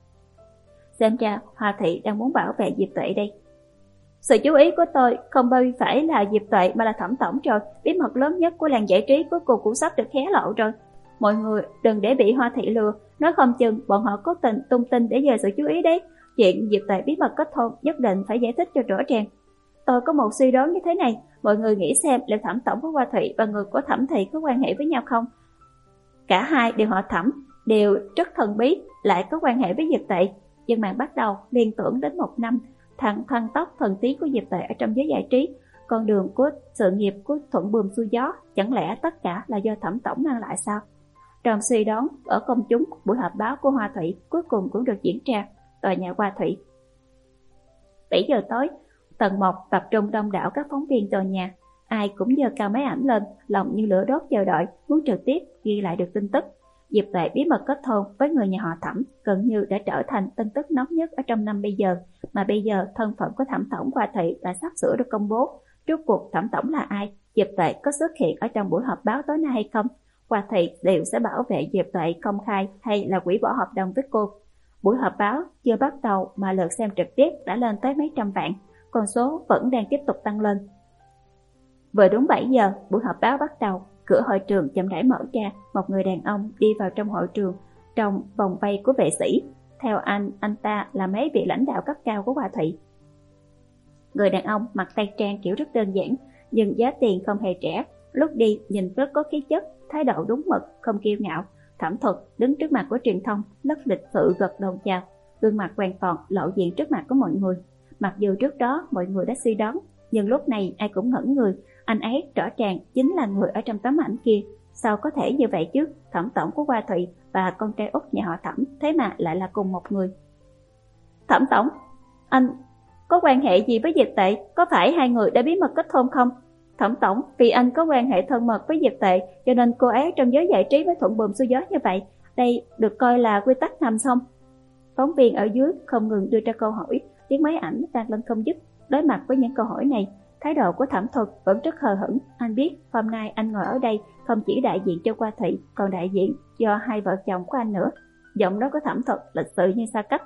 Xem ra Hoa Thị đang muốn bảo vệ Diệp Tệ đây. Sự chú ý của tôi không bao phải là Diệp Tệ mà là Thẩm tổng rồi. Bí mật lớn nhất của làng giải trí cuối cùng cũng sắp được hé lộ rồi. Mọi người đừng để bị Hoa Thị lừa, nói không chừng bọn họ cố tình tung tin để dời sự chú ý đấy. Chuyện Diệp Tệ bí mật kết hôn nhất định phải giải thích cho rõ ràng. Tôi có một suy đoán như thế này, mọi người nghĩ xem liệu Thẩm tổng của Hoa Thị và người của Thẩm Thị có quan hệ với nhau không? Cả hai đều họ Thẩm, đều rất thần bí, lại có quan hệ với Diệp Tệ. Dân mạng bắt đầu liên tưởng đến một năm thằng thăng tốc thần tí của Diệp Tệ ở trong giới giải trí, con đường của sự nghiệp của thuận buồm xuôi gió, chẳng lẽ tất cả là do Thẩm tổng mang lại sao? Trong suy đoán ở công chúng, buổi họp báo của Hoa Thị cuối cùng cũng được diễn ra. Tòa nhà Hoa Thị. bảy giờ tối, tầng một tập trung đông đảo các phóng viên tòa nhà, ai cũng giơ cao máy ảnh lên, lòng như lửa đốt chờ đợi, muốn trực tiếp ghi lại được tin tức. Diệp Tệ bí mật kết hôn với người nhà họ Thẩm gần như đã trở thành tin tức nóng nhất ở trong năm bây giờ, mà bây giờ thân phận của Thẩm tổng Hoa Thị đã sắp sửa được công bố. Rốt cuộc Thẩm tổng là ai? Diệp Tệ có xuất hiện ở trong buổi họp báo tối nay hay không? Hoa Thị liệu sẽ bảo vệ Diệp Tệ công khai hay là hủy bỏ hợp đồng với cô? Buổi họp báo chưa bắt đầu mà lượt xem trực tiếp đã lên tới mấy trăm vạn, con số vẫn đang tiếp tục tăng lên. Vừa đúng bảy giờ, buổi họp báo bắt đầu. Cửa hội trường chậm rãi mở ra, một người đàn ông đi vào trong hội trường, trong vòng vây của vệ sĩ. Theo anh, anh ta là mấy vị lãnh đạo cấp cao của Hoa Thị. Người đàn ông mặc tây trang kiểu rất đơn giản, nhưng giá tiền không hề rẻ. Lúc đi nhìn rất có khí chất, thái độ đúng mực, không kiêu ngạo. Thẩm Thuật đứng trước mặt của truyền thông, rất lịch sự gật đầu chào, gương mặt hoàn toàn lộ diện trước mặt của mọi người. Mặc dù trước đó mọi người đã suy đoán, nhưng lúc này ai cũng ngẩn người. Anh ấy rõ ràng chính là người ở trong tấm ảnh kia. Sao có thể như vậy chứ? Thẩm tổng của Hoa Thị và con trai út nhà họ Thẩm thế mà lại là cùng một người. Thẩm tổng, anh có quan hệ gì với Diệp Tệ? Có phải hai người đã bí mật kết hôn không? Thẩm tổng, vì anh có quan hệ thân mật với Diệp Tệ cho nên cô ấy trong giới giải trí mới thuận buồm xuôi gió như vậy. Đây được coi là quy tắc ngầm xong. Phóng viên ở dưới không ngừng đưa ra câu hỏi, tiếng máy ảnh vang lên không dứt. Đối mặt với những câu hỏi này, thái độ của Thẩm Thuật vẫn rất hờ hững. Anh biết hôm nay anh ngồi ở đây không chỉ đại diện cho Hoa Thị, còn đại diện cho hai vợ chồng của anh nữa. Giọng nói của Thẩm Thuật lịch sự như xa cách.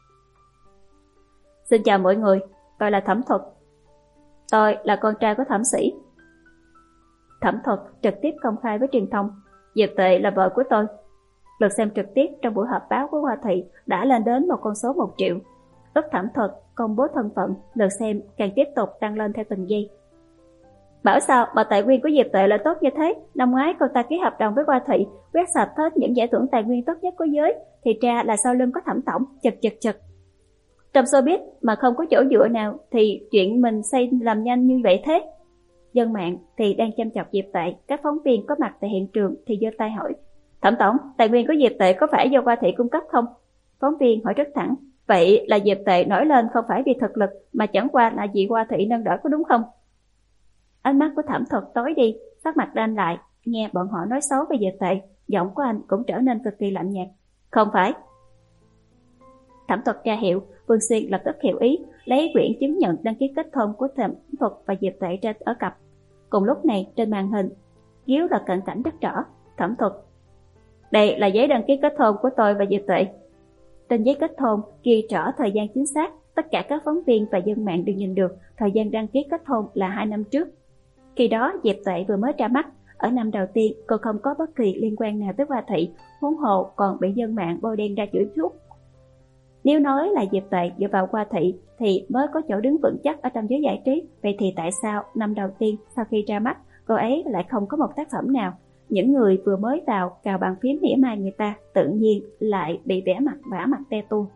Xin chào mọi người, tôi là Thẩm Thuật. Tôi là con trai của Thẩm Sĩ. Thẩm Thuật trực tiếp công khai với truyền thông, Diệp Tệ là vợ của tôi. Lượt xem trực tiếp trong buổi họp báo của Hoa Thị đã lên đến một con số một triệu. Lúc Thẩm Thuật công bố thân phận, lượt xem càng tiếp tục tăng lên theo từng giây. Bảo sao mà tài nguyên của Diệp Tệ lại tốt như thế? Năm ngoái cô ta ký hợp đồng với Hoa Thị, quét sạch hết những giải thưởng tài nguyên tốt nhất của giới, thì ra là sau lưng có Thẩm tổng. Chật chật chật. Trong showbiz mà không có chỗ dựa nào thì chuyện mình xây làm nhanh như vậy thế. Dân mạng thì đang chăm chọc Diệp Tệ, các phóng viên có mặt tại hiện trường thì giơ tay hỏi: Thẩm tổng, tài nguyên của Diệp Tệ có phải do Hoa Thị cung cấp không? Phóng viên hỏi rất thẳng: Vậy là Diệp Tệ nổi lên không phải vì thực lực mà chẳng qua là vì Hoa Thị nâng đỡ có đúng không? Ánh mắt của Thẩm Thuật tối đi, sắc mặt đanh lại, nghe bọn họ nói xấu về Diệp Tệ, giọng của anh cũng trở nên cực kỳ lạnh nhạt. Không phải. Thẩm Thuật ra hiệu, Vương Xuyên lập tức hiểu ý, lấy quyển chứng nhận đăng ký kết hôn của Thẩm Thuật và Diệp Tệ ra ở cặp. Cùng lúc này trên màn hình, chiếu là cận cảnh rất rõ. Thẩm Thuật: Đây là giấy đăng ký kết hôn của tôi và Diệp Tệ. Trên giấy kết hôn ghi rõ thời gian chính xác, tất cả các phóng viên và dân mạng đều nhìn được thời gian đăng ký kết hôn là hai năm trước. Khi đó Diệp Tệ vừa mới ra mắt, ở năm đầu tiên cô không có bất kỳ liên quan nào tới Hoa Thị, huống hồ còn bị dân mạng bôi đen ra chửi suốt. Nếu nói là Diệp Tệ dựa vào Hoa Thị thì mới có chỗ đứng vững chắc ở trong giới giải trí, vậy thì tại sao năm đầu tiên sau khi ra mắt cô ấy lại không có một tác phẩm nào? Những người vừa mới vào cào bàn phím mỉa mai người ta tự nhiên lại bị vẽ mặt vả mặt te tua.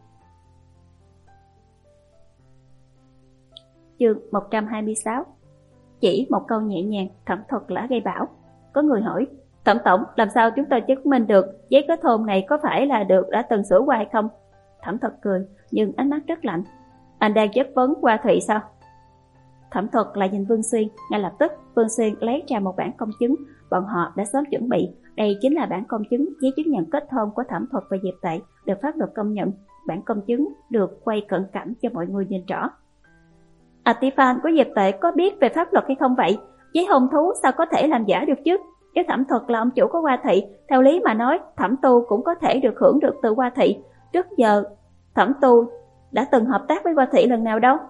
Chương một trăm hai mươi sáu. Chỉ một câu nhẹ nhàng, Thẩm Thuật đã gây bão. Có người hỏi, Thẩm tổng, làm sao chúng tôi chứng minh được giấy kết hôn này có phải là được đã từng sửa qua hay không? Thẩm Thuật cười, nhưng ánh mắt rất lạnh. Anh đang chất vấn Hoa Thụy sao? Thẩm Thuật lại nhìn Vương Xuyên, ngay lập tức Vương Xuyên lấy ra một bản công chứng, bọn họ đã sớm chuẩn bị. Đây chính là bản công chứng giấy chứng nhận kết hôn của Thẩm Thuật và Diệp Tệ, được pháp luật công nhận. Bản công chứng được quay cận cảnh cho mọi người nhìn rõ. À, Tiffan của Diệp Tệ có biết về pháp luật hay không vậy? Giấy hôn thú sao có thể làm giả được chứ? Nếu Thẩm Thuật là ông chủ của Hoa Thị, theo lý mà nói, Thẩm Tu cũng có thể được hưởng được từ Hoa Thị. Trước giờ, Thẩm Tu đã từng hợp tác với Hoa Thị lần nào đâu?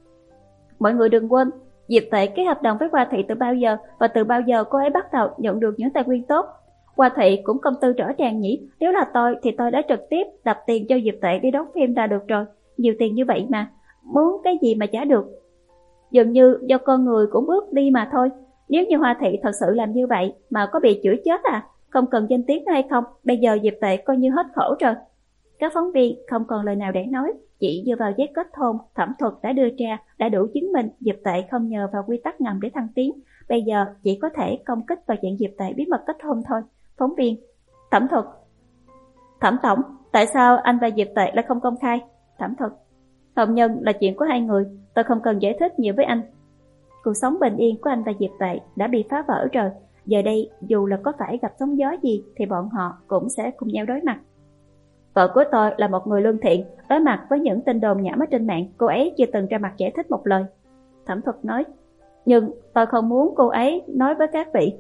Mọi người đừng quên, Diệp Tệ ký hợp đồng với Hoa Thị từ bao giờ, và từ bao giờ cô ấy bắt đầu nhận được những tài nguyên tốt. Hoa Thị cũng công tư rõ ràng nhỉ. Nếu là tôi thì tôi đã trực tiếp đập tiền cho Diệp Tệ đi đóng phim là được rồi. Nhiều tiền như vậy mà, muốn cái gì mà trả được. Dường như do con người cũng bước đi mà thôi. Nếu như Hoa Thị thật sự làm như vậy mà có bị chửi chết à? Không cần danh tiếng hay không, bây giờ Diệp Tệ coi như hết khổ rồi. Các phóng viên không còn lời nào để nói, chỉ dựa vào giấy kết hôn Thẩm Thuật đã đưa ra đã đủ chứng minh Diệp Tệ không nhờ vào quy tắc ngầm để thăng tiến. Bây giờ chỉ có thể công kích vào chuyện Diệp Tệ bí mật kết hôn thôi. Phóng viên, Thẩm Thuật, Thẩm tổng, tại sao anh và Diệp Tệ lại không công khai? Thẩm Thuật, hôn nhân là chuyện của hai người, tôi không cần giải thích nhiều với anh. Cuộc sống bình yên của anh và Diệp Tệ đã bị phá vỡ rồi. Giờ đây dù là có phải gặp sóng gió gì thì bọn họ cũng sẽ cùng nhau đối mặt. Vợ của tôi là một người lương thiện, đối mặt với những tin đồn nhảm ở trên mạng, cô ấy chưa từng ra mặt giải thích một lời. Thẩm Thuật nói, nhưng tôi không muốn cô ấy nói với các vị.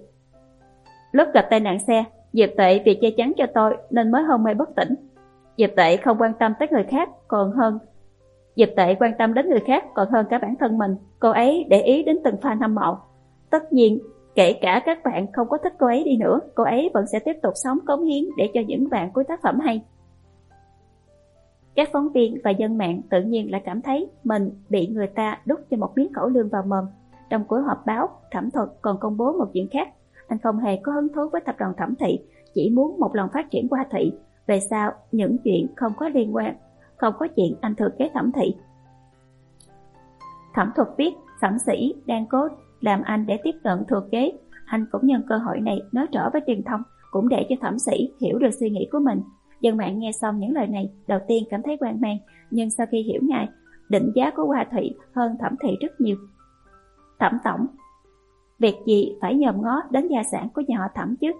Lúc gặp tai nạn xe, Diệp Tệ vì che chắn cho tôi nên mới hôn mê bất tỉnh. Diệp Tệ không quan tâm tới người khác còn hơn Diệp Tệ quan tâm đến người khác còn hơn cả bản thân mình. Cô ấy để ý đến từng fan hâm mộ. Tất nhiên, kể cả các bạn không có thích cô ấy đi nữa, cô ấy vẫn sẽ tiếp tục sống cống hiến để cho những bạn cuối tác phẩm hay. Các phóng viên và dân mạng tự nhiên lại cảm thấy mình bị người ta đút cho một miếng cẩu lương vào mồm. Trong buổi họp báo, Thẩm Thuật còn công bố một chuyện khác. Anh không hề có hứng thú với tập đoàn Thẩm Thị, chỉ muốn một lần phát triển Hoa Thị. Về sau, những chuyện không có liên quan, không có chuyện anh thừa kế Thẩm Thị. Thẩm Thuật biết Thẩm Sĩ đang cố làm anh để tiếp cận thừa kế. Anh cũng nhân cơ hội này nói rõ với truyền thông, cũng để cho Thẩm Sĩ hiểu được suy nghĩ của mình. Dân mạng nghe xong những lời này, đầu tiên cảm thấy hoang mang, nhưng sau khi hiểu ngài, định giá của Hoa Thị hơn Thẩm Thị rất nhiều. Thẩm tổng, việc gì phải nhòm ngó đến gia sản của nhà họ Thẩm chứ?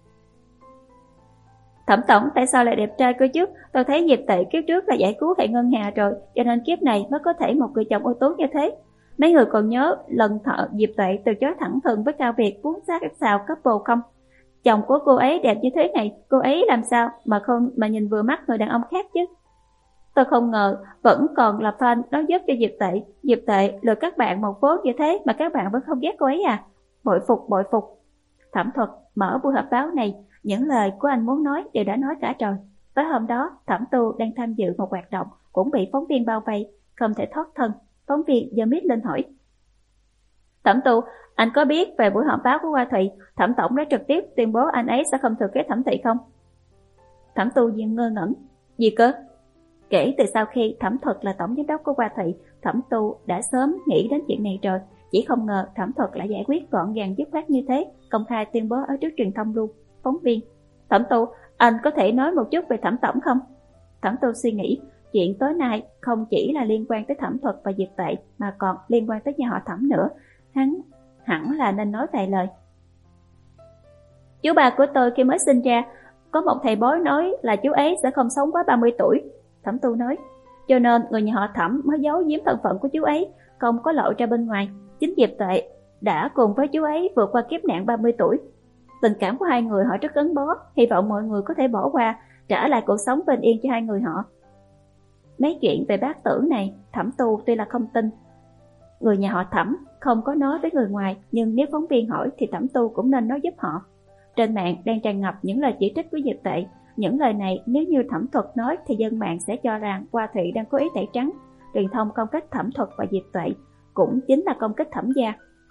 Thẩm tổng, tại sao lại đẹp trai cơ chứ? Tôi thấy Diệp Tệ kiếp trước là giải cứu hệ ngân hà rồi, cho nên kiếp này mới có thể một người chồng ưu tú như thế. Mấy người còn nhớ lần thợ Diệp Tệ từ chối thẳng thừng với Cao Việt muốn sát các xào couple không? Chồng của cô ấy đẹp như thế này, cô ấy làm sao mà không mà nhìn vừa mắt người đàn ông khác chứ? Tôi không ngờ vẫn còn là fan nói giúp cho Diệp Tệ. Diệp Tệ lừa các bạn một vố như thế mà các bạn vẫn không ghét cô ấy à? Bội phục, bội phục. Thẩm Thuật mở buổi họp báo này, những lời của anh muốn nói đều đã nói cả rồi. Tới hôm đó, Thẩm Tu đang tham dự một hoạt động, cũng bị phóng viên bao vây, không thể thoát thân. Phóng viên giơ mic lên hỏi, Thẩm Tu, anh có biết về buổi họp báo của Hoa Thụy, Thẩm tổng đã trực tiếp tuyên bố anh ấy sẽ không thừa kế Thẩm Thị không? Thẩm Tu dừng ngơ ngẩn, gì cơ? Kể từ sau khi Thẩm Thuật là tổng giám đốc của Hoa Thụy, Thẩm Tu đã sớm nghĩ đến chuyện này rồi, chỉ không ngờ Thẩm Thuật lại giải quyết gọn gàng dứt khoát như thế, công khai tuyên bố ở trước truyền thông luôn. Phóng viên, Thẩm Tu, anh có thể nói một chút về Thẩm tổng không? Thẩm Tu suy nghĩ, chuyện tối nay không chỉ là liên quan tới Thẩm Thuật và Diệp Tệ mà còn liên quan tới nhà họ Thẩm nữa. Hắn hẳn là nên nói vài lời. Chú ba của tôi khi mới sinh ra, có một thầy bói nói là chú ấy sẽ không sống quá ba mươi tuổi. Thẩm Tu nói, cho nên người nhà họ Thẩm mới giấu giếm thân phận của chú ấy, không có lộ ra bên ngoài. Chính Diệp Tệ đã cùng với chú ấy vượt qua kiếp nạn ba mươi tuổi. Tình cảm của hai người họ rất gắn bó, hy vọng mọi người có thể bỏ qua, trả lại cuộc sống bình yên cho hai người họ. Mấy chuyện về bát tử này, Thẩm Tu tuy là không tin. Người nhà họ Thẩm không có nói với người ngoài, nhưng nếu phóng viên hỏi thì Thẩm Tu cũng nên nói giúp họ. Trên mạng đang tràn ngập những lời chỉ trích của Diệp Tệ. Những lời này nếu như Thẩm Thuật nói thì dân mạng sẽ cho rằng Hoa Thị đang cố ý tẩy trắng. Truyền thông công kích Thẩm Thuật và Diệp Tệ cũng chính là công kích Thẩm gia.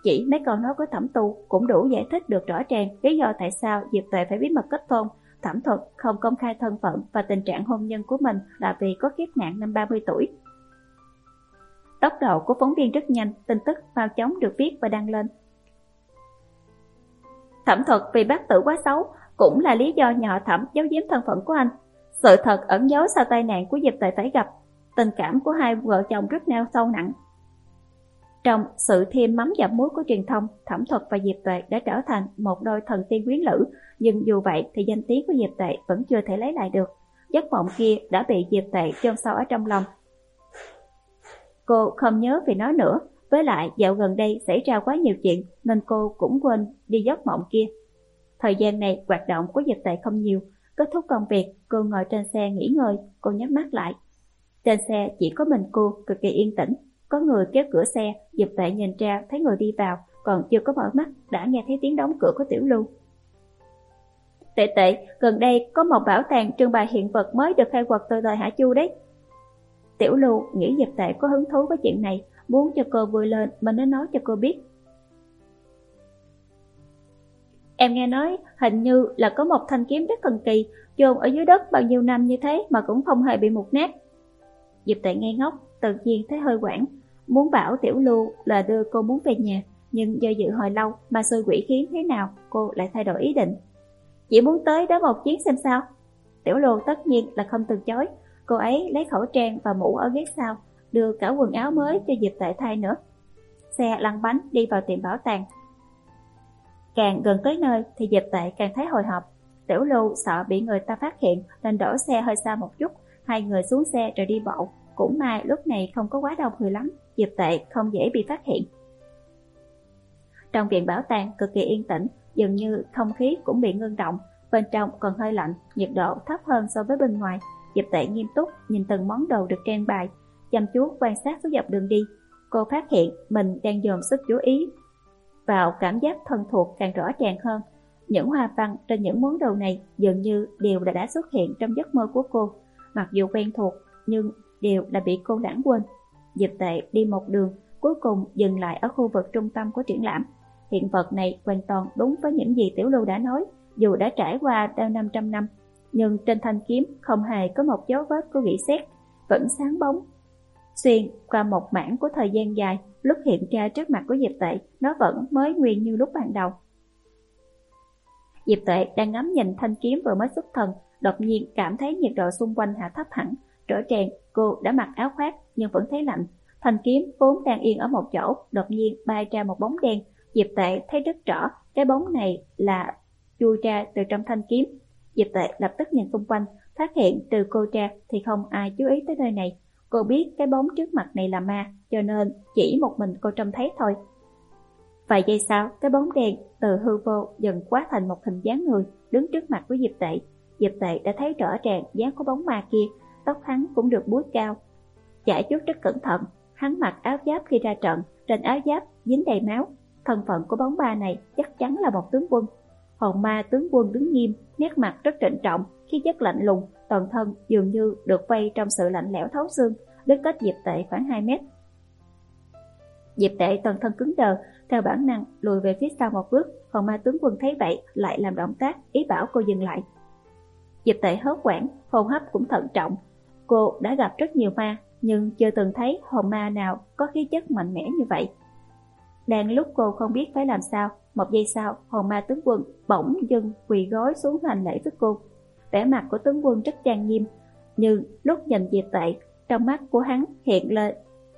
Chỉ mấy câu nói của Thẩm Tu cũng đủ giải thích được rõ ràng lý do tại sao Diệp Tuệ phải bí mật kết hôn. Thẩm Thuật không công khai thân phận và tình trạng hôn nhân của mình là vì có kiếp nạn năm ba mươi tuổi. Tốc độ của phóng viên rất nhanh, tin tức mau chóng được viết và đăng lên. Thẩm Thuật vì bát tự quá xấu cũng là lý do nhà họ Thẩm giấu giếm thân phận của anh. Sự thật ẩn giấu sau tai nạn của Diệp Tuệ phải gặp. Tình cảm của hai vợ chồng rất neo sâu nặng. Trong sự thêm mắm dặm muối của truyền thông, Thẩm Thuật và Diệp Tuệ đã trở thành một đôi thần tiên quyến lữ, nhưng dù vậy thì danh tiếng của Diệp Tuệ vẫn chưa thể lấy lại được. Giấc mộng kia đã bị Diệp Tuệ chôn sâu ở trong lòng. Cô không nhớ về nó nữa, với lại dạo gần đây xảy ra quá nhiều chuyện nên cô cũng quên đi giấc mộng kia. Thời gian này hoạt động của Diệp Tuệ không nhiều, kết thúc công việc, cô ngồi trên xe nghỉ ngơi, cô nhắm mắt lại. Trên xe chỉ có mình cô, cực kỳ yên tĩnh. Có người kéo cửa xe, Diệp Tuệ nhìn ra thấy người đi vào, còn chưa có mở mắt đã nghe thấy tiếng đóng cửa của Tiểu Lưu. Tệ tệ, gần đây có một bảo tàng trưng bày hiện vật mới được khai quật từ thời Hạ Chu đấy. Tiểu Lưu nghĩ Diệp Tuệ có hứng thú với chuyện này, muốn cho cô vui lên mình nên nói cho cô biết. Em nghe nói hình như là có một thanh kiếm rất thần kỳ, chôn ở dưới đất bao nhiêu năm như thế mà cũng không hề bị mục nát. Diệp Tuệ nghe ngốc, tự nhiên thấy hơi quảng, muốn bảo Tiểu Lưu là đưa cô muốn về nhà, nhưng do dự hồi lâu mà xui quỷ khiến thế nào, cô lại thay đổi ý định. Chỉ muốn tới đó một chuyến xem sao. Tiểu Lưu tất nhiên là không từ chối, cô ấy lấy khẩu trang và mũ ở ghế sau, đưa cả quần áo mới cho Diệp Tuệ thay nữa. Xe lăn bánh đi vào tiệm bảo tàng. Càng gần tới nơi thì Diệp Tuệ càng thấy hồi hộp. Tiểu Lưu sợ bị người ta phát hiện nên đổ xe hơi xa một chút, hai người xuống xe rồi đi bộ. Cũng may lúc này không có quá đông người lắm, Diệp Tuệ không dễ bị phát hiện. Trong viện bảo tàng cực kỳ yên tĩnh, dường như không khí cũng bị ngưng động, bên trong còn hơi lạnh, nhiệt độ thấp hơn so với bên ngoài. Diệp Tuệ nghiêm túc nhìn từng món đồ được trang bày, chăm chú quan sát suốt dọc đường đi. Cô phát hiện mình đang dồn sức chú ý vào cảm giác thân thuộc càng rõ ràng hơn. Những hoa văn trên những món đồ này dường như đều đã, đã xuất hiện trong giấc mơ của cô, mặc dù quen thuộc nhưng đều là bị cô lãng quên. Diệp Tuệ đi một đường, cuối cùng dừng lại ở khu vực trung tâm của triển lãm. Hiện vật này hoàn toàn đúng với những gì Tiểu Lưu đã nói, dù đã trải qua đã năm trăm năm, nhưng trên thanh kiếm không hề có một dấu vết của rỉ sét, vẫn sáng bóng. Xuyên qua một mảng của thời gian dài, lúc hiện ra trước mặt của Diệp Tuệ, nó vẫn mới nguyên như lúc ban đầu. Diệp Tuệ đang ngắm nhìn thanh kiếm vừa mới xuất thần, đột nhiên cảm thấy nhiệt độ xung quanh hạ thấp hẳn. Rõ ràng cô đã mặc áo khoác nhưng vẫn thấy lạnh. Thanh kiếm vốn đang yên ở một chỗ, đột nhiên bay ra một bóng đen. Diệp Tuệ thấy rất rõ cái bóng này là chui ra từ trong thanh kiếm. Diệp Tuệ lập tức nhìn xung quanh, phát hiện từ cô ra thì không ai chú ý tới nơi này. Cô biết cái bóng trước mặt này là ma, cho nên chỉ một mình cô trông thấy thôi. Vài giây sau, cái bóng đen từ hư vô dần hóa thành một hình dáng người đứng trước mặt của Diệp Tuệ. Diệp Tuệ đã thấy rõ ràng dáng của bóng ma kia, tóc hắn cũng được búi cao, chải chuốt rất cẩn thận. Hắn mặc áo giáp khi ra trận, trên áo giáp dính đầy máu. Thân phận của bóng ma này chắc chắn là một tướng quân. Hồn ma tướng quân đứng nghiêm, nét mặt rất trịnh trọng, khí chất lạnh lùng, toàn thân dường như được vây trong sự lạnh lẽo thấu xương, đứng cách Diệp Tuệ khoảng hai mét. Diệp Tuệ toàn thân cứng đờ, theo bản năng lùi về phía sau một bước. Hồn ma tướng quân thấy vậy lại làm động tác ý bảo cô dừng lại. Diệp Tuệ hốt hoảng, hô hấp cũng thận trọng. Cô đã gặp rất nhiều ma, nhưng chưa từng thấy hồn ma nào có khí chất mạnh mẽ như vậy. Đang lúc cô không biết phải làm sao, một giây sau, hồn ma tướng quân bỗng dưng quỳ gối xuống hành lễ với cô. Vẻ mặt của tướng quân rất trang nghiêm, nhưng lúc nhìn Diệp Tuệ, trong mắt của hắn hiện lên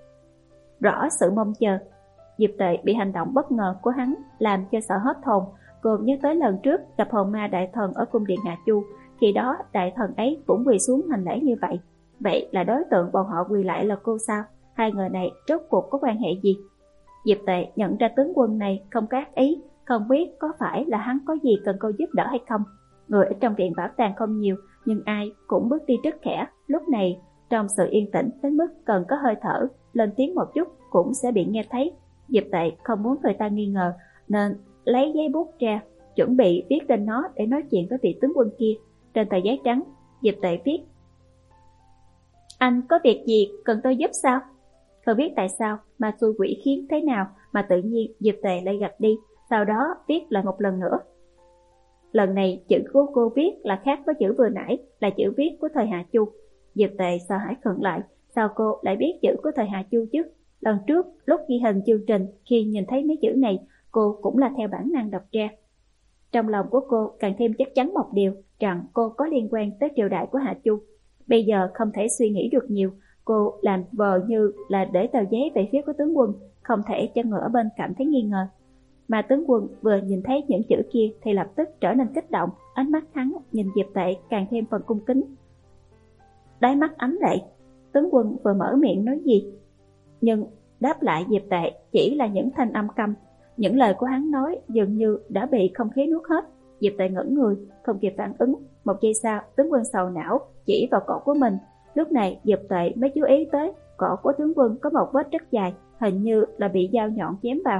rõ sự mong chờ. Diệp Tuệ bị hành động bất ngờ của hắn làm cho sợ hết hồn. Cô nhớ tới lần trước gặp hồn ma đại thần ở cung điện Hạ Chu, khi đó đại thần ấy cũng quỳ xuống hành lễ như vậy. Vậy là đối tượng bọn họ quỳ lại là cô sao? Hai người này rốt cuộc có quan hệ gì? Diệp Tuệ nhận ra tướng quân này không có ác ý, không biết có phải là hắn có gì cần cô giúp đỡ hay không. Người ở trong viện bảo tàng không nhiều, nhưng ai cũng bước đi rất khẽ. Lúc này trong sự yên tĩnh đến mức cần có hơi thở, lên tiếng một chút cũng sẽ bị nghe thấy. Diệp Tuệ không muốn người ta nghi ngờ nên lấy giấy bút ra, chuẩn bị viết tên nó để nói chuyện với vị tướng quân kia. Trên tờ giấy trắng, Diệp Tuệ viết: Anh có việc gì cần tôi giúp sao? Không biết tại sao mà xui quỷ khiến thế nào mà tự nhiên Diệp Tề lại gạch đi, sau đó viết lại một lần nữa. Lần này chữ của cô viết là khác với chữ vừa nãy, là chữ viết của thời Hạ Chu. Diệp Tề sợ hãi khựng lại, sao cô lại biết chữ của thời Hạ Chu chứ? Lần trước lúc ghi hình chương trình, khi nhìn thấy mấy chữ này, cô cũng là theo bản năng đọc ra. Trong lòng của cô càng thêm chắc chắn một điều, rằng cô có liên quan tới triều đại của Hạ Chu. Bây giờ không thể suy nghĩ được nhiều, cô làm vờ như là để tờ giấy về phía của tướng quân, không thể cho người ở bên cảm thấy nghi ngờ. Mà tướng quân vừa nhìn thấy những chữ kia thì lập tức trở nên kích động, ánh mắt hắn nhìn Diệp Tệ càng thêm phần cung kính. Đáy mắt ánh lệ, tướng quân vừa mở miệng nói gì, nhưng đáp lại Diệp Tệ chỉ là những thanh âm câm. Những lời của hắn nói dường như đã bị không khí nuốt hết. Diệp Tệ ngẩn người, không kịp phản ứng. Một giây sau, tướng quân sầu não chỉ vào cổ của mình. Lúc này Diệp Tệ mới chú ý tới cổ của tướng quân có một vết rất dài, hình như là bị dao nhọn chém vào.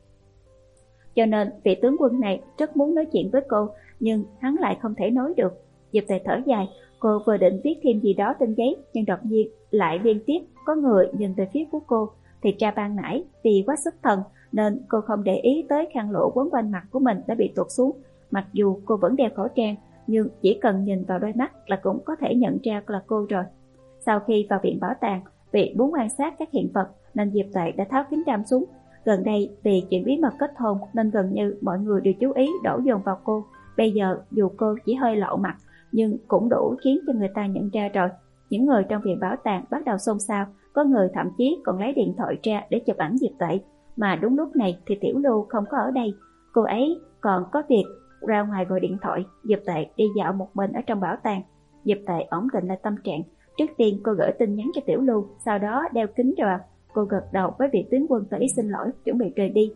Cho nên vị tướng quân này rất muốn nói chuyện với cô, nhưng hắn lại không thể nói được. Diệp Tệ thở dài, cô vừa định viết thêm gì đó trên giấy, nhưng đột nhiên lại liên tiếp có người nhìn về phía của cô. Thì ra ban nãy vì quá xuất thần nên cô không để ý tới khăn lụa quấn quanh mặt của mình đã bị tuột xuống. Mặc dù cô vẫn đeo khẩu trang, nhưng chỉ cần nhìn vào đôi mắt là cũng có thể nhận ra là cô rồi. Sau khi vào viện bảo tàng, vì muốn quan sát các hiện vật nên Diệp Tệ đã tháo kính râm xuống. Gần đây vì chuyện bí mật kết hôn nên gần như mọi người đều chú ý đổ dồn vào cô. Bây giờ dù cô chỉ hơi lộ mặt nhưng cũng đủ khiến cho người ta nhận ra rồi. Những người trong viện bảo tàng bắt đầu xôn xao, có người thậm chí còn lấy điện thoại ra để chụp ảnh Diệp Tệ. Mà đúng lúc này thì Tiểu Lưu không có ở đây, cô ấy còn có việc ra ngoài gọi điện thoại. Diệp Tệ đi dạo một mình ở trong bảo tàng. Diệp Tệ ổn định lại tâm trạng. Trước tiên cô gửi tin nhắn cho Tiểu Lưu, sau đó đeo kính rồi. Cô gật đầu với vị tướng quân tỏ ý xin lỗi, chuẩn bị rời đi.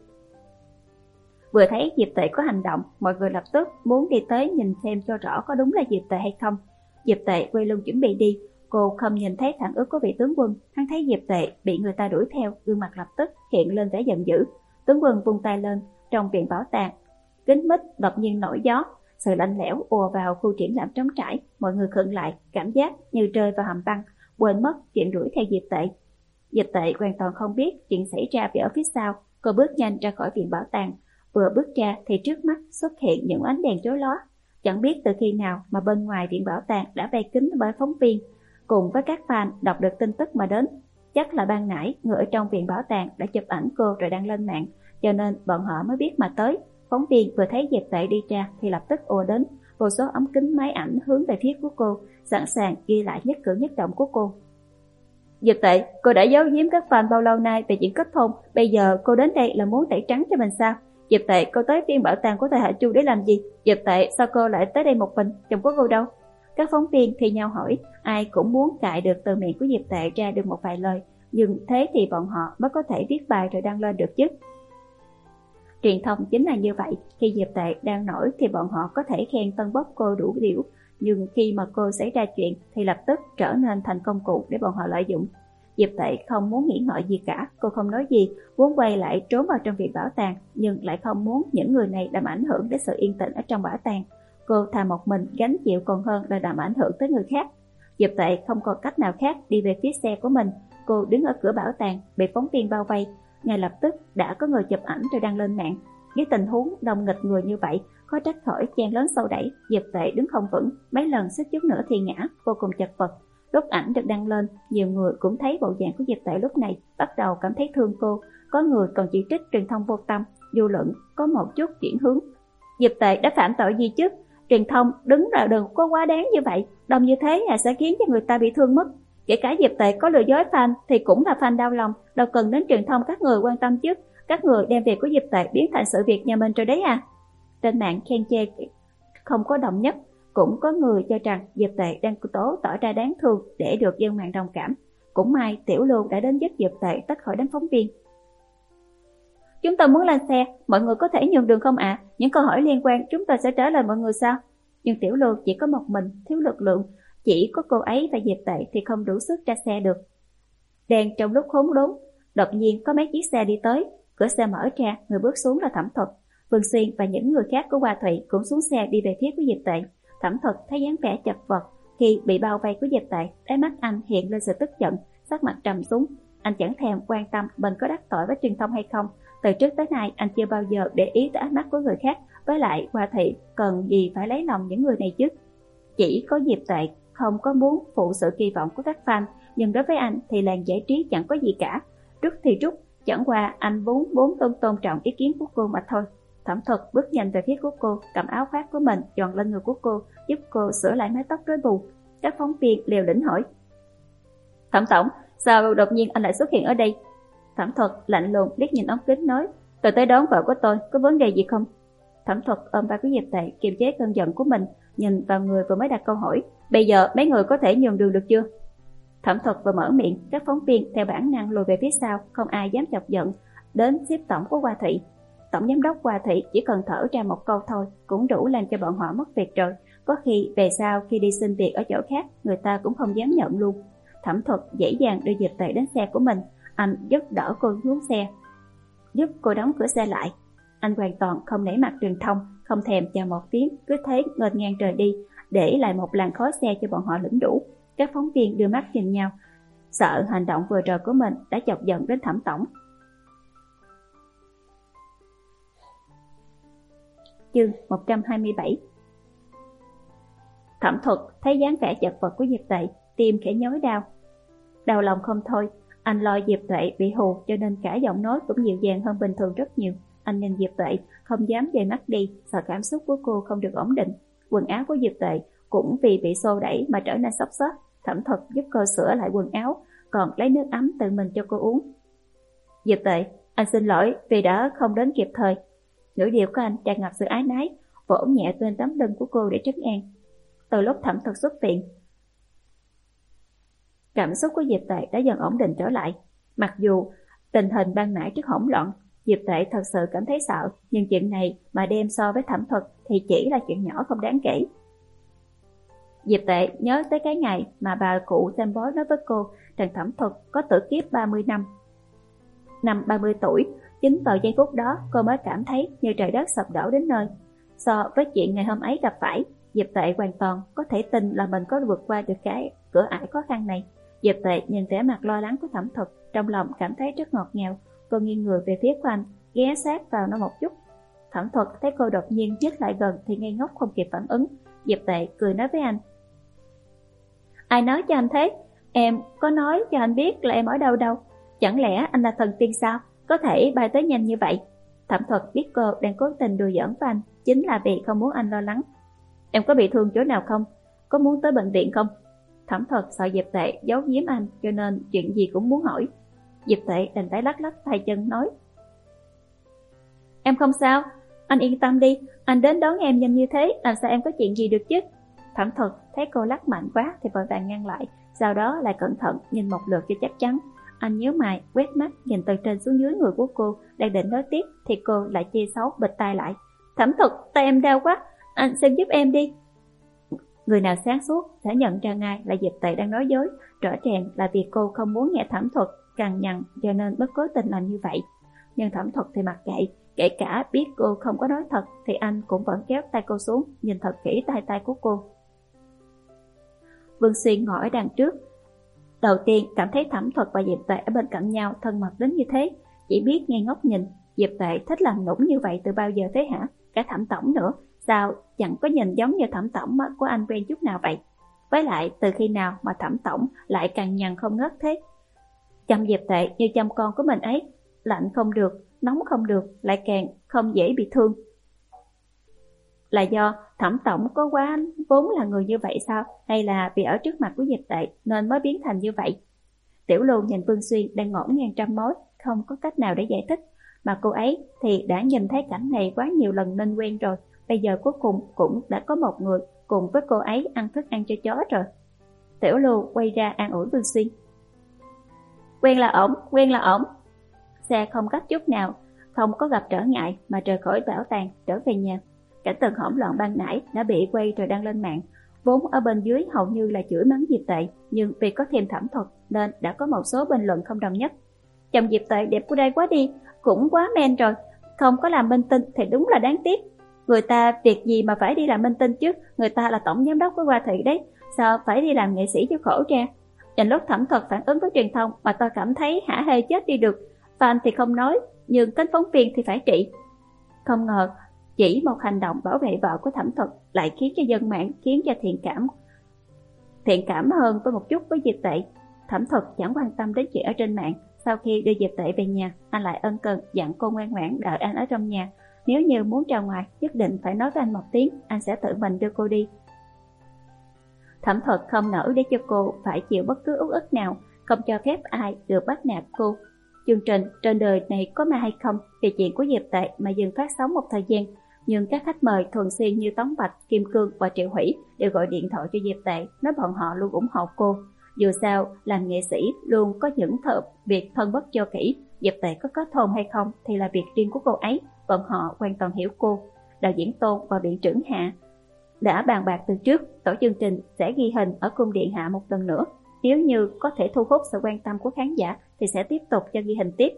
Vừa thấy Diệp Tệ có hành động, mọi người lập tức muốn đi tới nhìn xem cho rõ có đúng là Diệp Tệ hay không. Diệp Tệ quay lưng chuẩn bị đi. Cô không nhìn thấy phản ứng của vị tướng quân. Hắn thấy Diệp Tệ bị người ta đuổi theo, gương mặt lập tức hiện lên vẻ giận dữ. Tướng quân vung tay lên. Trong viện bảo tàng, kính mít đột nhiên nổi gió, sự lạnh lẽo ùa vào khu triển lãm trống trải. Mọi người khựng lại, cảm giác như rơi vào hầm băng, quên mất chuyện đuổi theo Diệp Tệ. Diệp Tệ hoàn toàn không biết chuyện xảy ra vì ở phía sau. Cô bước nhanh ra khỏi viện bảo tàng. Vừa bước ra thì trước mắt xuất hiện những ánh đèn chói lóa. Chẳng biết từ khi nào mà bên ngoài viện bảo tàng đã vây kín bởi phóng viên, cùng với các fan đọc được tin tức mà đến. Chắc là ban nãy người ở trong viện bảo tàng đã chụp ảnh cô rồi đăng lên mạng, cho nên bọn họ mới biết mà tới. Phóng viên vừa thấy Diệp Tệ đi ra thì lập tức ùa đến, vô số ống kính máy ảnh hướng về phía của cô, sẵn sàng ghi lại nhất cử nhất động của cô. Diệp Tệ, cô đã giấu giếm các fan bao lâu nay về chuyện kết hôn, bây giờ cô đến đây là muốn tẩy trắng cho mình sao? Diệp Tệ, cô tới viện bảo tàng của thời Hạ Chu để làm gì? Diệp Tệ, sao cô lại tới đây một mình, chồng của cô đâu? Các phóng viên thì nhau hỏi, ai cũng muốn cạy được từ miệng của Diệp Tệ ra được một vài lời, nhưng thế thì bọn họ mới có thể viết bài rồi đăng lên được chứ. Truyền thông chính là như vậy, khi Diệp Tệ đang nổi thì bọn họ có thể khen tân bốc cô đủ điểu, nhưng khi mà cô xảy ra chuyện thì lập tức trở nên thành công cụ để bọn họ lợi dụng. Diệp Tệ không muốn nghĩ ngợi gì cả, cô không nói gì, muốn quay lại trốn vào trong viện bảo tàng, nhưng lại không muốn những người này làm ảnh hưởng đến sự yên tĩnh ở trong bảo tàng. Cô thà một mình gánh chịu còn hơn là làm ảnh hưởng tới người khác. Diệp Tệ không còn cách nào khác đi về phía xe của mình. Cô đứng ở cửa bảo tàng, bị phóng viên bao vây. Ngay lập tức đã có người chụp ảnh rồi đăng lên mạng. Với tình huống đông nghịch người như vậy, khó trách khỏi chen lớn sâu đẩy. Diệp Tệ đứng không vững, mấy lần suýt chút nữa thì ngã, vô cùng chật vật. Lúc ảnh được đăng lên, nhiều người cũng thấy bộ dạng của Diệp Tệ lúc này, bắt đầu cảm thấy thương cô. Có người còn chỉ trích truyền thông vô tâm, dư luận có một chút chuyển hướng. Diệp Tệ đã phạm tội gì chứ? Truyền thông đứng là đừng có quá đáng như vậy, đông như thế là sẽ khiến cho người ta bị thương mất. Kể cả Diệp Tệ có lừa dối fan thì cũng là fan đau lòng, đâu cần đến truyền thông các người quan tâm chứ. Các người đem việc của Diệp Tệ biến thành sự việc nhà mình rồi đấy à. Trên mạng khen chê không có đồng nhất, cũng có người cho rằng Diệp Tệ đang tố tỏ ra đáng thương để được dân mạng đồng cảm. Cũng may Tiểu Lưu đã đến giúp Diệp Tệ tách khỏi đám phóng viên. Chúng tôi muốn lên xe, mọi người có thể nhường đường không ạ? À? Những câu hỏi liên quan chúng tôi sẽ trả lời mọi người sao? Nhưng Tiểu Lưu chỉ có một mình, thiếu lực lượng, chỉ có cô ấy và Diệp Tệ thì không đủ sức ra xe được. Đèn trong lúc khốn đốn, đột nhiên có mấy chiếc xe đi tới, cửa xe mở ra, người bước xuống là Thẩm Thuật. Vương Xuyên và những người khác của Hoa Thụy cũng xuống xe đi về phía của Diệp Tệ. Thẩm Thuật thấy dáng vẻ chật vật khi bị bao vây của Diệp Tệ, đáy mắt anh hiện lên sự tức giận, sắc mặt trầm xuống. Anh chẳng thèm quan tâm mình có đắc tội với truyền thông hay không, Từ trước tới nay anh chưa bao giờ để ý tới ánh mắt của người khác, với lại Hoa Thị cần gì phải lấy lòng những người này chứ. Chỉ có Diệp Tuệ không có muốn phụ sự kỳ vọng của các fan, nhưng đối với anh thì làng giải trí chẳng có gì cả. Rút thì rút, chẳng qua anh muốn bốn tôn tôn trọng ý kiến của cô mà thôi. Thẩm Thuật bước nhanh về phía của cô, cầm áo khoác của mình tròn lên người của cô, giúp cô sửa lại mái tóc rối bù. Các phóng viên liều lĩnh hỏi: Thẩm tổng, sao đột nhiên anh lại xuất hiện ở đây? Thẩm Thuật lạnh lùng liếc nhìn ống kính nói: Tôi tới đón vợ của tôi, có vấn đề gì không? Thẩm Thuật ôm vai của Diệp Tuệ, kiềm chế cơn giận của mình, nhìn vào người vừa mới đặt câu hỏi: Bây giờ mấy người có thể nhường đường được chưa? Thẩm Thuật vừa mở miệng, các phóng viên theo bản năng lùi về phía sau, không ai dám chọc giận đến xếp tổng của Hoa Thị. Tổng giám đốc Hoa Thị chỉ cần thở ra một câu thôi cũng đủ làm cho bọn họ mất việc rồi. Có khi về sau khi đi xin việc ở chỗ khác, người ta cũng không dám nhận luôn. Thẩm Thuật dễ dàng đưa Diệp Tuệ đến xe của mình, anh giúp đỡ cô xuống xe, giúp cô đóng cửa xe lại. Anh hoàn toàn không nể mặt truyền thông, không thèm chào một tiếng, cứ thế nghênh ngang rời đi, để lại một làn khói xe cho bọn họ lĩnh đủ. Các phóng viên đưa mắt nhìn nhau, sợ hành động vừa rồi của mình đã chọc giận đến Thẩm tổng. Chương một trăm hai mươi bảy. Thẩm Thuật thấy dáng vẻ chật vật của Diệp Tuệ, tim khẽ nhói đau, đau lòng không thôi. Anh lo Diệp Tuệ bị hù cho nên cả giọng nói cũng dịu dàng hơn bình thường rất nhiều. Anh nhìn Diệp Tuệ không dám dời mắt đi, sợ cảm xúc của cô không được ổn định. Quần áo của Diệp Tuệ cũng vì bị xô đẩy mà trở nên xốc xếch. Thẩm Thuật giúp cô sửa lại quần áo, còn lấy nước ấm tự mình cho cô uống. Diệp Tuệ, anh xin lỗi vì đã không đến kịp thời. Ngữ điệu của anh tràn ngập sự ái nái, vỗ nhẹ trên tấm lưng của cô để trấn an. Từ lúc Thẩm Thuật xuất viện, cảm xúc của Diệp Tuệ đã dần ổn định trở lại. Mặc dù tình hình ban nãy rất hỗn loạn, Diệp Tuệ thật sự cảm thấy sợ, nhưng chuyện này mà đem so với Thẩm Thuật thì chỉ là chuyện nhỏ không đáng kể. Diệp Tuệ nhớ tới cái ngày mà bà cụ xem bói nói với cô rằng Thẩm Thuật có tử kiếp ba mươi năm. Năm ba mươi tuổi, chính vào giây phút đó cô mới cảm thấy như trời đất sập đổ đến nơi. So với chuyện ngày hôm ấy gặp phải, Diệp Tuệ hoàn toàn có thể tin là mình có vượt qua được cái cửa ải khó khăn này. Diệp Tuệ nhìn vẻ mặt lo lắng của Thẩm Thuật, trong lòng cảm thấy rất ngọt ngào. Cô nghiêng người về phía của anh, ghé sát vào nó một chút. Thẩm Thuật thấy cô đột nhiên nhích lại gần thì ngây ngốc không kịp phản ứng. Diệp Tuệ cười nói với anh: Ai nói cho anh thế? Em có nói cho anh biết là em ở đâu đâu. Chẳng lẽ anh là thần tiên sao, có thể bay tới nhanh như vậy? Thẩm Thuật biết cô đang cố tình đùa giỡn với anh, chính là vì không muốn anh lo lắng. Em có bị thương chỗ nào không? Có muốn tới bệnh viện không? Thẩm Thuật sợ Diệp Tuệ giấu giếm anh, cho nên chuyện gì cũng muốn hỏi. Diệp Tuệ đành phải lắc lắc tay chân nói: Em không sao, anh yên tâm đi, anh đến đón em nhanh như thế, làm sao em có chuyện gì được chứ? Thẩm Thuật thấy cô lắc mạnh quá thì vội vàng ngăn lại, sau đó lại cẩn thận nhìn một lượt cho chắc chắn. Anh nhíu mày, quét mắt nhìn từ trên xuống dưới người của cô, đang định nói tiếp thì cô lại chia xấu bịt tai lại. Thẩm Thuật, tay em đau quá, anh xem giúp em đi. Người nào sáng suốt sẽ nhận ra ngay là Diệp Tuệ đang nói dối, rõ ràng là vì cô không muốn nghe Thẩm Thuật cằn nhằn cho nên mới cố tình làm như vậy. Nhưng Thẩm Thuật thì mặc kệ, kể cả biết cô không có nói thật thì anh cũng vẫn kéo tay cô xuống, nhìn thật kỹ tay tay của cô. Vương Xuyên ngồi ở đằng trước, đầu tiên cảm thấy Thẩm Thuật và Diệp Tuệ ở bên cạnh nhau thân mật đến như thế, chỉ biết ngây ngốc nhìn. Diệp Tuệ thích làm nũng như vậy từ bao giờ thế hả? Cả Thẩm tổng nữa, sao chẳng có nhìn giống như Thẩm tổng của anh quen chút nào vậy? Với lại từ khi nào mà Thẩm tổng lại cằn nhằn không ngớt thế? Chăm Diệp Tuệ như chăm con của mình ấy, lạnh không được, nóng không được, lại càng không dễ bị thương. Là do Thẩm tổng có quá vốn là người như vậy sao? Hay là vì ở trước mặt của Diệp Tuệ nên mới biến thành như vậy? Tiểu Lưu nhìn Vương Xuyên đang ngổn ngang trăm mối, không có cách nào để giải thích. Mà cô ấy thì đã nhìn thấy cảnh này quá nhiều lần nên quen rồi. Bây giờ cuối cùng cũng đã có một người cùng với cô ấy ăn thức ăn cho chó rồi. Tiểu Lưu quay ra an ủi Vương Xuyên: Quen là ổn, quen là ổn. Xe không gấp chút nào, không có gặp trở ngại mà rời khỏi bảo tàng trở về nhà. Cảnh tượng hỗn loạn ban nãy đã bị quay rồi đăng lên mạng. Vốn ở bên dưới hầu như là chửi mắng Diệp Tuệ, nhưng vì có thêm Thẩm Thuật nên đã có một số bình luận không đồng nhất. Chồng Diệp Tuệ đẹp của đây quá đi, cũng quá men rồi, không có làm minh tinh thì đúng là đáng tiếc. Người ta việc gì mà phải đi làm minh tinh chứ, người ta là tổng giám đốc của Hoa Thị đấy, sao phải đi làm nghệ sĩ cho khổ ra. Nhìn lúc Thẩm Thuật phản ứng với truyền thông mà tôi cảm thấy hả hê chết đi được. Fan thì không nói, nhưng cánh phóng viên thì phải trị. Không ngờ chỉ một hành động bảo vệ vợ của Thẩm Thuật lại khiến cho dân mạng khiến cho thiện cảm thiện cảm hơn với một chút với Diệp Tệ. Thẩm Thuật chẳng quan tâm đến chuyện ở trên mạng. Sau khi đưa Diệp Tệ về nhà, anh lại ân cần dặn cô ngoan ngoãn đợi anh ở trong nhà. Nếu như muốn ra ngoài, nhất định phải nói với anh một tiếng, anh sẽ tự mình đưa cô đi. Thẩm Thuật không nỡ để cho cô phải chịu bất cứ uất ức nào, không cho phép ai được bắt nạt cô. Chương trình Trên Đời Này Có Ma Hay Không về chuyện của Diệp Tệ mà dừng phát sóng một thời gian, nhưng các khách mời thường xuyên như Tống Bạch, Kim Cương và Triệu Hủy đều gọi điện thoại cho Diệp Tệ, nói bọn họ luôn ủng hộ cô. Dù sao, làm nghệ sĩ luôn có những thợ việc thân bất do kỹ, Diệp Tệ có có thôn hay không thì là việc riêng của cô ấy, bọn họ hoàn toàn hiểu cô. Đạo diễn Tôn và viện trưởng Hạ đã bàn bạc từ trước, tổ chương trình sẽ ghi hình ở cung điện Hạ một lần nữa. Nếu như có thể thu hút sự quan tâm của khán giả thì sẽ tiếp tục cho ghi hình tiếp.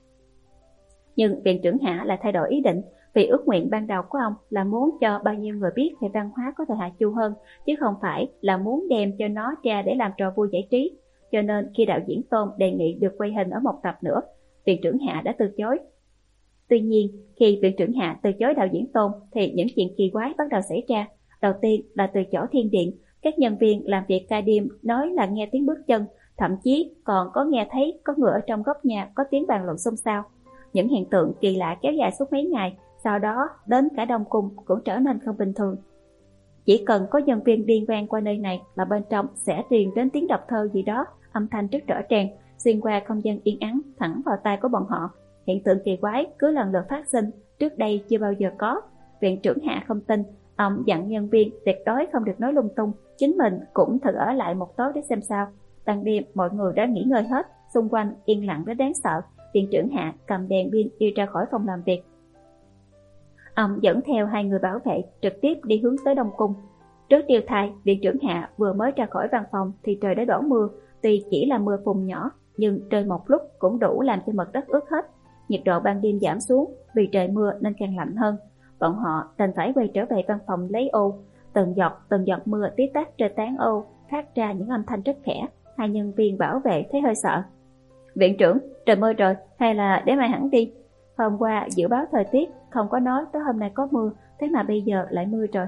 Nhưng viện trưởng Hạ lại thay đổi ý định, vì ước nguyện ban đầu của ông là muốn cho bao nhiêu người biết về văn hóa của thời Hạ Chu hơn, chứ không phải là muốn đem cho nó ra để làm trò vui giải trí. Cho nên khi đạo diễn Tôn đề nghị được quay hình ở một tập nữa, viện trưởng Hạ đã từ chối. Tuy nhiên, khi viện trưởng Hạ từ chối đạo diễn Tôn thì những chuyện kỳ quái bắt đầu xảy ra. Đầu tiên là từ chỗ thiên điện, các nhân viên làm việc ca đêm nói là nghe tiếng bước chân, thậm chí còn có nghe thấy có người ở trong góc nhà có tiếng bàn luận xôn xao. Những hiện tượng kỳ lạ kéo dài suốt mấy ngày, sau đó đến cả Đông Cung cũng trở nên không bình thường. Chỉ cần có nhân viên đi ngang qua nơi này là bên trong sẽ truyền đến tiếng đọc thơ gì đó, âm thanh rất rõ ràng, xuyên qua không gian yên ắng thẳng vào tai của bọn họ. Hiện tượng kỳ quái cứ lần lượt phát sinh, trước đây chưa bao giờ có. Viện trưởng Hạ không tin, ông dặn nhân viên tuyệt đối không được nói lung tung, chính mình cũng thử ở lại một tối để xem sao. Ban đêm mọi người đã nghỉ ngơi hết, xung quanh yên lặng đến đáng sợ. Viện trưởng Hạ cầm đèn pin đi ra khỏi phòng làm việc. Ông dẫn theo hai người bảo vệ trực tiếp đi hướng tới Đông Cung. Trước Tiêu Thai, viện trưởng Hạ vừa mới ra khỏi văn phòng thì trời đã đổ mưa. Tuy chỉ là mưa phùn nhỏ, nhưng rơi một lúc cũng đủ làm cho mặt đất ướt hết. Nhiệt độ ban đêm giảm xuống, vì trời mưa nên càng lạnh hơn. Bọn họ đành phải quay trở về văn phòng lấy ô. Từng giọt từng giọt mưa tí tách trên tán ô phát ra những âm thanh rất khẽ. Hai nhân viên bảo vệ thấy hơi sợ. Viện trưởng, trời mưa rồi, hay là để mai hẳn đi? Hôm qua dự báo thời tiết không có nói tới hôm nay có mưa, thế mà bây giờ lại mưa rồi.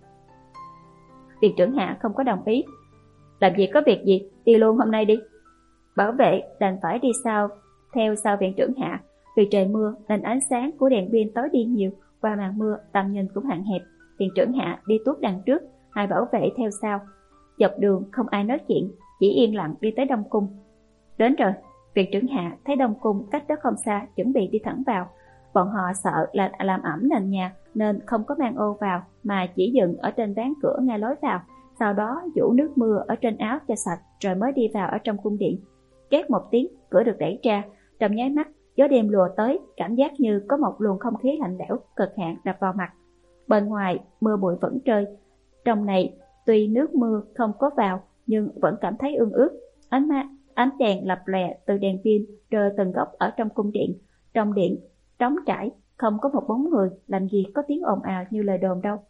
Viện trưởng Hạ không có đồng ý. Làm gì có việc gì, đi luôn hôm nay đi. Bảo vệ đành phải đi sau, theo sau viện trưởng Hạ. Vì trời mưa nên ánh sáng của đèn pin tối đi nhiều, qua màn mưa tầm nhìn cũng hạn hẹp. Viện trưởng Hạ đi tuốt đằng trước, hai bảo vệ theo sau. Dọc đường không ai nói chuyện, chỉ yên lặng đi tới Đông Cung. Đến rồi, viện trưởng Hạ thấy Đông Cung cách đó không xa, chuẩn bị đi thẳng vào. Bọn họ sợ là làm ẩm nền nhà nên không có mang ô vào, mà chỉ dừng ở trên ván cửa ngay lối vào. Sau đó vũ nước mưa ở trên áo cho sạch rồi mới đi vào ở trong cung điện. Két một tiếng, cửa được đẩy ra. Trong nháy mắt, gió đêm lùa tới, cảm giác như có một luồng không khí lạnh lẽo cực hạn đập vào mặt. Bên ngoài mưa bụi vẫn rơi, trong này tuy nước mưa không có vào nhưng vẫn cảm thấy ương ướt. Ánh mắt ánh đèn lập lòe từ đèn pin rơi từng góc ở trong cung điện. Trong điện trống trải, không có một bóng người, làm gì có tiếng ồn ào như lời đồn đâu.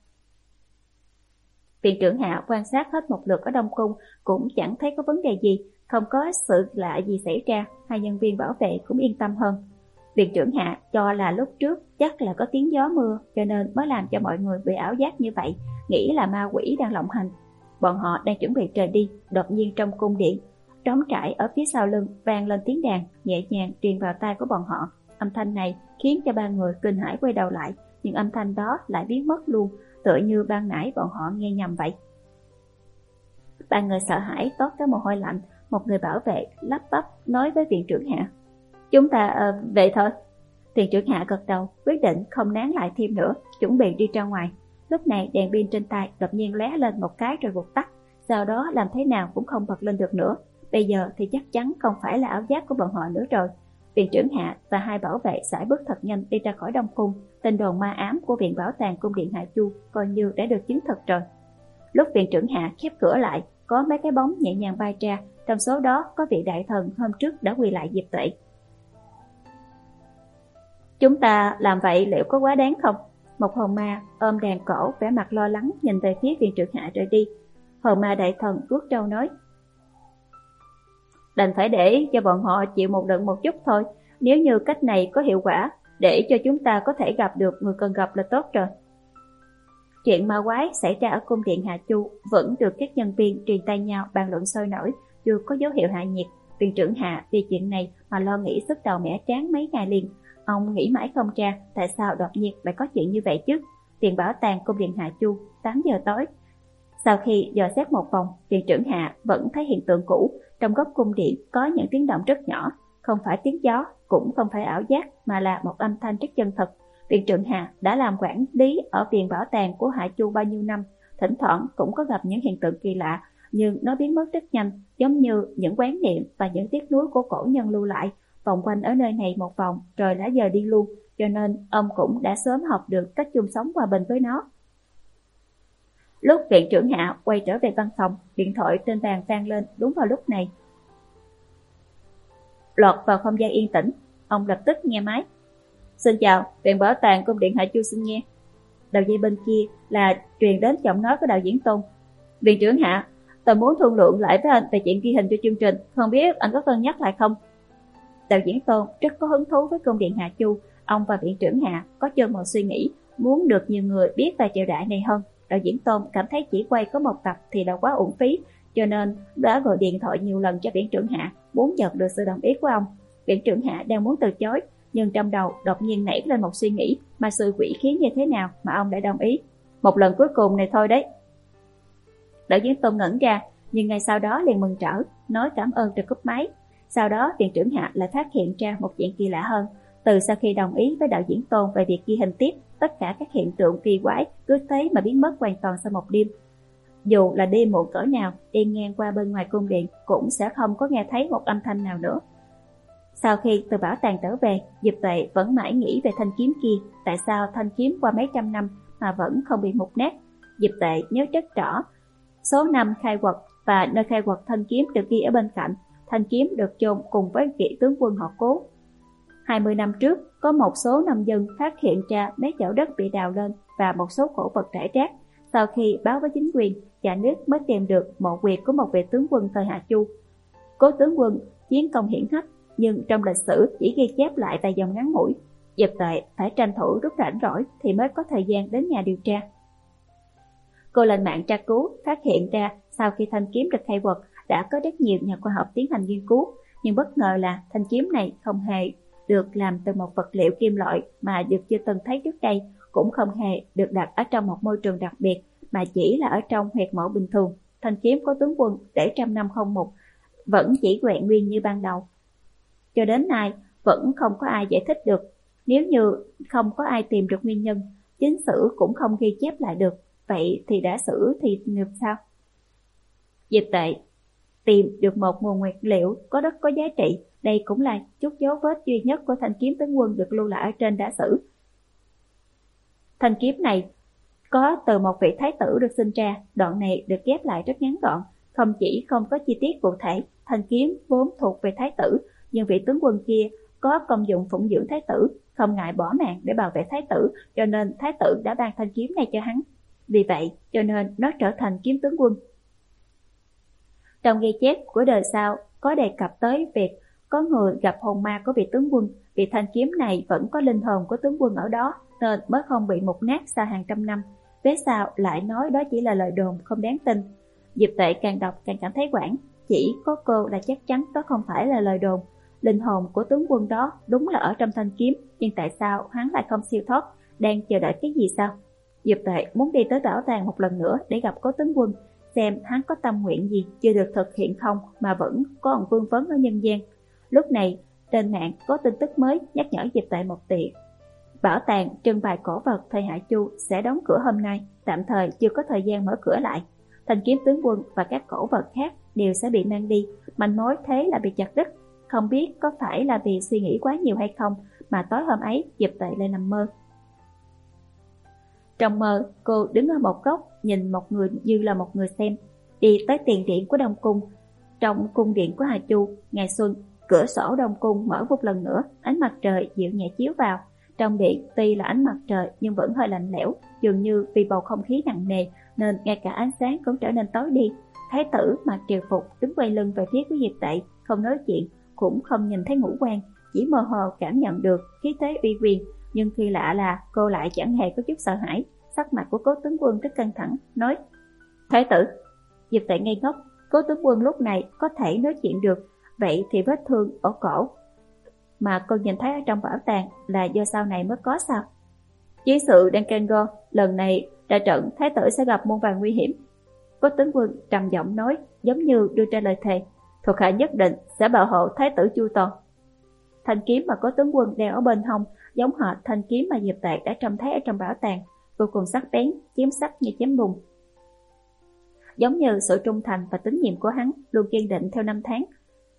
Viện trưởng Hạ quan sát hết một lượt ở Đông Cung cũng chẳng thấy có vấn đề gì, không có sự lạ gì xảy ra. Hai nhân viên bảo vệ cũng yên tâm hơn. Viện trưởng Hạ cho là lúc trước chắc là có tiếng gió mưa cho nên mới làm cho mọi người bị ảo giác như vậy, nghĩ là ma quỷ đang lộng hành. Bọn họ đang chuẩn bị rời đi, đột nhiên trong cung điện trống trải ở phía sau lưng vang lên tiếng đàn nhẹ nhàng truyền vào tai của bọn họ. Âm thanh này khiến cho ba người kinh hãi quay đầu lại, nhưng âm thanh đó lại biến mất luôn, tựa như ban nãy bọn họ nghe nhầm vậy. Ba người sợ hãi toát cái mồ hôi lạnh. Một người bảo vệ lắp bắp nói với viện trưởng Hạ: Chúng ta uh, về thôi. Viện trưởng Hạ gật đầu, quyết định không nán lại thêm nữa, chuẩn bị đi ra ngoài. Lúc này đèn pin trên tay đột nhiên lóe lên một cái rồi vụt tắt, sau đó làm thế nào cũng không bật lên được nữa. Bây giờ thì chắc chắn không phải là ảo giác của bọn họ nữa rồi. Viện trưởng Hạ và hai bảo vệ sải bước thật nhanh đi ra khỏi Đông Cung. Tin đồn ma ám của viện bảo tàng cung điện Hạ Chu coi như đã được chứng thực rồi. Lúc viện trưởng Hạ khép cửa lại, có mấy cái bóng nhẹ nhàng bay ra, trong số đó có vị đại thần hôm trước đã quỳ lại Diệp Tuệ. Chúng ta làm vậy liệu có quá đáng không? Một hồn ma ôm đàn cổ vẻ mặt lo lắng nhìn về phía viện trưởng Hạ rời đi. Hồn ma đại thần vuốt râu nói: Đành phải để cho bọn họ chịu một đựng một chút thôi. Nếu như cách này có hiệu quả, để cho chúng ta có thể gặp được người cần gặp là tốt rồi. Chuyện ma quái xảy ra ở cung điện Hạ Chu vẫn được các nhân viên truyền tay nhau bàn luận sôi nổi, chưa có dấu hiệu hạ nhiệt. Viện trưởng Hạ vì chuyện này mà lo nghĩ sức đầu mẻ tráng mấy ngày liền. Ông nghĩ mãi không ra tại sao đột nhiên lại có chuyện như vậy chứ. Viện bảo tàng cung điện Hạ Chu, tám giờ tối. Sau khi dò xét một vòng, viện trưởng Hạ vẫn thấy hiện tượng cũ. Trong góc cung điện có những tiếng động rất nhỏ, không phải tiếng gió, cũng không phải ảo giác, mà là một âm thanh rất chân thật. Viện trưởng Hạ đã làm quản lý ở viện bảo tàng của Hạ Chu bao nhiêu năm, thỉnh thoảng cũng có gặp những hiện tượng kỳ lạ, nhưng nó biến mất rất nhanh, giống như những quán niệm và những tiếc nuối của cổ nhân lưu lại, vòng quanh ở nơi này một vòng rồi đã giờ đi luôn, cho nên ông cũng đã sớm học được cách chung sống hòa bình với nó. Lúc viện trưởng Hạ quay trở về văn phòng, điện thoại trên bàn vang lên đúng vào lúc này. Lọt vào không gian yên tĩnh, ông lập tức nghe máy. Xin chào, viện bảo tàng cung điện Hạ Chu xin nghe. Đầu dây bên kia là truyền đến giọng nói của đạo diễn Tôn. Viện trưởng Hạ, tôi muốn thương lượng lại với anh về chuyện ghi hình cho chương trình, không biết anh có cân nhắc lại không? Đạo diễn Tôn rất có hứng thú với cung điện Hạ Chu. Ông và viện trưởng Hạ có chung một suy nghĩ, muốn được nhiều người biết về triều đại này hơn. Đạo diễn Tôn cảm thấy chỉ quay có một tập thì đã quá uổng phí, cho nên đã gọi điện thoại nhiều lần cho viện trưởng Hạ, muốn nhận được sự đồng ý của ông. Viện trưởng Hạ đang muốn từ chối, nhưng trong đầu đột nhiên nảy lên một suy nghĩ, mà sự quỷ khí như thế nào mà ông đã đồng ý. Một lần cuối cùng này thôi đấy. Đạo diễn Tôn ngẩn ra, nhưng ngay sau đó liền mừng rỡ, nói cảm ơn rồi cúp máy. Sau đó viện trưởng Hạ lại phát hiện ra một chuyện kỳ lạ hơn. Từ sau khi đồng ý với đạo diễn Tôn về việc ghi hình tiếp, tất cả các hiện tượng kỳ quái cứ thế mà biến mất hoàn toàn sau một đêm. Dù là đêm muộn cỡ nào, đi ngang qua bên ngoài cung điện cũng sẽ không có nghe thấy một âm thanh nào nữa. Sau khi từ bảo tàng trở về, Diệp Tuệ vẫn mãi nghĩ về thanh kiếm kia. Tại sao thanh kiếm qua mấy trăm năm mà vẫn không bị mục nát? Diệp Tuệ nhớ rất rõ số năm khai quật và nơi khai quật thanh kiếm được ghi ở bên cạnh. Thanh kiếm được chôn cùng với vị tướng quân họ Cố. hai mươi năm trước, có một số nông dân phát hiện ra mấy chảo đất bị đào lên và một số cổ vật rải rác. Sau khi báo với chính quyền, nhà nước mới tìm được mộ quyệt của một vị tướng quân thời Hạ Chu. Cố tướng quân chiến công hiển hách, nhưng trong lịch sử chỉ ghi chép lại vài dòng ngắn ngủi. Diệp Tuệ phải tranh thủ lúc rảnh rỗi thì mới có thời gian đến nhà điều tra. Cô lên mạng tra cứu, phát hiện ra sau khi thanh kiếm được khai quật đã có rất nhiều nhà khoa học tiến hành nghiên cứu, nhưng bất ngờ là thanh kiếm này không hề được làm từ một vật liệu kim loại mà được chưa từng thấy trước đây, cũng không hề được đặt ở trong một môi trường đặc biệt, mà chỉ là ở trong huyệt mộ bình thường. Thanh kiếm của tướng quân để trăm năm không mục, vẫn chỉ vẹn nguyên như ban đầu. Cho đến nay vẫn không có ai giải thích được. Nếu như không có ai tìm được nguyên nhân, chính sử cũng không ghi chép lại được, vậy thì đã xử thì làm sao? Diệp Tuệ tìm được một nguồn nguyên liệu có đất có giá trị, đây cũng là chút dấu vết duy nhất của thanh kiếm tướng quân được lưu lại ở trên đá sử. Thanh kiếm này có từ một vị thái tử được sinh ra, đoạn này được ghép lại rất ngắn gọn, không chỉ không có chi tiết cụ thể. Thanh kiếm vốn thuộc về thái tử, nhưng vị tướng quân kia có công dụng phụng dưỡng thái tử, không ngại bỏ mạng để bảo vệ thái tử, cho nên thái tử đã ban thanh kiếm này cho hắn. Vì vậy cho nên nó trở thành kiếm tướng quân. Trong ghi chép của đời sau có đề cập tới việc có người gặp hồn ma của vị tướng quân. Vì thanh kiếm này vẫn có linh hồn của tướng quân ở đó, nên mới không bị mục nát sau hàng trăm năm. Về sau lại nói đó chỉ là lời đồn không đáng tin. Diệp Tuệ càng đọc càng cảm thấy quảng. Chỉ có cô là chắc chắn đó không phải là lời đồn. Linh hồn của tướng quân đó đúng là ở trong thanh kiếm, nhưng tại sao hắn lại không siêu thoát? Đang chờ đợi cái gì sao? Diệp Tuệ muốn đi tới bảo tàng một lần nữa để gặp cố tướng quân, xem hắn có tâm nguyện gì chưa được thực hiện không mà vẫn có một vương vấn ở nhân gian. Lúc này trên mạng có tin tức mới nhắc nhở Diệp Tuệ một tiện. Bảo tàng trưng bày cổ vật thời Hạ Chu sẽ đóng cửa hôm nay, tạm thời chưa có thời gian mở cửa lại. Thanh kiếm tướng quân và các cổ vật khác đều sẽ bị mang đi. Manh mối thế là bị chặt đứt. Không biết có phải là vì suy nghĩ quá nhiều hay không mà tối hôm ấy Diệp Tuệ lại nằm mơ. Trong mơ, cô đứng ở một góc, nhìn một người như là một người xem, đi tới tiền điện của Đông Cung. Trong cung điện của Hạ Chu, ngày xuân, cửa sổ Đông Cung mở một lần nữa, ánh mặt trời dịu nhẹ chiếu vào. Trong điện tuy là ánh mặt trời nhưng vẫn hơi lạnh lẽo, dường như vì bầu không khí nặng nề nên ngay cả ánh sáng cũng trở nên tối đi. Thái tử mặc triều phục đứng quay lưng về phía của Diệp Tuệ, không nói chuyện, cũng không nhìn thấy ngũ quan, chỉ mơ hồ cảm nhận được khí thế uy quyền, nhưng kỳ lạ là cô lại chẳng hề có chút sợ hãi. Sắc mặt của Cố tướng quân rất căng thẳng, nói: Thái tử. Diệp Tệ ngây ngốc. Cố tướng quân lúc này có thể nói chuyện được, vậy thì vết thương ở cổ mà cô nhìn thấy ở trong bảo tàng là do sau này mới có sao? Chiến sự đang căng go, lần này ra trận thái tử sẽ gặp muôn vàn nguy hiểm. Cố tướng quân trầm giọng nói, giống như đưa ra lời thề: thuộc hạ nhất định sẽ bảo hộ thái tử chu toàn. Thanh kiếm mà Cố tướng quân đeo ở bên hông giống hệt thanh kiếm mà Diệp Tệ đã trông thấy ở trong bảo tàng, vô cùng sắc bén, chém sắc như chém bùn. Giống như sự trung thành và tín nhiệm của hắn luôn kiên định theo năm tháng.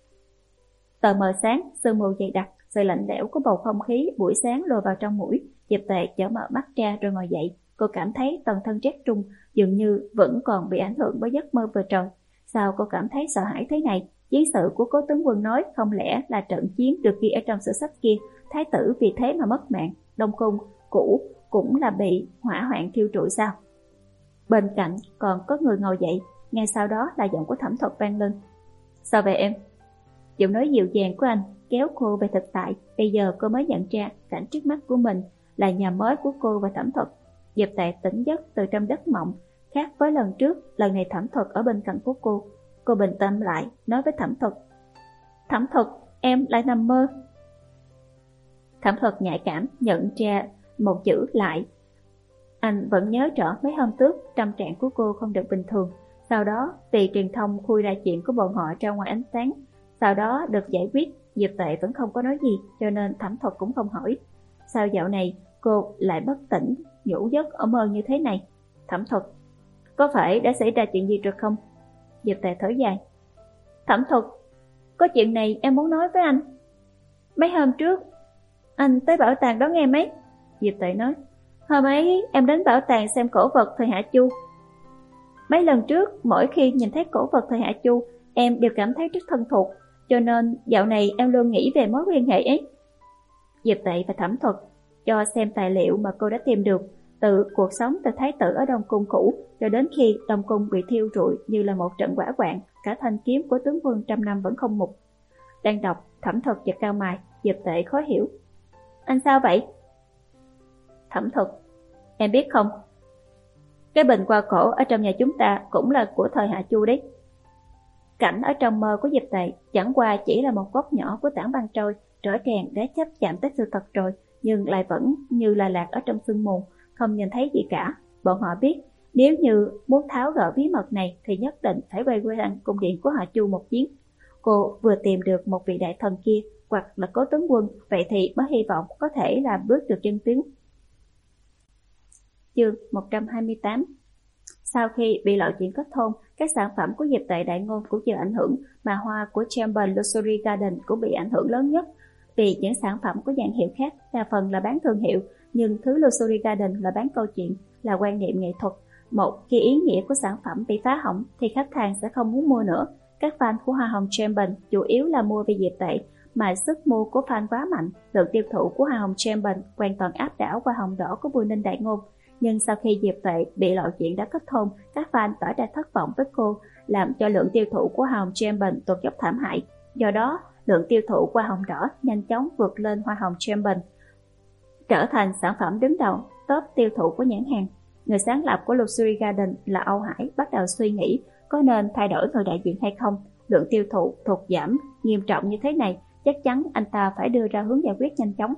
Tờ mờ sáng, sương mù dày đặc, sự lạnh lẽo của bầu không khí buổi sáng lùa vào trong mũi. Diệp Tệ chở mở mắt ra rồi ngồi dậy. Cô cảm thấy toàn thân rét run, dường như vẫn còn bị ảnh hưởng bởi giấc mơ vừa rồi. Sao cô cảm thấy sợ hãi thế này? Chiến sự của Cố tướng quân nói không lẽ là trận chiến được ghi ở trong sử sách kia, thái tử vì thế mà mất mạng, Đông cung cũ cũng là bị hỏa hoạn thiêu trụi sao? Bên cạnh còn có người ngồi dậy, ngay sau đó là giọng của Thẩm Thuật vang lên. Sao vậy em? Giọng nói dịu dàng của anh kéo cô về thực tại. Bây giờ cô mới nhận ra cảnh trước mắt của mình là nhà mới của cô và Thẩm Thuật. Diệp Tệ tỉnh giấc từ trong giấc mộng. Khác với lần trước, lần này Thẩm Thuật ở bên cạnh của cô. Cô bình tâm lại, nói với Thẩm Thuật: Thẩm Thuật, em lại nằm mơ. Thẩm Thuật nhạy cảm nhận ra một chữ lại. Anh vẫn nhớ rõ mấy hôm trước tâm trạng của cô không được bình thường. Sau đó vì truyền thông khui ra chuyện của bọn họ ra ngoài ánh sáng, sau đó được giải quyết. Diệp Tệ vẫn không có nói gì, cho nên Thẩm Thuật cũng không hỏi. Sao dạo này cô lại bất tỉnh, nhủ giấc ở mơ như thế này? Thẩm Thuật, có phải đã xảy ra chuyện gì rồi không? Diệp Tệ thở dài. Thẩm Thuật, có chuyện này em muốn nói với anh. Mấy hôm trước anh tới bảo tàng đó nghe mấy? Diệp Tệ nói. Hôm ấy em đến bảo tàng xem cổ vật thời Hạ Chu. Mấy lần trước mỗi khi nhìn thấy cổ vật thời Hạ Chu, em đều cảm thấy rất thân thuộc, cho nên dạo này em luôn nghĩ về mối liên hệ ấy. Diệp Tệ và Thẩm Thuật cho xem tài liệu mà cô đã tìm được, từ cuộc sống từ thái tử ở Đông cung cũ cho đến khi Đông cung bị thiêu rụi như là một trận hỏa hoạn, cả thanh kiếm của tướng quân trăm năm vẫn không mục. Đang đọc, Thẩm Thuật giật cao mày. Diệp Tệ khó hiểu. Anh sao vậy? Thẩm Thuật, em biết không, cái bình qua cổ ở trong nhà chúng ta cũng là của thời Hạ Chu đấy. Cảnh ở trong mơ của Diệp Tệ chẳng qua chỉ là một góc nhỏ của tảng băng trôi, rõ ràng đã chấp chạm tới sự thật rồi, nhưng lại vẫn như là lạc ở trong sương mù, không nhìn thấy gì cả. Bọn họ biết nếu như muốn tháo gỡ bí mật này thì nhất định phải quay quanh cung điện của Hạ Chu một chuyến. Cô vừa tìm được một vị đại thần kia, hoặc là Cố tướng quân, vậy thì mới hy vọng có thể là bước được chân tiến. Chương một trăm hai mươi tám. Sau khi bị lộ chuyện kết hôn, các sản phẩm của Diệp Tệ đại ngôn cũng chịu ảnh hưởng, mà hoa của Chamber Luxury Garden cũng bị ảnh hưởng lớn nhất. Vì những sản phẩm của nhãn hiệu khác đa phần là bán thương hiệu, nhưng thứ Luxury Garden là bán câu chuyện, là quan niệm nghệ thuật. Một khi ý nghĩa của sản phẩm bị phá hỏng thì khách hàng sẽ không muốn mua nữa. Các fan của hoa hồng Chamber chủ yếu là mua vì Diệp Tệ, mà sức mua của fan quá mạnh, lượng tiêu thụ của hoa hồng Chamber hoàn toàn áp đảo hoa hồng đỏ của Bùi Ninh đại ngôn. Nhưng sau khi Diệp Tệ bị lộ chuyện đã kết hôn, các fan tỏ ra thất vọng với cô, làm cho lượng tiêu thụ của hoa hồng Chamber tụt dốc thảm hại. Do đó, lượng tiêu thụ hoa hồng đỏ nhanh chóng vượt lên hoa hồng Chamber, trở thành sản phẩm đứng đầu top tiêu thụ của nhãn hàng. Người sáng lập của Luxury Garden là Âu Hải bắt đầu suy nghĩ có nên thay đổi người đại diện hay không. Lượng tiêu thụ thụt giảm nghiêm trọng như thế này, chắc chắn anh ta phải đưa ra hướng giải quyết nhanh chóng.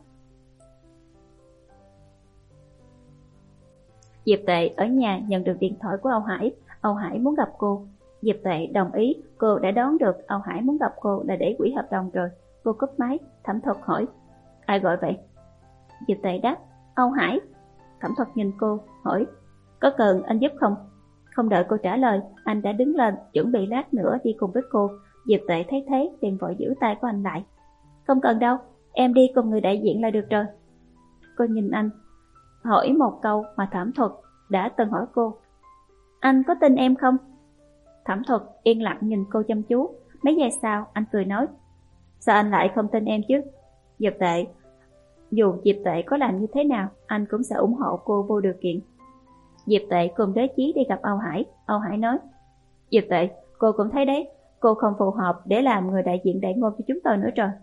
Diệp Tệ ở nhà nhận được điện thoại của Âu Hải. Âu Hải muốn gặp cô. Diệp Tệ đồng ý. Cô đã đoán được Âu Hải muốn gặp cô là để hủy hợp đồng rồi. Cô cúp máy. Thẩm Thuật hỏi, ai gọi vậy? Diệp Tệ đáp, Âu Hải. Thẩm Thuật nhìn cô hỏi, có cần anh giúp không? Không đợi cô trả lời, anh đã đứng lên chuẩn bị lát nữa đi cùng với cô. Diệp Tệ thấy thế liền vội giữ tay của anh lại. Không cần đâu, em đi cùng người đại diện là được rồi. Cô nhìn anh, hỏi một câu mà Thẩm Thuật đã từng hỏi cô. Anh có tin em không? Thẩm Thuật yên lặng nhìn cô chăm chú. Mấy giây sau anh cười nói, sao anh lại không tin em chứ? Diệp Tệ, dù Diệp Tệ có làm như thế nào, anh cũng sẽ ủng hộ cô vô điều kiện. Diệp Tệ cùng Đế Chí đi gặp Âu Hải. Âu Hải nói, Diệp Tệ, cô cũng thấy đấy, cô không phù hợp để làm người đại diện đại ngôn cho chúng tôi nữa rồi.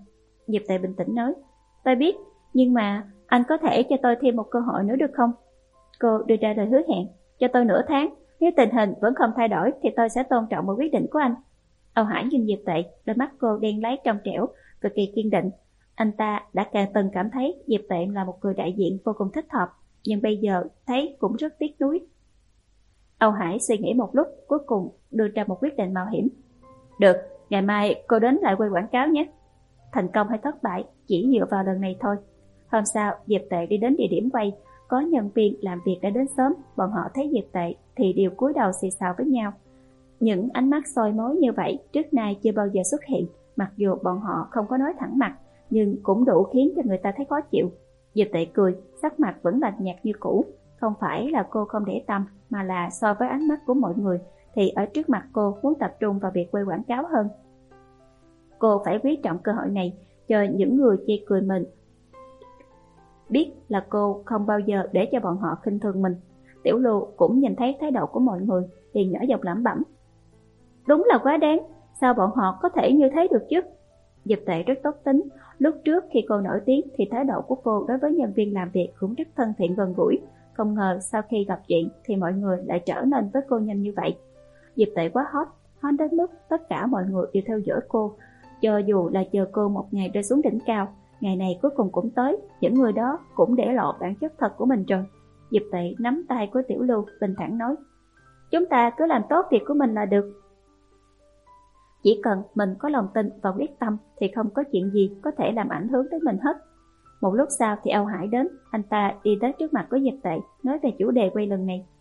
Diệp Tệ bình tĩnh nói, tôi biết, nhưng mà anh có thể cho tôi thêm một cơ hội nữa được không? Cô đưa ra lời hứa hẹn, cho tôi nửa tháng, nếu tình hình vẫn không thay đổi thì tôi sẽ tôn trọng một quyết định của anh. Âu Hải nhìn Diệp Tệ, đôi mắt cô đen láy trong trẻo, cực kỳ kiên định. Anh ta đã càng từng cảm thấy Diệp Tệ là một người đại diện vô cùng thích hợp, nhưng bây giờ thấy cũng rất tiếc nuối. Âu Hải suy nghĩ một lúc, cuối cùng đưa ra một quyết định mạo hiểm. Được, ngày mai cô đến lại quay quảng cáo nhé. Thành công hay thất bại chỉ dựa vào lần này thôi. Hôm sau, Diệp Tệ đi đến địa điểm quay, có nhân viên làm việc đã đến sớm, bọn họ thấy Diệp Tệ thì đều cúi đầu xì xào với nhau. Những ánh mắt soi mói như vậy trước nay chưa bao giờ xuất hiện, mặc dù bọn họ không có nói thẳng mặt, nhưng cũng đủ khiến cho người ta thấy khó chịu. Diệp Tệ cười, sắc mặt vẫn lạnh nhạt như cũ. Không phải là cô không để tâm, mà là so với ánh mắt của mọi người thì ở trước mặt cô muốn tập trung vào việc quay quảng cáo hơn. Cô phải quý trọng cơ hội này, cho những người chê cười mình biết là cô không bao giờ để cho bọn họ khinh thường mình. Tiểu Lưu cũng nhìn thấy thái độ của mọi người, liền nhỏ giọng lẩm bẩm. Đúng là quá đáng, sao bọn họ có thể như thế được chứ? Diệp Tệ rất tốt tính, lúc trước khi cô nổi tiếng thì thái độ của cô đối với nhân viên làm việc cũng rất thân thiện gần gũi. Không ngờ sau khi gặp chuyện thì mọi người lại trở nên với cô nhanh như vậy. Diệp Tệ quá hot, hot đến mức tất cả mọi người đều theo dõi cô. Cho dù là chờ cô một ngày rơi xuống đỉnh cao, ngày này cuối cùng cũng tới, những người đó cũng để lộ bản chất thật của mình rồi. Diệp Tệ nắm tay của Tiểu Lưu, bình thản nói, chúng ta cứ làm tốt việc của mình là được. Chỉ cần mình có lòng tin và quyết tâm thì không có chuyện gì có thể làm ảnh hưởng đến mình hết. Một lúc sau thì Âu Hải đến, anh ta đi tới trước mặt của Diệp Tệ, nói về chủ đề quay lần này.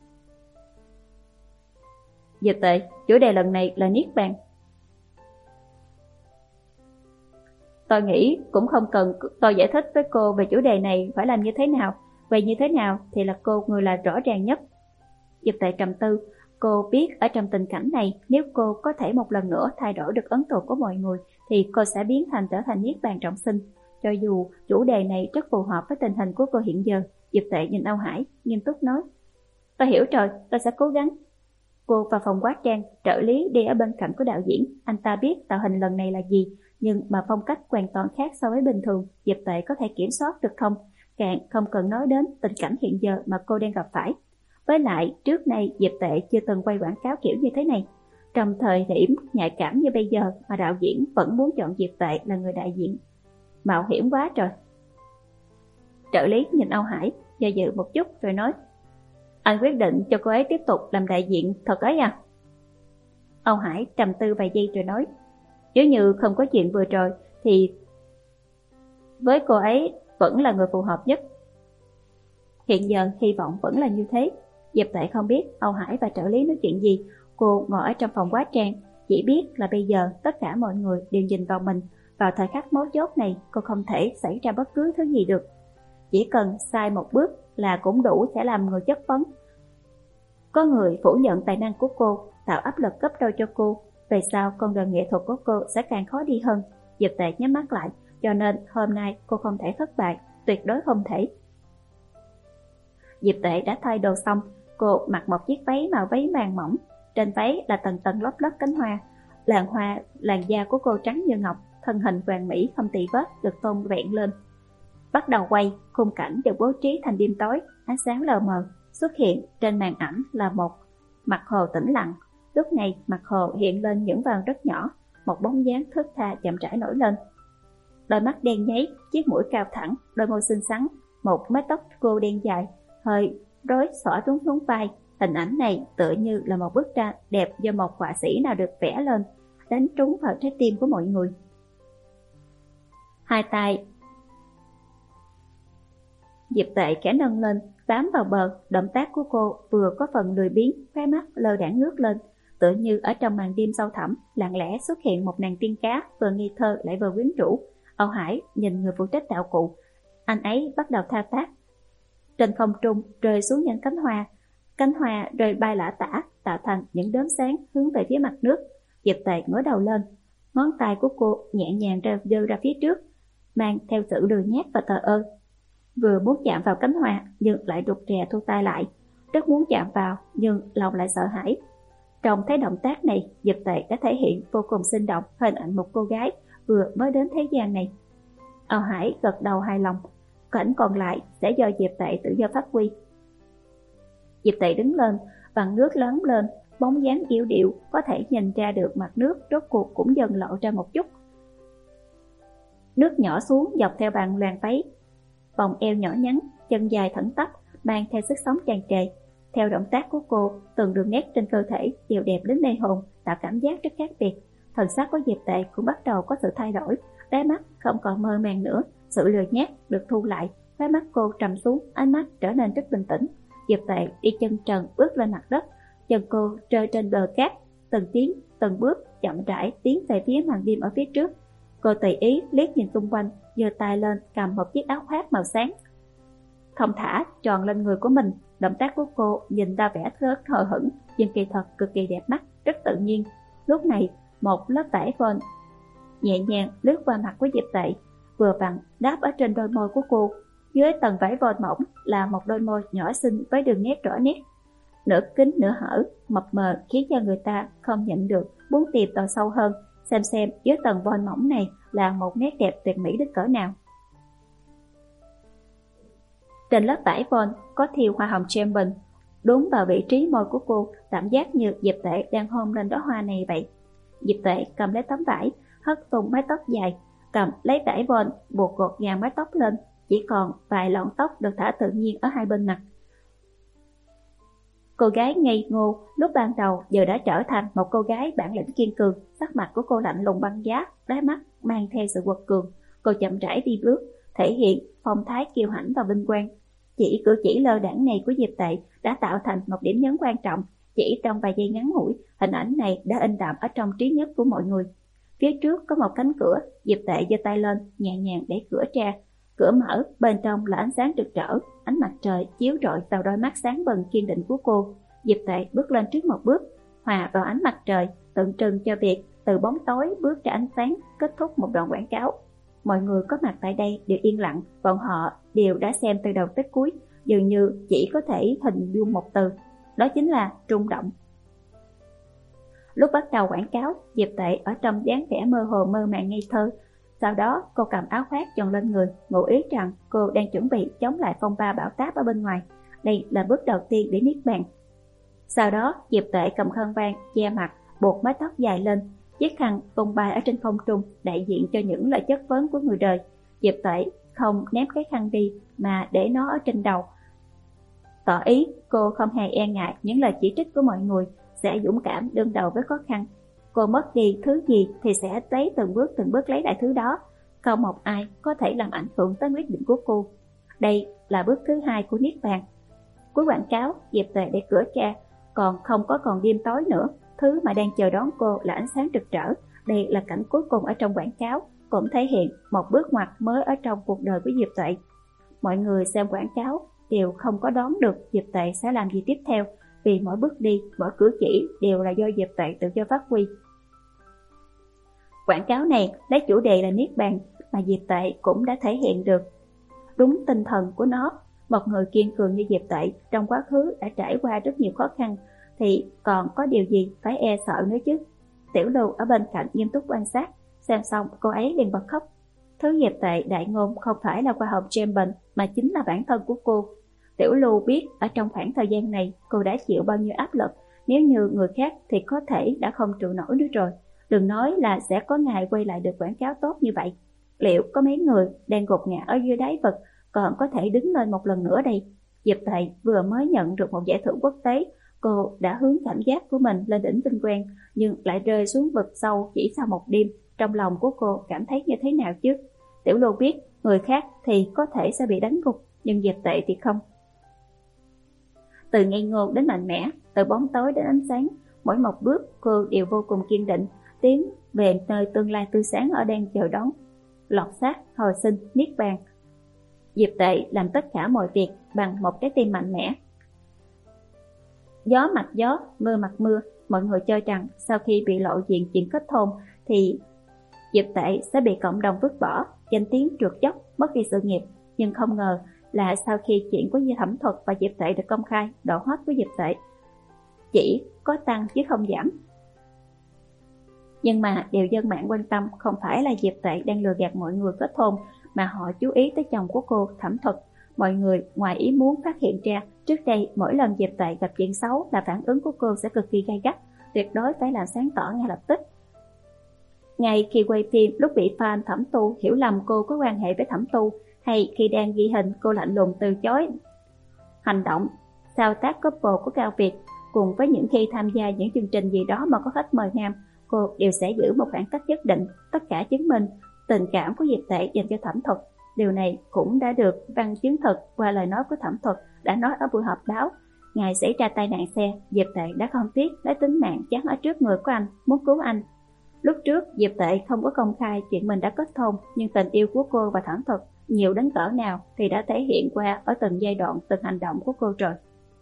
Diệp Tệ, chủ đề lần này là Niết Bàn. Tôi nghĩ cũng không cần tôi giải thích với cô về chủ đề này phải làm như thế nào, vậy như thế nào thì là cô người là rõ ràng nhất. Diệp Tệ trầm tư, cô biết ở trong tình cảnh này nếu cô có thể một lần nữa thay đổi được ấn tượng của mọi người thì cô sẽ biến thành trở thành Niết Bàn trọng sinh. Cho dù chủ đề này rất phù hợp với tình hình của cô hiện giờ. Diệp Tệ nhìn Âu Hải, nghiêm túc nói, tôi hiểu rồi, tôi sẽ cố gắng. Cô vào phòng hóa trang, trợ lý đi ở bên cạnh của đạo diễn. Anh ta biết tạo hình lần này là gì, nhưng mà phong cách hoàn toàn khác so với bình thường. Diệp Tệ có thể kiểm soát được không? Càng không cần nói đến tình cảnh hiện giờ mà cô đang gặp phải. Với lại, trước nay Diệp Tệ chưa từng quay quảng cáo kiểu như thế này. Trong thời điểm nhạy cảm như bây giờ mà đạo diễn vẫn muốn chọn Diệp Tệ là người đại diện. Mạo hiểm quá rồi. Trợ lý nhìn Âu Hải, do dự một chút rồi nói, anh quyết định cho cô ấy tiếp tục làm đại diện thật ấy à? Âu Hải trầm tư vài giây rồi nói, nếu như không có chuyện vừa rồi thì với cô ấy vẫn là người phù hợp nhất. Hiện giờ hy vọng vẫn là như thế. Diệp Tệ không biết Âu Hải và trợ lý nói chuyện gì. Cô ngồi ở trong phòng hóa trang, chỉ biết là bây giờ tất cả mọi người đều nhìn vào mình. Vào thời khắc mấu chốt này, cô không thể xảy ra bất cứ thứ gì được. Chỉ cần sai một bước là cũng đủ sẽ làm người chất vấn. Có người phủ nhận tài năng của cô, tạo áp lực gấp đôi cho cô. Về sau con đường nghệ thuật của cô sẽ càng khó đi hơn. Diệp Tệ nhắm mắt lại, cho nên hôm nay cô không thể thất bại, tuyệt đối không thể. Diệp Tệ đã thay đồ xong, cô mặc một chiếc váy màu váy màng mỏng. Trên váy là tầng tầng lót lót cánh hoa. Làn hoa, làn da của cô trắng như ngọc, thân hình hoàn mỹ không tì vết được tôn vẹn lên. Bắt đầu quay, khung cảnh được bố trí thành đêm tối, ánh sáng lờ mờ. Xuất hiện trên màn ảnh là một mặt hồ tĩnh lặng. Lúc này mặt hồ hiện lên những vầng rất nhỏ, một bóng dáng thướt tha chậm rãi nổi lên. Đôi mắt đen nháy, chiếc mũi cao thẳng, đôi môi xinh xắn, một mái tóc cô đen dài, hơi rối xõa xuống xuống vai. Hình ảnh này tựa như là một bức tranh đẹp do một họa sĩ nào được vẽ lên, đánh trúng vào trái tim của mọi người. Hai tay Diệp Tệ khẽ nâng lên, bám vào bờ. Động tác của cô vừa có phần lười biếng, cái mắt lơ đãng ngước lên, tựa như ở trong màn đêm sâu thẳm lặng lẽ xuất hiện một nàng tiên cá, vừa ngây thơ lại vừa quyến rũ. Âu Hải nhìn người phụ trách đạo cụ, anh ấy bắt đầu thao tác. Trên không trung rơi xuống những cánh hoa, cánh hoa rơi bay lả tả, tạo thành những đốm sáng hướng về phía mặt nước. Diệp Tệ ngửa đầu lên, ngón tay của cô nhẹ nhàng giơ ra phía trước, mang theo sự lười nhác và thờ ơ. Vừa muốn chạm vào cánh hoa nhưng lại rụt rè thu tay lại, rất muốn chạm vào nhưng lòng lại sợ hãi. Trong thấy động tác này, Diệp Tệ đã thể hiện vô cùng sinh động hình ảnh một cô gái vừa mới đến thế gian này. Âu Hải gật đầu hài lòng. Cảnh còn lại sẽ do Diệp Tệ tự do phát huy. Diệp Tệ đứng lên, vặn nước lớn lên, bóng dáng yếu điệu có thể nhìn ra được mặt nước rốt cuộc cũng dần lộ ra một chút. Nước nhỏ xuống dọc theo bàn làn váy, vòng eo nhỏ nhắn, chân dài thẳng tắp, mang theo sức sống tràn trề. Theo động tác của cô, từng đường nét trên cơ thể đều đẹp đến mê hồn, tạo cảm giác rất khác biệt. Thần sắc của Diệp Tệ cũng bắt đầu có sự thay đổi, đáy mắt không còn mơ màng nữa, sự lười nhác được thu lại, khóe mắt cô trầm xuống, ánh mắt trở nên rất bình tĩnh. Diệp Tệ đi chân trần bước lên mặt đất, chân cô rơi trên bờ cát, từng tiếng, từng bước chậm rãi tiến về phía màn đêm ở phía trước. Cô tùy ý liếc nhìn xung quanh, giơ tay lên cầm một chiếc áo khoác màu sáng, thông thả tròn lên người của mình. Động tác của cô nhìn ra vẻ rất hờ hững, nhưng kỳ thật cực kỳ đẹp mắt, rất tự nhiên. Lúc này, một lớp vải voan nhẹ nhàng lướt qua mặt của Diệp Tệ, vừa vặn đáp ở trên đôi môi của cô. Dưới tầng vải voan mỏng là một đôi môi nhỏ xinh với đường nét rõ nét, nửa kín nửa hở, mập mờ khiến cho người ta không nhịn được muốn tìm tòi sâu hơn, xem xem dưới tầng voan mỏng này là một nét đẹp tuyệt mỹ đến cỡ nào. Trên lớp vải voan có thiêu hoa hồng Champion, đúng vào vị trí môi của cô, cảm giác như Diệp Tệ đang hôn lên đóa hoa này vậy. Diệp Tệ cầm lấy tấm vải, hất tung mái tóc dài, cầm lấy vải voan buộc gột gàng mái tóc lên, chỉ còn vài lọn tóc được thả tự nhiên ở hai bên mặt. Cô gái ngây ngô lúc ban đầu giờ đã trở thành một cô gái bản lĩnh kiên cường. Sắc mặt của cô lạnh lùng băng giá, đáy mắt mang theo sự quật cường. Cô chậm rãi đi bước, thể hiện phong thái kiêu hãnh và vinh quang. Chỉ cử chỉ lơ đãng này của Diệp Tệ đã tạo thành một điểm nhấn quan trọng. Chỉ trong vài giây ngắn ngủi, hình ảnh này đã in đậm ở trong trí nhớ của mọi người. Phía trước có một cánh cửa, Diệp Tệ giơ tay lên, nhẹ nhàng đẩy cửa ra. Cửa mở, bên trong là ánh sáng rực rỡ, ánh mặt trời chiếu rọi vào đôi mắt sáng bừng kiên định của cô. Diệp Tệ bước lên trước một bước, hòa vào ánh mặt trời, tượng trưng cho việc từ bóng tối bước ra ánh sáng, kết thúc một đoạn quảng cáo. Mọi người có mặt tại đây đều yên lặng, bọn họ đều đã xem từ đầu tới cuối, dường như chỉ có thể hình dung một từ, đó chính là rung động. Lúc bắt đầu quảng cáo, Diệp Tệ ở trong dáng vẻ mơ hồ mơ màng ngây thơ. Sau đó cô cầm áo khoác tròn lên người, ngụ ý rằng cô đang chuẩn bị chống lại phong ba bão táp ở bên ngoài. Đây là bước đầu tiên để niết bàn. Sau đó Diệp Tệ cầm khăn vàng che mặt, buộc mái tóc dài lên. Chiếc khăn tung bay ở trên không trung, đại diện cho những lời chất vấn của người đời. Diệp Tệ không ném cái khăn đi mà để nó ở trên đầu, tỏ ý cô không hề e ngại những lời chỉ trích của mọi người, sẽ dũng cảm đương đầu với khó khăn. Cô mất đi thứ gì thì sẽ lấy từng bước từng bước lấy lại thứ đó. Không một ai có thể làm ảnh hưởng tới quyết định của cô. Đây là bước thứ hai của niết bàn. Cuối quảng cáo, Diệp Tệ để cửa ra, còn không có còn đêm tối nữa. Thứ mà đang chờ đón cô là ánh sáng rực rỡ. Đây là cảnh cuối cùng ở trong quảng cáo, cũng thể hiện một bước ngoặt mới ở trong cuộc đời của Diệp Tệ. Mọi người xem quảng cáo đều không có đoán được Diệp Tệ sẽ làm gì tiếp theo, vì mỗi bước đi, mỗi cử chỉ đều là do Diệp Tệ tự do phát huy. Quảng cáo này lấy chủ đề là niết bàn, mà Diệp Tệ cũng đã thể hiện được đúng tinh thần của nó. Một người kiên cường như Diệp Tệ trong quá khứ đã trải qua rất nhiều khó khăn, thì còn có điều gì phải e sợ nữa chứ. Tiểu Lưu ở bên cạnh nghiêm túc quan sát, xem xong cô ấy liền bật khóc. Thứ Diệp Tệ đại ngôn không phải là hoa hồng Champion, mà chính là bản thân của cô. Tiểu Lưu biết ở trong khoảng thời gian này cô đã chịu bao nhiêu áp lực, nếu như người khác thì có thể đã không trụ nổi nữa rồi. Đừng nói là sẽ có ngày quay lại được quảng cáo tốt như vậy. Liệu có mấy người đang gục ngã ở dưới đáy vực còn có thể đứng lên một lần nữa đây? Diệp Tệ vừa mới nhận được một giải thưởng quốc tế, cô đã hướng cảm giác của mình lên đỉnh vinh quang, nhưng lại rơi xuống vực sâu chỉ sau một đêm. Trong lòng của cô cảm thấy như thế nào chứ? Tiểu Lưu biết người khác thì có thể sẽ bị đánh gục, nhưng Diệp Tệ thì không. Từ ngây ngô đến mạnh mẽ, từ bóng tối đến ánh sáng, mỗi một bước cô đều vô cùng kiên định, tiến về nơi tương lai tươi sáng ở đang chờ đón. Lọt xác, hồi sinh, niết bàn. Diệp Tệ làm tất cả mọi việc bằng một trái tim mạnh mẽ. Gió mặt gió, mưa mặt mưa. Mọi người cho rằng sau khi bị lộ diện chuyện kết hôn thì Diệp Tệ sẽ bị cộng đồng vứt bỏ, danh tiếng trượt dốc, mất đi sự nghiệp. Nhưng không ngờ là sau khi chuyện của Di Thẩm Thuật và Diệp Tệ được công khai, độ hot của Diệp Tệ chỉ có tăng chứ không giảm. Nhưng mà điều dân mạng quan tâm không phải là Diệp Tệ đang lừa gạt mọi người kết hôn, mà họ chú ý tới chồng của cô, Thẩm Thuật. Mọi người ngoài ý muốn phát hiện ra, trước đây mỗi lần Diệp Tuệ gặp chuyện xấu là phản ứng của cô sẽ cực kỳ gay gắt, tuyệt đối phải làm sáng tỏ ngay lập tức. Ngay khi quay phim, lúc bị fan Thẩm Tu hiểu lầm cô có quan hệ với Thẩm Tu, hay khi đang ghi hình cô lạnh lùng từ chối hành động sao tác couple của Cao Việt, cùng với những khi tham gia những chương trình gì đó mà có khách mời nam, cô đều sẽ giữ một khoảng cách nhất định. Tất cả chứng minh tình cảm của Diệp Tuệ dành cho Thẩm Thuật. Điều này cũng đã được văn chứng thực qua lời nói của Thẩm Thuật đã nói ở buổi họp báo. Ngày xảy ra tai nạn xe, Diệp Tuệ đã không tiếc lấy tính mạng chắn ở trước người của anh, muốn cứu anh. Lúc trước, Diệp Tuệ không có công khai chuyện mình đã kết hôn, nhưng tình yêu của cô và Thẩm Thuật nhiều đến cỡ nào thì đã thể hiện qua ở từng giai đoạn, từng hành động của cô rồi.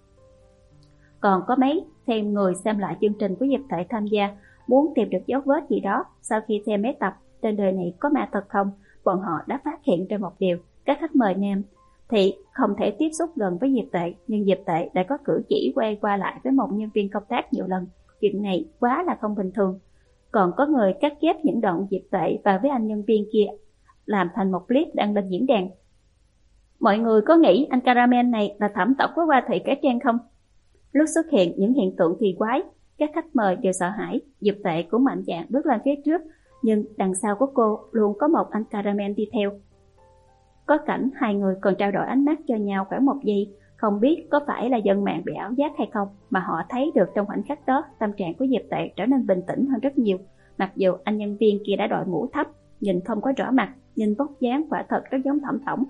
Còn có mấy thêm người xem lại chương trình của Diệp Tuệ tham gia, muốn tìm được dấu vết gì đó. Sau khi xem mấy tập trên đời này có ma thật không, bọn họ đã phát hiện ra một điều: các khách mời nam thì không thể tiếp xúc gần với Diệp Tuệ, nhưng Diệp Tuệ đã có cử chỉ quay qua lại với một nhân viên công tác nhiều lần. Chuyện này quá là không bình thường. Còn có người cắt ghép những đoạn Diệp Tuệ và với anh nhân viên kia làm thành một clip đăng lên diễn đàn. Mọi người có nghĩ anh Caramel này là thẩm tộc của Hoa Thị cải trang không? Lúc xuất hiện những hiện tượng kỳ quái, các khách mời đều sợ hãi. Diệp Tuệ cũng mạnh dạn bước lên phía trước, nhưng đằng sau của cô luôn có một anh Caramel đi theo. Có cảnh hai người còn trao đổi ánh mắt cho nhau khoảng một giây, không biết có phải là dân mạng bị ảo giác hay không, mà họ thấy được trong khoảnh khắc đó tâm trạng của Diệp Tuệ trở nên bình tĩnh hơn rất nhiều. Mặc dù anh nhân viên kia đã đội mũ thấp, nhìn không có rõ mặt, nhìn vóc dáng quả thật rất giống Thẩm Tổng.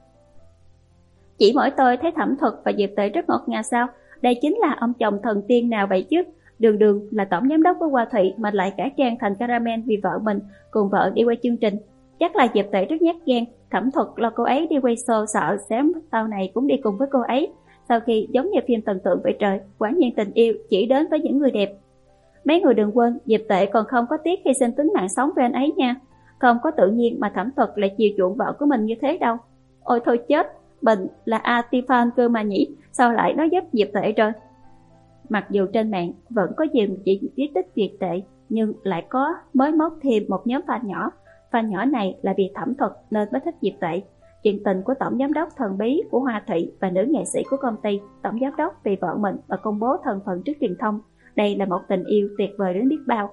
Chỉ mỗi tôi thấy Thẩm Thuật và Diệp Tuệ rất ngọt ngào sao? Đây chính là ông chồng thần tiên nào vậy chứ? Đường đường là tổng giám đốc của Hoa Thị mà lại cải trang thành Caramel vì vợ mình cùng vợ đi quay chương trình. Chắc là Diệp Tuệ rất nhát gan. Thẩm Thuật lo cô ấy đi quay show sợ xém sau này cũng đi cùng với cô ấy. Sau khi giống như phim thần tượng vậy trời, quả nhiên tình yêu chỉ đến với những người đẹp. Mấy người đừng quên, Diệp Tuệ còn không có tiếc hy sinh tính mạng sống với anh ấy nha. Không có tự nhiên mà Thẩm Thuật lại chiều chuộng vợ của mình như thế đâu. Ôi thôi chết, mình là anti-fan cơ mà nhỉ, sao lại nói giúp Diệp Tuệ rồi? Mặc dù trên mạng vẫn có nhiều chỉ chỉ tích Diệp Tuệ, nhưng lại có mới móc thêm một nhóm fan nhỏ. Fan nhỏ này là vì Thẩm Thuật nên mới thích Diệp Tuệ. Chuyện tình của tổng giám đốc thần bí của Hoa Thị và nữ nghệ sĩ của công ty, tổng giám đốc vì vợ mình và công bố thân phận trước truyền thông. Đây là một tình yêu tuyệt vời đến biết bao.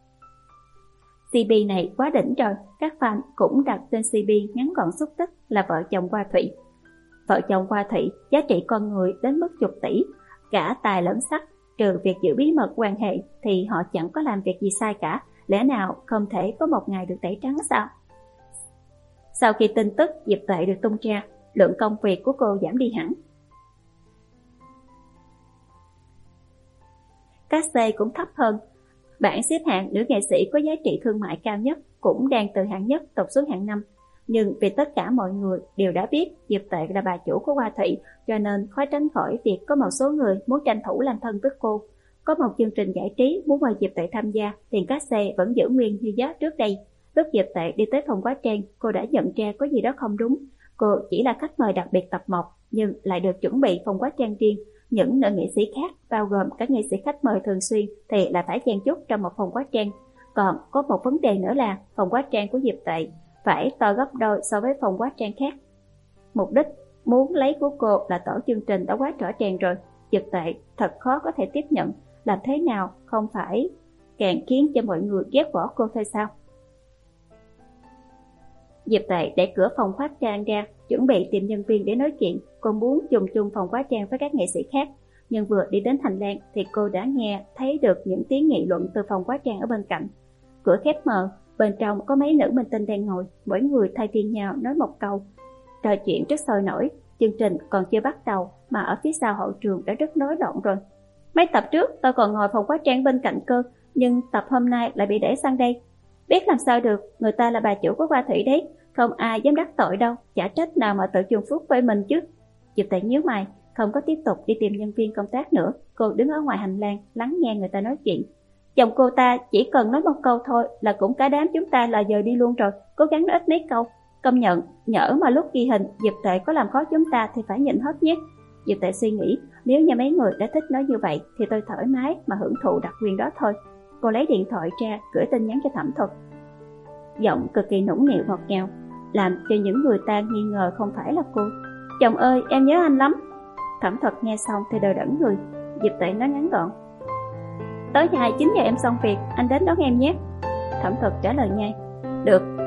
xê bê này quá đỉnh rồi, các fan cũng đặt tên xê bê ngắn gọn xúc tích là vợ chồng Hoa Thủy. Vợ chồng Hoa Thủy giá trị con người đến mức chục tỷ, cả tài lẫn sắc, trừ việc giữ bí mật quan hệ thì họ chẳng có làm việc gì sai cả, lẽ nào không thể có một ngày được tẩy trắng sao? Sau khi tin tức Diệp Tuệ được tung ra, lượng công việc của cô giảm đi hẳn. Các xe cũng thấp hơn. Bảng xếp hạng nữ nghệ sĩ có giá trị thương mại cao nhất cũng đang từ hạng nhất tụt xuống hạng năm. Nhưng vì tất cả mọi người đều đã biết Diệp Tuệ là bà chủ của Hoa Thị, cho nên khó tránh khỏi việc có một số người muốn tranh thủ làm thân với cô. Có một chương trình giải trí muốn mời Diệp Tuệ tham gia, tiền cát xe vẫn giữ nguyên như giá trước đây. Lúc Diệp Tuệ đi tới phòng hóa trang, cô đã nhận ra có gì đó không đúng. Cô chỉ là khách mời đặc biệt tập một, nhưng lại được chuẩn bị phòng hóa trang riêng. Những nữ nghệ sĩ khác, bao gồm các nghệ sĩ khách mời thường xuyên, thì là phải chen chúc trong một phòng hóa trang. Còn có một vấn đề nữa là phòng hóa trang của Diệp Tuệ phải to gấp đôi so với phòng hóa trang khác. Mục đích muốn lấy của cô là tổ chương trình đã quá rõ ràng rồi. Diệp Tuệ thật khó có thể tiếp nhận, làm thế nào không phải càng khiến cho mọi người ghét bỏ cô thôi sao? Diệp Tuệ đẩy cửa phòng hóa trang ra, chuẩn bị tìm nhân viên để nói chuyện. Cô muốn dùng chung phòng hóa trang với các nghệ sĩ khác, nhưng vừa đi đến hành lang thì cô đã nghe thấy được những tiếng nghị luận từ phòng hóa trang ở bên cạnh. Cửa khép mờ, bên trong có mấy nữ minh tinh đang ngồi, mỗi người thay phiên nhau nói một câu, trò chuyện rất sôi nổi. Chương trình còn chưa bắt đầu mà ở phía sau hậu trường đã rất náo động rồi. Mấy tập trước tôi còn ngồi phòng hóa trang bên cạnh cơ, nhưng tập hôm nay lại bị để sang đây. Biết làm sao được, người ta là bà chủ của Hoa Thủy đấy, không ai dám đắc tội đâu, chả trách nào mà tự trường phúc với mình chứ. Diệp Tuệ nhíu mày, không có tiếp tục đi tìm nhân viên công tác nữa. Cô đứng ở ngoài hành lang lắng nghe người ta nói chuyện. Chồng cô ta chỉ cần nói một câu thôi là cũng cả đám chúng ta là giờ đi luôn rồi, cố gắng nói ít mấy câu. Công nhận, nhỡ mà lúc ghi hình Diệp Tuệ có làm khó chúng ta thì phải nhịn hết nhé. Diệp Tuệ suy nghĩ, nếu như mấy người đã thích nói như vậy thì tôi thoải mái mà hưởng thụ đặc quyền đó thôi. Cô lấy điện thoại ra, gửi tin nhắn cho Thẩm Thuật. Giọng cực kỳ nũng nịu ngọt ngào. làm cho những người ta nghi ngờ không phải là cô. Chồng ơi, em nhớ anh lắm. Thẩm Thuật nghe xong thì đờ đẫn người. Diệp Tuệ nói ngắn gọn: tối nay chín giờ em xong việc, anh đến đón em nhé. Thẩm Thuật trả lời ngay: được,